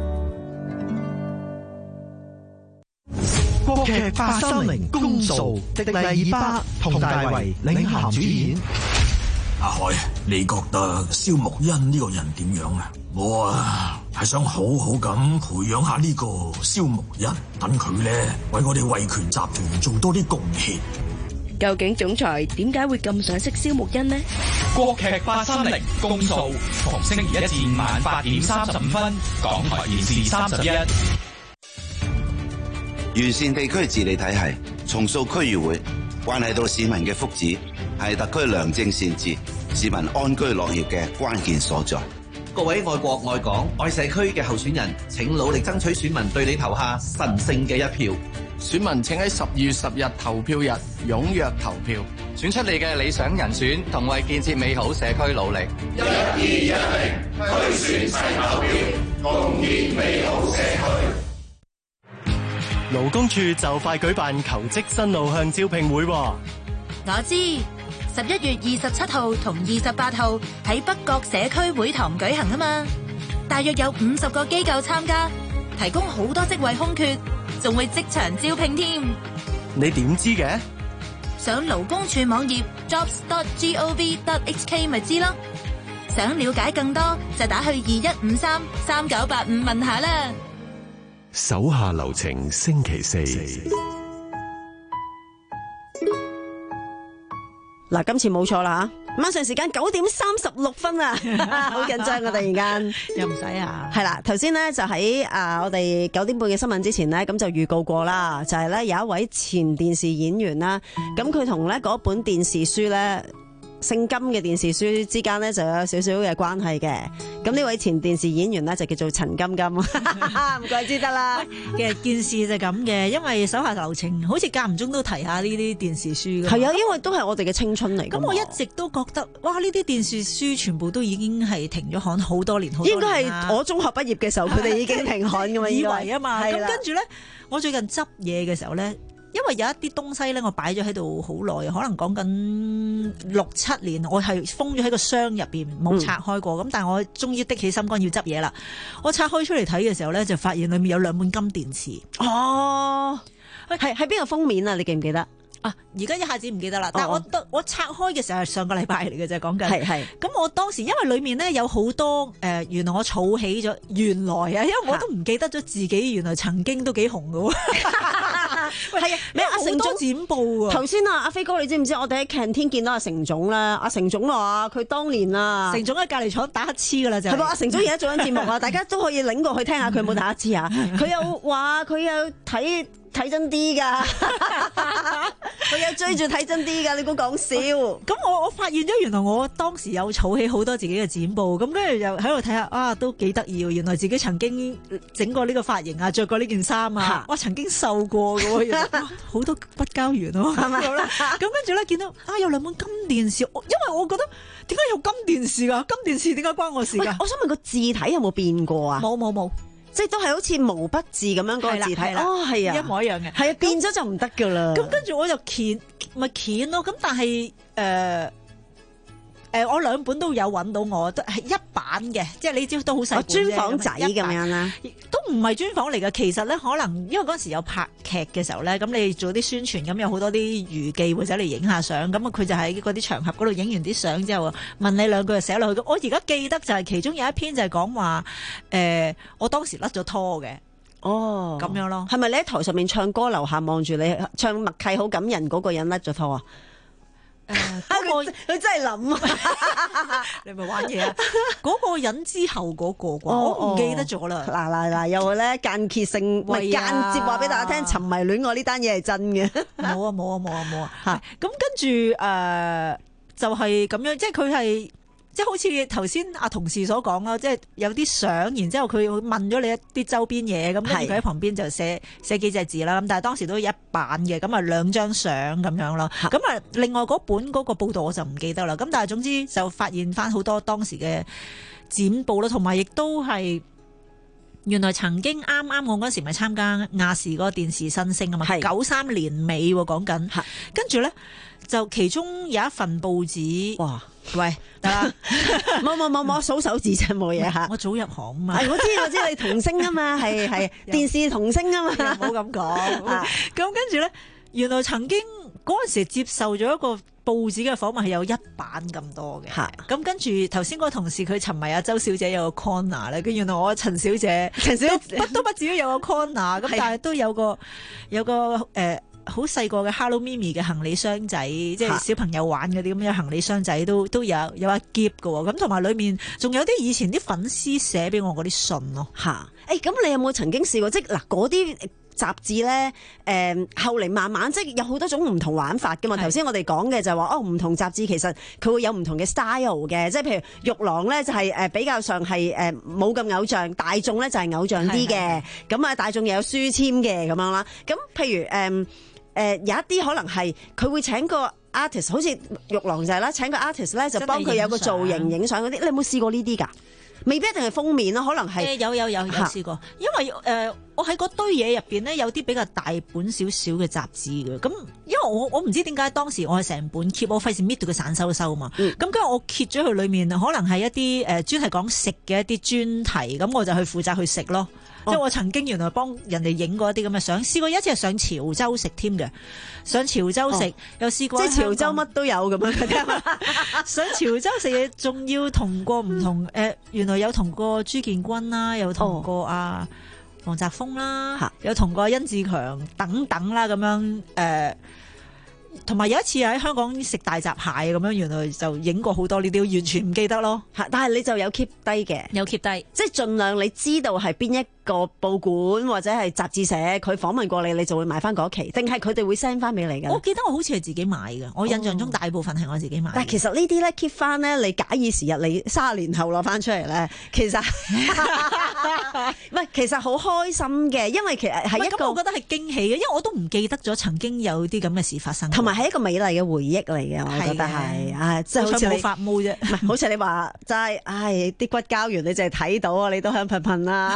Speaker 25: 國劇八三零公訴，迪麗熱巴、佟大為領銜主演。
Speaker 26: 阿海，你覺得蕭木恩呢個人點樣啊？我啊係想好好咁培養下呢個蕭木恩，等佢咧為我哋惠權集團做多啲貢獻。
Speaker 27: 究竟總裁點解會咁想識蕭木恩呢？
Speaker 25: 國劇八三零公訴，逢星期一至五晚八點三十五分，港台電視三十一。
Speaker 15: 完善地區治理體系，重塑區議會，關係到市民嘅福祉，係特區良政善治、 市民安居樂業嘅關鍵所在。
Speaker 9: 各位愛國愛港愛社區嘅候選人，請努力爭取選民對你投下神聖嘅一票。
Speaker 14: 選民請喺十二月十日投票日踴躍投票，
Speaker 16: 選出你嘅理想人選，同為建設美好社區努力。
Speaker 17: 一、二、一零，推選齊投票，共建美好社區。
Speaker 18: 勞工處就快舉辦求職新路向招聘會。
Speaker 19: 我知，十一月二十七號同二十八號喺北角社區會堂舉行啊嘛，大約有五十個機構參加，提供好多職位空缺，仲會即場招聘添。
Speaker 18: 你點知嘅？
Speaker 19: 上勞工處網頁 jobs dot gov dot hk 咪知咯。想了解更多就打去二一五三三九八五問下啦。
Speaker 2: 手下留情，星期四。
Speaker 1: 嗱，今次冇錯啦嚇，晚上時間九點三十六分啊，好緊張啊！突然間
Speaker 3: 又唔使啊，
Speaker 1: 係啦，頭先咧就喺啊我哋九點半嘅新聞之前咧，咁就預告過啦，就係咧有一位前電視演員啦，咁佢同咧嗰本電視書咧。姓金嘅電視書之間咧就有少少嘅關係嘅，咁呢位前電視演員咧就叫做陳金金，唔怪之得啦。
Speaker 3: 其實件事就咁嘅，因為手下留情，好似間唔中都提下呢啲電視書㗎。
Speaker 1: 係啊，因為都係我哋嘅青春嚟。咁
Speaker 3: 我一直都覺得，哇！呢啲電視書全部都已經係停咗刊好多年，好多年。
Speaker 1: 應該係我中學畢業嘅時候，佢哋已經停刊㗎嘛。
Speaker 3: 以為啊嘛，咁跟住咧，我最近執嘢嘅時候咧。因為有一啲東西咧，我擺咗喺度好耐，可能講緊六七年，我係封咗喺個箱入邊，冇拆開過。咁、嗯、但係我終於的起心肝要執嘢啦。我拆開出嚟睇嘅時候咧，就發現裏面有兩本金電池。
Speaker 1: 哦，係係邊個封面啊？你記唔記得？
Speaker 3: 啊！而家一下子唔記得啦，但係我得我拆開嘅時候係上個禮拜嚟嘅啫，講緊。
Speaker 1: 係係。咁
Speaker 3: 我當時因為裡面咧有好多誒、呃，原來我儲起咗，原來啊，因為我都唔記得咗自己原來曾經都幾紅嘅喎。係啊，咩阿成總剪報啊？
Speaker 1: 頭先啊，阿飛哥，你知唔知我哋喺 canteen 見到阿成總咧？阿成總話佢當年啊，
Speaker 3: 成總喺隔離廠打乞嗤㗎啦，就係。
Speaker 1: 係噃，阿成總而家做緊節目啊，大家都可以拎過去聽下佢有冇打乞嗤啊。佢又話佢有睇。睇真啲㗎，佢有追住睇真啲㗎，你估講笑？
Speaker 3: 咁我我發現咗，原來我當時有儲起好多自己嘅剪報，咁跟住又喺度睇下，啊都幾得意喎！原來自己曾經整過呢個髮型啊，着過呢件衫啊，我曾經瘦過嘅喎，原來好多骨膠原咯，係咪？咁跟住咧見到啊有兩本金電視，因為我覺得點解有金電視㗎？金電視點解關我事㗎？
Speaker 1: 我想問個字體有冇變過啊？
Speaker 3: 冇冇冇。
Speaker 1: 即係都係好似毛筆字咁樣嗰個字體，哦係啊，
Speaker 3: 一模一樣嘅，
Speaker 1: 係啊，變咗就唔得噶啦。
Speaker 3: 咁跟住我就鉗咪鉗咯，咁但係誒誒，我兩本都有揾到我，都係一版嘅，即係你知都好細本啫。
Speaker 1: 專訪仔咁樣啦，
Speaker 3: 都唔係專訪嚟嘅。其實咧，可能因為嗰陣時有拍劇嘅時候咧，咁你做啲宣傳，咁有好多啲娛記或者你影下相，咁啊佢就喺嗰啲場合嗰度影完啲相之後，問你兩句就寫落去。我而家記得就係其中有一篇就係講話誒，我當時甩咗拖嘅。
Speaker 1: 哦，
Speaker 3: 咁樣咯。
Speaker 1: 係咪你喺台上面唱歌，樓下望住你唱默契好感人嗰個人甩咗拖啊？誒、呃，嗰、那個佢真係諗啊！
Speaker 3: 你咪玩嘢啊！嗰個人之後嗰個啩，哦、我唔記得咗啦。
Speaker 1: 嗱嗱嗱，又咧間歇性，咪間接話俾大家聽，沉迷戀愛呢單嘢係真嘅。
Speaker 3: 冇啊冇啊冇啊冇啊！嚇，咁跟住誒就係、是、咁樣，即係佢係。即係好似頭先阿同事所講啦，即係有啲相，然之後佢會問咗你一啲周邊嘢，咁跟住佢喺旁邊就寫寫幾隻字啦。咁但係當時都一版嘅，咁啊兩張相咁樣咯。咁啊另外嗰本嗰個報道我就唔記得啦。咁但係總之就發現翻好多當時嘅剪報啦，同埋亦都係原來曾經啱啱我嗰時咪參加亞視嗰個電視新星啊嘛，九三年尾講緊，跟住咧就其中有一份報紙，哇！喂，得啦，
Speaker 1: 冇冇冇冇數手指啫，冇嘢吓。
Speaker 3: 我早入行啊嘛，
Speaker 1: 係我知我知你童星啊嘛，係係電視童星啊嘛，
Speaker 3: 唔好咁講。咁跟住咧，原來曾經嗰陣時接受咗一個報紙嘅訪問係有一版咁多嘅。咁跟住頭先嗰個同事佢尋迷阿周小姐有個 corner 咧，跟原來我陳小姐陳小姐不都不至於有個 corner，咁但係都有個有個誒。呃好細個嘅 Hello Mimi 嘅行李箱仔，即係小朋友玩嗰啲咁樣行李箱仔都都有有一夾嘅喎，咁同埋裏面仲有啲以前啲粉絲寫俾我嗰啲信咯。
Speaker 1: 嚇，誒咁你有冇曾經試過即係嗱嗰啲雜誌咧，誒、呃、後嚟慢慢即係有好多種唔同玩法噶嘛。頭先我哋講嘅就係話，哦唔同雜誌其實佢會有唔同嘅 style 嘅，即係譬如玉郎咧就係誒比較上係誒冇咁偶像，大眾咧就係偶像啲嘅，咁啊大眾又有書籤嘅咁樣啦。咁譬如誒誒、呃呃、有一啲可能係佢會請個 artist， 好似玉郎就係啦，請個 artist 咧就幫佢有個造型影相嗰啲，你有冇試過呢啲㗎？未必一定係封面咯，可能係、
Speaker 3: 呃、有有有有試過，因為誒、呃、我喺嗰堆嘢入邊咧有啲比較大本少少嘅雜誌嘅，咁因為我我唔知點解當時我係成本揭，我費事搣到佢散收收嘛，咁跟住我揭咗佢裏面可能係一啲誒、呃、專係講食嘅一啲專題，咁我就去負責去食咯。即係我曾經原來幫人哋影過一啲咁嘅相，試過一次係上潮州食添嘅，上潮州食、哦、又試過，
Speaker 1: 即係潮州乜都有咁樣。
Speaker 3: 上潮州食嘢仲要同過唔同誒、呃，原來有同過朱建軍啦，有同過阿黃澤鋒啦，哦、有同過甄志強等等啦咁樣誒。呃同埋有一次喺香港食大閘蟹咁樣，原來就影過好多呢啲，完全唔記得咯。
Speaker 1: 但係你就有 keep 低嘅，
Speaker 3: 有 keep 低，
Speaker 1: 即係盡量你知道係邊一個報館或者係雜誌社，佢訪問過你，你就會買翻嗰期，定係佢哋會 send 翻俾你㗎？
Speaker 3: 我記得我好似係自己買嘅，我印象中大部分係我自己買、哦。
Speaker 1: 但係其實呢啲咧 keep 翻咧，你假以時日，你三十年後攞翻出嚟咧，其實唔係，其實好開心嘅，因為其實係一個，
Speaker 3: 我覺得係驚喜嘅，因為我都唔記得咗曾經有啲咁嘅事發生。
Speaker 1: 同埋係一個美麗嘅回憶嚟嘅，我覺得係，唉，即係好似
Speaker 3: 冇發毛啫，
Speaker 1: 唔係好似你話齋，唉，啲骨膠原你淨係睇到啊，你都香噴噴啦。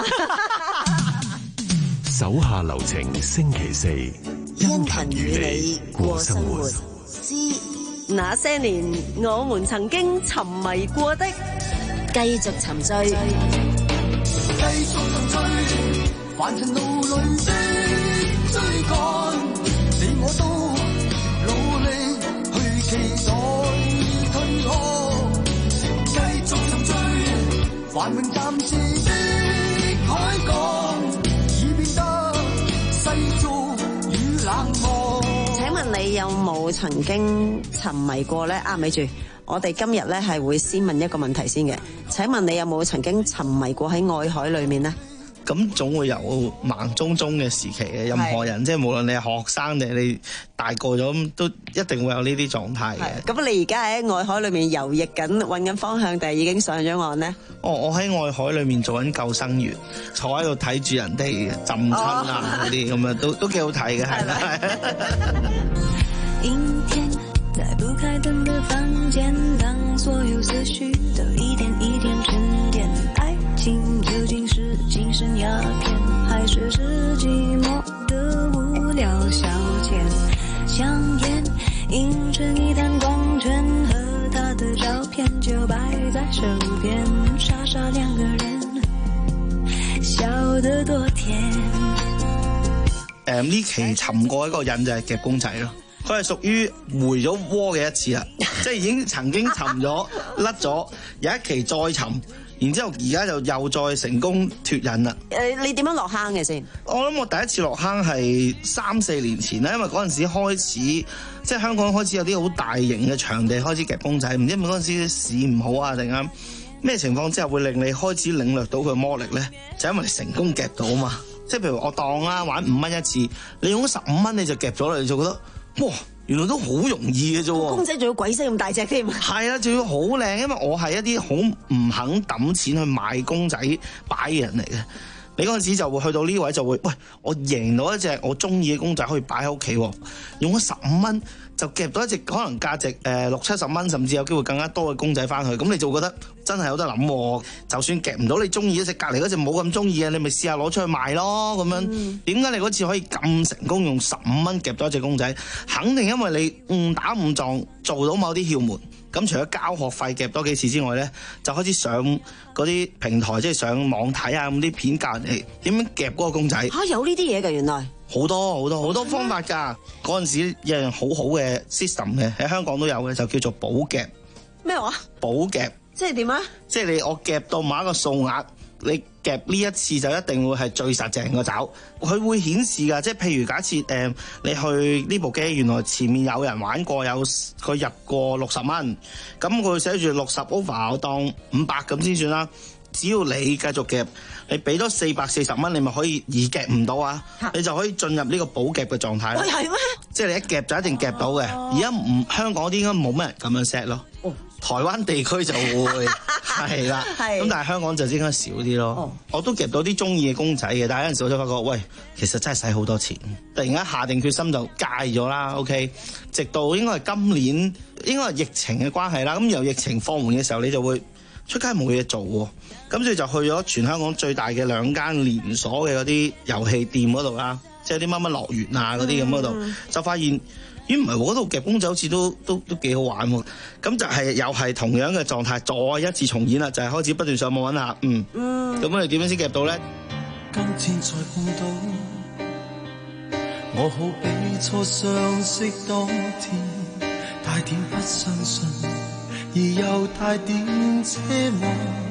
Speaker 2: 手下留情，星期四，殷勤與你過生活。
Speaker 1: 之那些年，我們曾經沉迷過的，繼續沉醉。
Speaker 10: 繼續沉醉，凡塵路裏的追趕，你我都努力去期待退開。繼續沉醉，繁榮暫時的海港，已變得世俗與冷漠。
Speaker 1: 請問你有冇曾經沉迷過呢？啊，咪住，我哋今日呢係會先問一個問題先嘅。請問你有冇曾經沉迷過喺愛海裏面呢？
Speaker 5: 咁總會有盲中中嘅時期嘅，任何人即係無論你係學生定係你大個咗，都一定會有呢啲狀態嘅。
Speaker 1: 咁你而家喺愛海裏面遊弋緊，揾緊方向，定係已經上咗岸呢？
Speaker 5: 哦，我喺愛海裏面做緊救生員，坐喺度睇住人哋浸親啊嗰啲咁樣，都都幾好睇嘅，係啦。
Speaker 10: 陰天，在不開燈的房間，當所有思緒都一點一點沉澱，愛情究竟是精神鴉片，還是是寂寞的無聊消遣？香煙映成一灘光圈，和他的照片就擺在手邊，傻傻兩個人，笑得多甜。
Speaker 5: 誒呢期沉過一個人就係夾公仔咯。佢係屬於回咗窩嘅一次啦，即係已經曾經沉咗甩咗，有一期再沉，然之後而家就又再成功脫癮啦。
Speaker 1: 誒，你點樣落坑嘅先？
Speaker 5: 我諗我第一次落坑係三四年前啦，因為嗰陣時開始即係香港開始有啲好大型嘅場地開始夾公仔，唔知係咪嗰陣時市唔好啊定係咩情況之下會令你開始領略到佢魔力咧？就因為你成功夾到啊嘛！即係譬如我當啦，玩五蚊一次，你用咗十五蚊你就夾咗啦，你就覺得哇，原來都好容易嘅啫喎！
Speaker 1: 公仔仲要鬼死咁大隻添，
Speaker 5: 係啊，仲要好靚，因為我係一啲好唔肯抌錢去買公仔擺嘅人嚟嘅。你嗰陣時就會去到呢位就會，喂，我贏到一隻我中意嘅公仔可以擺喺屋企，用咗十五蚊就夾到一隻可能價值誒六七十蚊，甚至有機會更加多嘅公仔翻去，咁你就覺得真係有得諗。就算夾唔到你中意一隻，隔離嗰隻冇咁中意嘅，你咪試下攞出去賣咯咁樣。點解、嗯、你嗰次可以咁成功用十五蚊夾到一隻公仔？肯定因為你誤打誤撞做到某啲竅門。咁除咗交學費夾多幾次之外咧，就開始上嗰啲平台，即係上網睇啊咁啲片教人哋點樣夾嗰個公仔。
Speaker 1: 嚇、啊、有呢啲嘢㗎，原來
Speaker 5: 好多好多好多方法㗎。嗰陣時有樣好好嘅 system 嘅，喺香港都有嘅，就叫做保夾。
Speaker 1: 咩話？
Speaker 5: 保夾
Speaker 1: 即係點啊？即
Speaker 5: 係你我夾到某一個數額，你夾呢一次就一定會係最實淨個爪。佢會顯示㗎，即係譬如假設誒、呃、你去呢部機，原來前面有人玩過，有佢入過六十蚊，咁佢寫住六十 over，我當五百咁先算啦。 只要你繼續夾，你俾多四百四十蚊，你咪可以而夾唔到啊，你就可以進入呢個補夾嘅狀態。
Speaker 1: 喂，係咩？
Speaker 5: 即係你一夾就一定夾到嘅。而家唔香港啲應該冇乜人咁樣 set 咯。
Speaker 1: 哦，
Speaker 5: 台灣地區就會係啦，咁但係香港就應該少啲咯。哦、我都夾到啲中意嘅公仔嘅，但係有陣時我就發覺，喂，其實真係使好多錢。突然間下定決心就戒咗啦。OK， 直到應該係今年，應該係疫情嘅關係啦。咁由疫情放緩嘅時候，你就會出街冇嘢做喎，咁所以就去咗全香港最大嘅兩間連鎖嘅嗰啲遊戲店嗰度啦，即係啲乜乜樂園啊嗰啲咁嗰度，嗯、就發現咦唔係喎，嗰度夾公仔好似都都都幾好玩喎，咁就係又係同樣嘅狀態，再一次重演啦，就係、是、開始不斷上網揾下，嗯，咁我哋點樣先夾到咧？
Speaker 4: 今天再碰到，我好比初相識當天，帶點不相信。而又帶點奢望，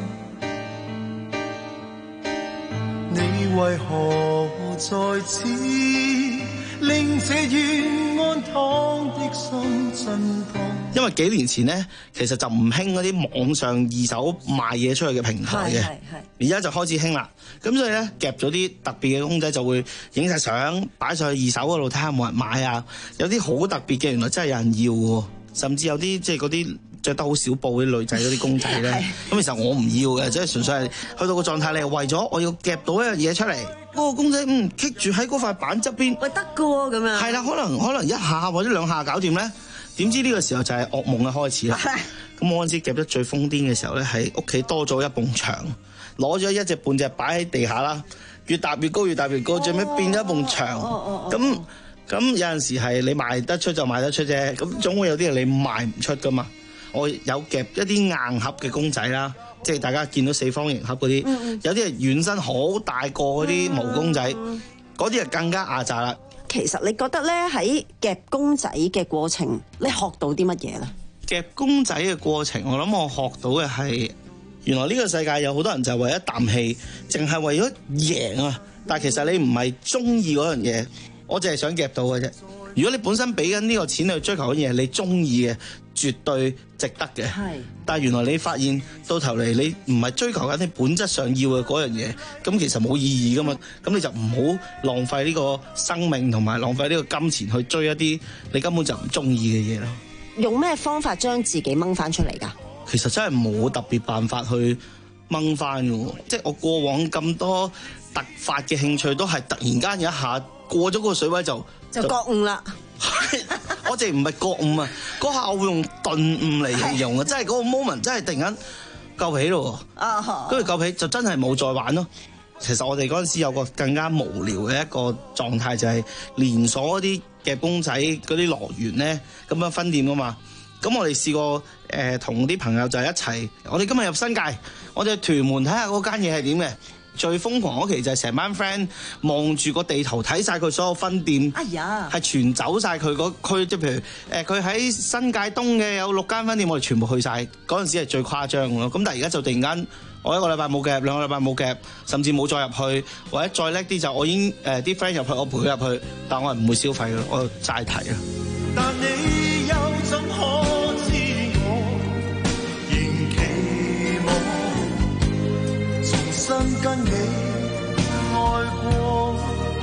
Speaker 4: 你為何在此令這願安躺的心震盪？
Speaker 5: 因為幾年前呢，其實就唔興嗰啲網上二手賣嘢出去嘅平台嘅，而家就開始興啦。咁所以咧，夾咗啲特別嘅公仔就會影晒相擺上去二手嗰度睇下冇人買啊。有啲好特別嘅，原來真係有人要喎，甚至有啲即係嗰啲着得好少布啲女仔嗰啲公仔咧，咁其實我唔要嘅，即係純粹係去到個狀態，你係為咗我要夾到一樣嘢出嚟，嗰、嗰個公仔嗯棘住喺嗰塊板側邊，
Speaker 1: 喂得㗎喎咁樣，係
Speaker 5: 啦，可能可能一下或者兩下搞掂咧，點知呢個時候就係噩夢嘅開始啦。咁我嗰陣時夾得最瘋癲嘅時候咧，係屋企多咗一埲牆，攞咗一隻半隻擺喺地下啦，越搭越高，越搭越高，最尾變咗一埲牆。咁咁有陣時係你賣得出就賣得出啫，咁總會有啲嘢你賣唔出噶嘛。我有夾一啲硬盒嘅公仔啦，即係大家見到四方形盒嗰啲，嗯、有啲係軟身好大個嗰啲毛公仔，嗰啲係更加壓榨啦。
Speaker 1: 其實你覺得咧喺夾公仔嘅過程，你學到啲乜嘢咧？
Speaker 5: 夾公仔嘅過程，我諗我學到嘅係原來呢個世界有好多人就係為一啖氣，淨係為咗贏啊！但係其實你唔係中意嗰樣嘢，我淨係想夾到嘅啫。如果你本身俾緊呢個錢去追求嗰樣嘢，你中意嘅，絕對值得嘅。係，但係原來你發現到頭嚟，你唔係追求緊你本質上要嘅嗰樣嘢，咁其實冇意義噶嘛。咁你就唔好浪費呢個生命同埋浪費呢個金錢去追一啲你根本就唔中意嘅嘢咯。
Speaker 1: 用咩方法將自己掹翻出嚟㗎？
Speaker 5: 其實真係冇特別辦法去掹翻嘅，即係我過往咁多突發嘅興趣都係突然間有一下過咗個水位就
Speaker 1: 就覺悟啦。
Speaker 5: 我淨唔係覺悟啊，嗰下我會用頓悟嚟形容啊，真係嗰個 moment 真係突然間救起咯，跟住救起就真係冇再玩咯。其實我哋嗰陣時有個更加無聊嘅一個狀態，就係、是、連鎖嗰啲嘅公仔嗰啲樂園咧，咁樣分店噶嘛。咁我哋試過誒同啲朋友就一齊，我哋今日入新界，我哋屯門睇下嗰間嘢係點嘅。最瘋狂嗰期就係成班 friend 望住個地圖睇晒佢所有分店，哎呀，係全走晒佢嗰區，即係譬如誒佢喺新界東嘅有六間分店，我哋全部去晒。嗰陣時係最誇張嘅咯。咁但係而家就突然間我一個禮拜冇夾，兩個禮拜冇夾，甚至冇再入去，或者再叻啲就我已經誒啲 friend 入去，我陪佢入去，但我係唔會消費嘅，我齋睇啊。但你又怎可知我仍期望重新跟你愛過，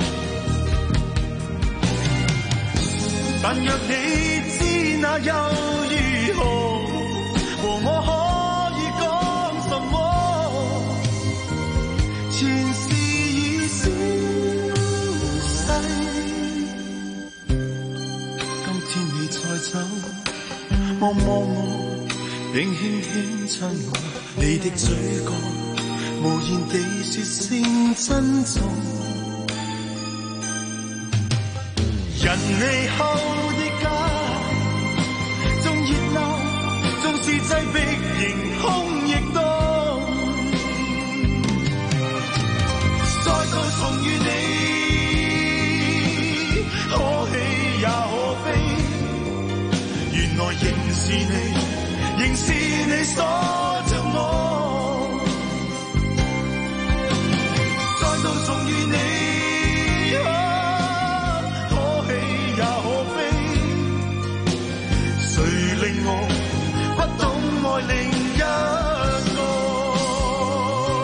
Speaker 5: 但若你知那又如何，和我可以講什麼，前事已消逝，今天你再走，望望我，並輕輕親我，你的嘴角無言地說聲珍重，人離後的家，縱熱鬧，縱是擠迫，仍空亦凍。再度重遇你，可喜也可悲，原來仍是你，仍是你鎖着我。再度重遇你，啊，可喜也可悲，誰令我不懂愛另一個？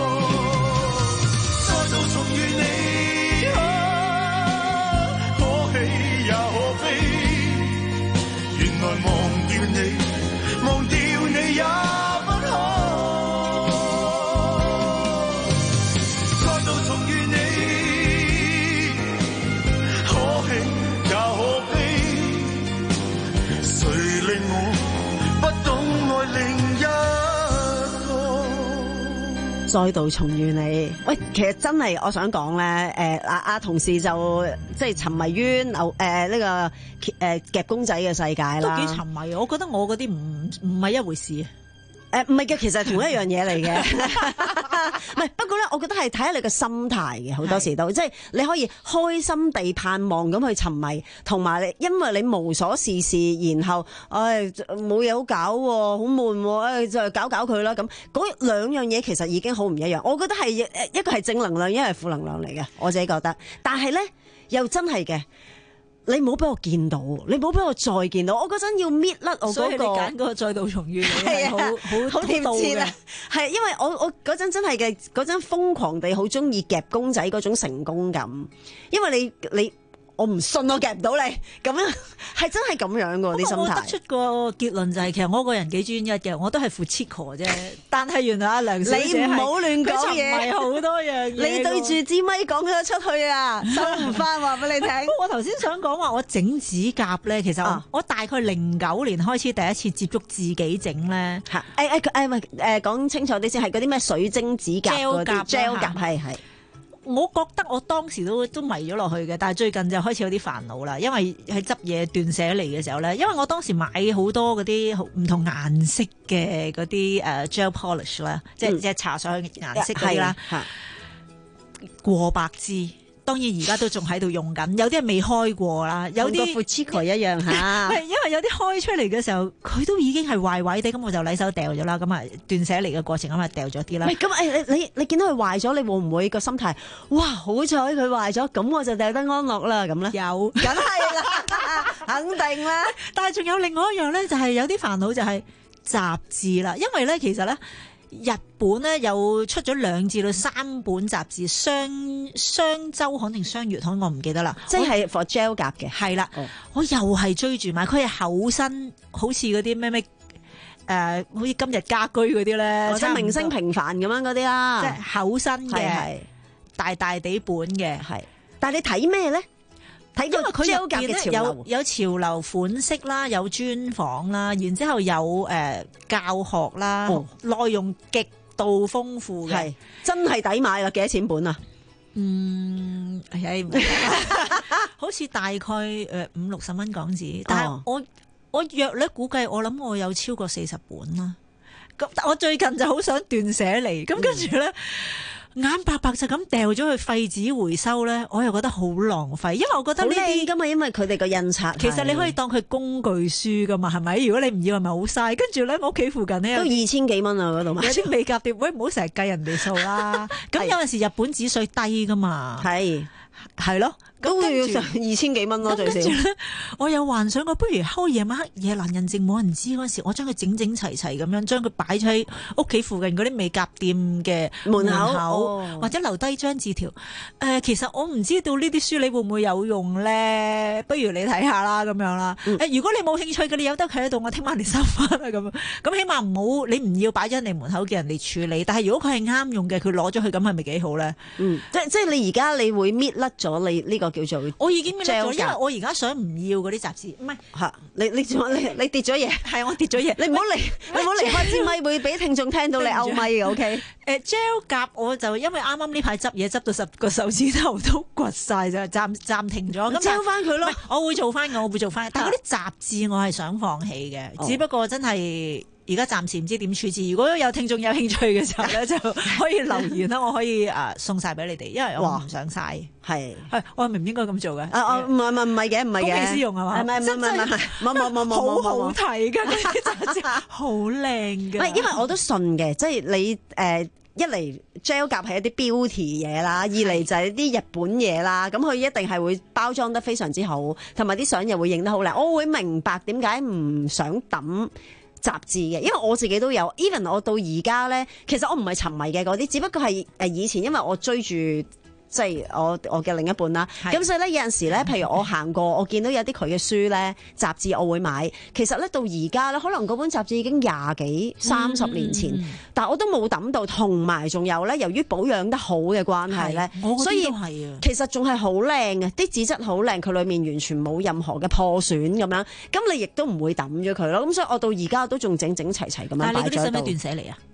Speaker 1: 再度重遇你。喂，其實真係我想講咧，誒阿阿同事就即係沉迷於牛誒呢個誒夾公仔嘅世界啦，
Speaker 3: 都幾沉迷。我覺得我嗰啲唔唔係一回事。
Speaker 1: 誒唔係嘅，其實係同一樣嘢嚟嘅。唔係，不過咧，我覺得係睇下你嘅心態嘅，好多時都即係你可以開心地盼望咁去沉迷，同埋你因為你無所事事，然後誒冇嘢好搞，好悶，誒、哎、就搞搞佢啦。咁嗰兩樣嘢其實已經好唔一樣。我覺得係一個係正能量，一個係負能量嚟嘅，我自己覺得。但係咧，又真係嘅。你冇俾我見到，你冇俾我再見到，我嗰陣要搣甩我嗰、嗰個。所以你揀嗰個再度重遇，係好好好貼切啊！係因為我我嗰陣真係嘅，嗰陣瘋狂地好中意夾公仔嗰種成功感，因為你你。我唔信我夾唔到你，咁樣係真係咁樣噶啲心態。我得出個結論就係、是，其實我個人幾專一嘅，我都係副 Chico 啫。但係原來阿梁小姐你唔好亂講嘢，係好多樣嘢。你對住支咪講咗出去啊，收唔翻話俾你聽。我頭先想講話，我整指甲咧，其實我、啊、我大概零九年開始第一次接觸自己整咧。嚇誒誒誒，唔係誒講清楚啲先，係嗰啲咩水晶指甲嗰啲 gel 甲，係係。我覺得我當時都都迷咗落去嘅，但係最近就開始有啲煩惱啦，因為喺執嘢斷捨離嘅時候咧，因為我當時買好多嗰啲唔同顏色嘅嗰啲誒 gel polish 啦、嗯，即係即係搽上去顏色嗰啲啦，過百支。當然而家都仲喺度用緊，有啲係未開過啦，有啲副 Chico 一樣嚇。因為有啲開出嚟嘅時候，佢都已經係壞壞地，咁我就禮手掉咗啦。咁啊斷捨離嘅過程咁啊掉咗啲啦。咁誒你你你見到佢壞咗，你會唔會個心態？哇！好彩佢壞咗，咁我就掉得安樂啦。咁咧有，梗係啦，肯定啦。但係仲有另外一樣咧，就係有啲煩惱就係雜誌啦，因為咧其實咧。日本咧又出咗兩至到三本雜誌，雙雙週刊定雙月刊，我唔記得啦。即係 for gel 夾嘅，係啦。哦、我又係追住買，佢係厚身，好似嗰啲咩咩誒，好似今日家居嗰啲咧，或者明星平凡咁樣嗰啲啦。即係厚身嘅，大大地本嘅，係。但係你睇咩咧？因為佢入邊咧有有潮流款式啦，有專訪啦，然之後有誒、呃、教學啦，哦、內容極度豐富嘅，真係抵買啦！幾多錢本啊？嗯，係好似大概誒五六十蚊港紙，但係我、哦、我約略估計，我諗我有超過四十本啦。咁我最近就好想斷捨離，咁跟住咧。嗯眼白白就咁掉咗去廢紙回收咧，我又覺得好浪費，因為我覺得呢啲噶嘛，因為佢哋個印刷，其實你可以當佢工具書噶嘛，係咪？如果你唔要，係咪好嘥？跟住咧，我屋企附近咧都二千幾蚊啊，嗰度買有啲美甲店，喂，唔好成日計人哋數啦。咁有陣時日本紙稅低噶嘛，係係咯。都要成二千幾蚊咯，最少。跟住咧，我有幻想過，不如睺夜晚黑夜闌人靜冇人知嗰時，我將佢整整齊齊咁樣，將佢擺喺屋企附近嗰啲美甲店嘅門口，門口哦、或者留低張字條。誒、呃，其實我唔知道呢啲書你會唔會有用咧？不如你睇下啦，咁樣啦。誒、嗯，如果你冇興趣嘅，你由得佢喺度，我聽晚嚟收翻啦，咁。咁起碼唔好，你唔要擺咗你門口嘅人嚟處理。但係如果佢係啱用嘅，佢攞咗去，咁係咪幾好咧？嗯，即即係你而家你會搣甩咗你呢個。叫做我已經搣甩咗，因為我而家想唔要嗰啲雜誌，唔係嚇你你你你跌咗嘢，係我跌咗嘢，你唔好離你唔好離開支咪，會俾聽眾聽到你勾咪嘅 OK。誒 gel 夾我就因為啱啱呢排執嘢執到十個手指頭都掘晒，就暫暫停咗，咁收翻佢咯。我會做翻嘅，我會做翻，但係嗰啲雜誌我係想放棄嘅，只不過真係。而家暫時唔知點處置，如果有聽眾有興趣嘅時候咧，就可以留言啦，我可以誒送晒俾你哋，因為我唔想嘥。係係，我係咪唔應該咁做嘅？啊唔係唔係唔係嘅，唔係嘅。公器私用係嘛？唔係唔係唔係唔係，冇冇冇冇冇。好好睇㗎，嗰啲雜誌好靚㗎。唔係，因為我都信嘅，即係你誒、呃、一嚟 gel 夾係一啲 beauty 嘢啦，二嚟就係啲日本嘢啦，咁佢一定係會包裝得非常之好，同埋啲相又會影得好靚。我會明白點解唔想抌雜誌嘅，因為我自己都有 even 我到而家咧，其實我唔係沉迷嘅嗰啲，只不過係誒以前因為我追住即係我我嘅另一半啦，咁所以咧有陣時咧，譬如我行過，我見到有啲佢嘅書咧雜誌，我會買。其實咧到而家咧，可能嗰本雜誌已經廿幾三十年前，嗯、但係我都冇抌到。同埋仲有咧，由於保養得好嘅關係咧，所以其實仲係好靚嘅，啲紙質好靚，佢裡面完全冇任何嘅破損咁樣。咁你亦都唔會抌咗佢咯。咁所以我到而家都仲整整齊齊咁樣擺咗喺度。但係你嗰啲使唔使斷捨離啊？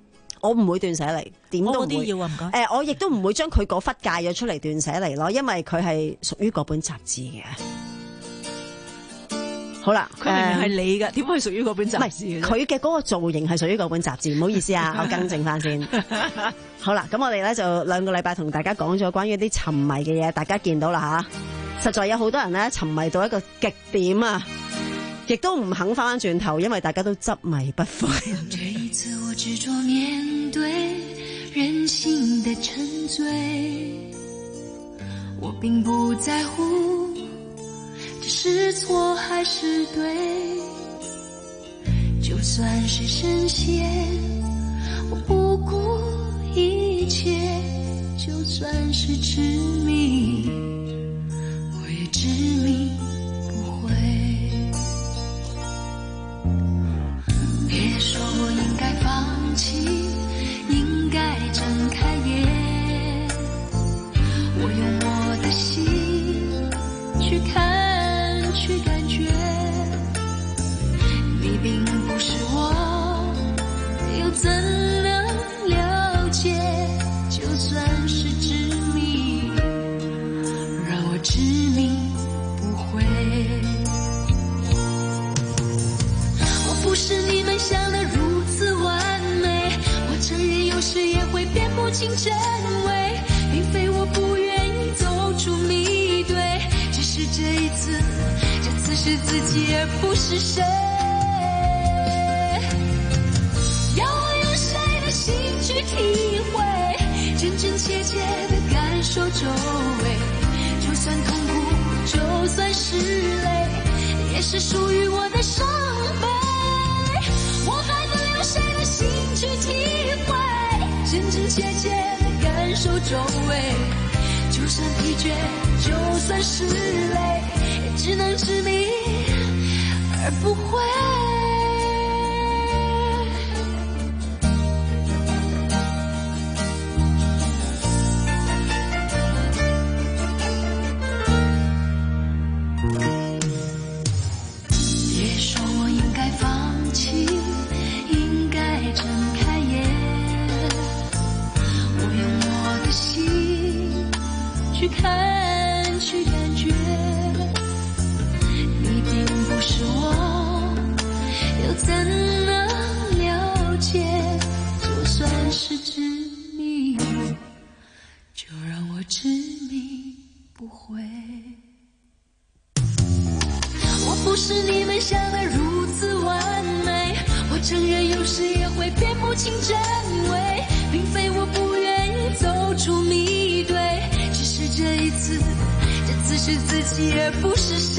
Speaker 1: 我唔會斷捨離，點都唔會。
Speaker 3: 我嗰啲要啊，唔該。
Speaker 1: 誒、呃，我亦都唔會將佢嗰忽戒咗出嚟斷捨離咯，因為佢係屬於嗰本雜誌嘅。好啦，
Speaker 3: 佢明明係你㗎，點、呃、會屬於嗰本雜誌？
Speaker 1: 佢嘅嗰個造型係屬於嗰本雜誌，唔好意思啊，我更正翻先。好啦，咁我哋咧就兩個禮拜同大家講咗關於啲沉迷嘅嘢，大家見到啦吓，實在有好多人咧沉迷到一個極點啊，亦都唔肯翻轉頭，因為大家都執迷不悔。
Speaker 10: 這一次我執着面對人性的沉醉，我並不在乎這是錯還是對，就算是深陷我不顧一切，就算是痴迷我也執迷不悔。別說我應該放棄，應該睜開眼，我用我的心去看去感覺，你並不是我，又怎能了解，就算是執迷讓我執迷不悔。我不是你們想的如此完美，我承認有時也會辨不清真偽，並非我不願意走出迷堆，只是這一次這次是自己而不是誰。要我用誰的心去體會，真真切切的感受周圍，就算痛苦就算是淚，也是屬於我的傷悲。我還能用誰的心去體會，真真切切的感受周圍，就算疲倦就算是累，也只能執迷而不悔。別說我應該放棄，應該睜開眼，我用我的心去看去感覺，你並不是我，又怎能了解，就算是執迷就讓我執迷不悔。我不是你們想的如此完美，我承認有時也會辨不清真偽，並非我不願意走出迷堆，只是這一次這次是自己而不是誰。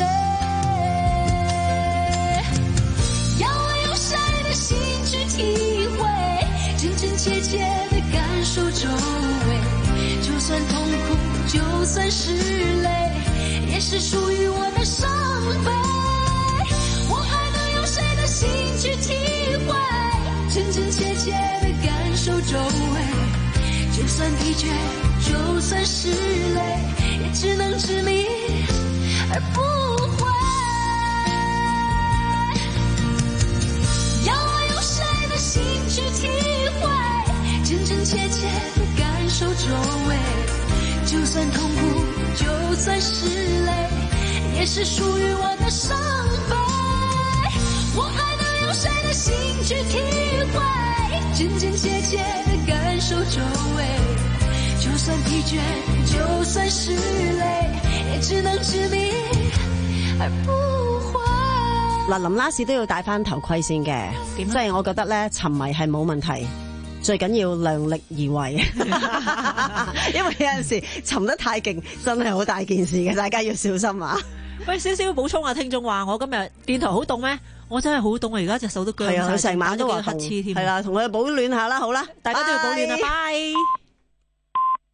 Speaker 10: 要我用誰的心去體會，真真切切的感受周圍，就算痛苦就算是淚，也是屬於我的傷悲。我還能用誰的心去體會，真真切切的感受周圍，就算疲倦就算是累，也只能執迷而不悔。要我用誰的心去體會，真真切切的感受周圍，就算痛苦就算是累，也是屬於我的傷悲。我還能用誰的心去體會，真真切切的感受周圍，就算疲倦就算是累，也只能執迷而不悔。
Speaker 1: 嗱，林拉士都要戴翻頭盔先嘅，即係我覺得咧沉迷係冇問題，最緊要量力而為。因為有陣時沉得太勁真係好大件事嘅，大家要小心啊。
Speaker 3: 喂，少少補充啊，聽眾話我今日電台好凍咩？我真係好凍啊！而家隻手都僵晒，
Speaker 1: 係啊，佢成晚都話
Speaker 3: 黑黐添。
Speaker 1: 係啦，同佢保暖下啦，好啦，
Speaker 3: 大家都要保暖啊，拜。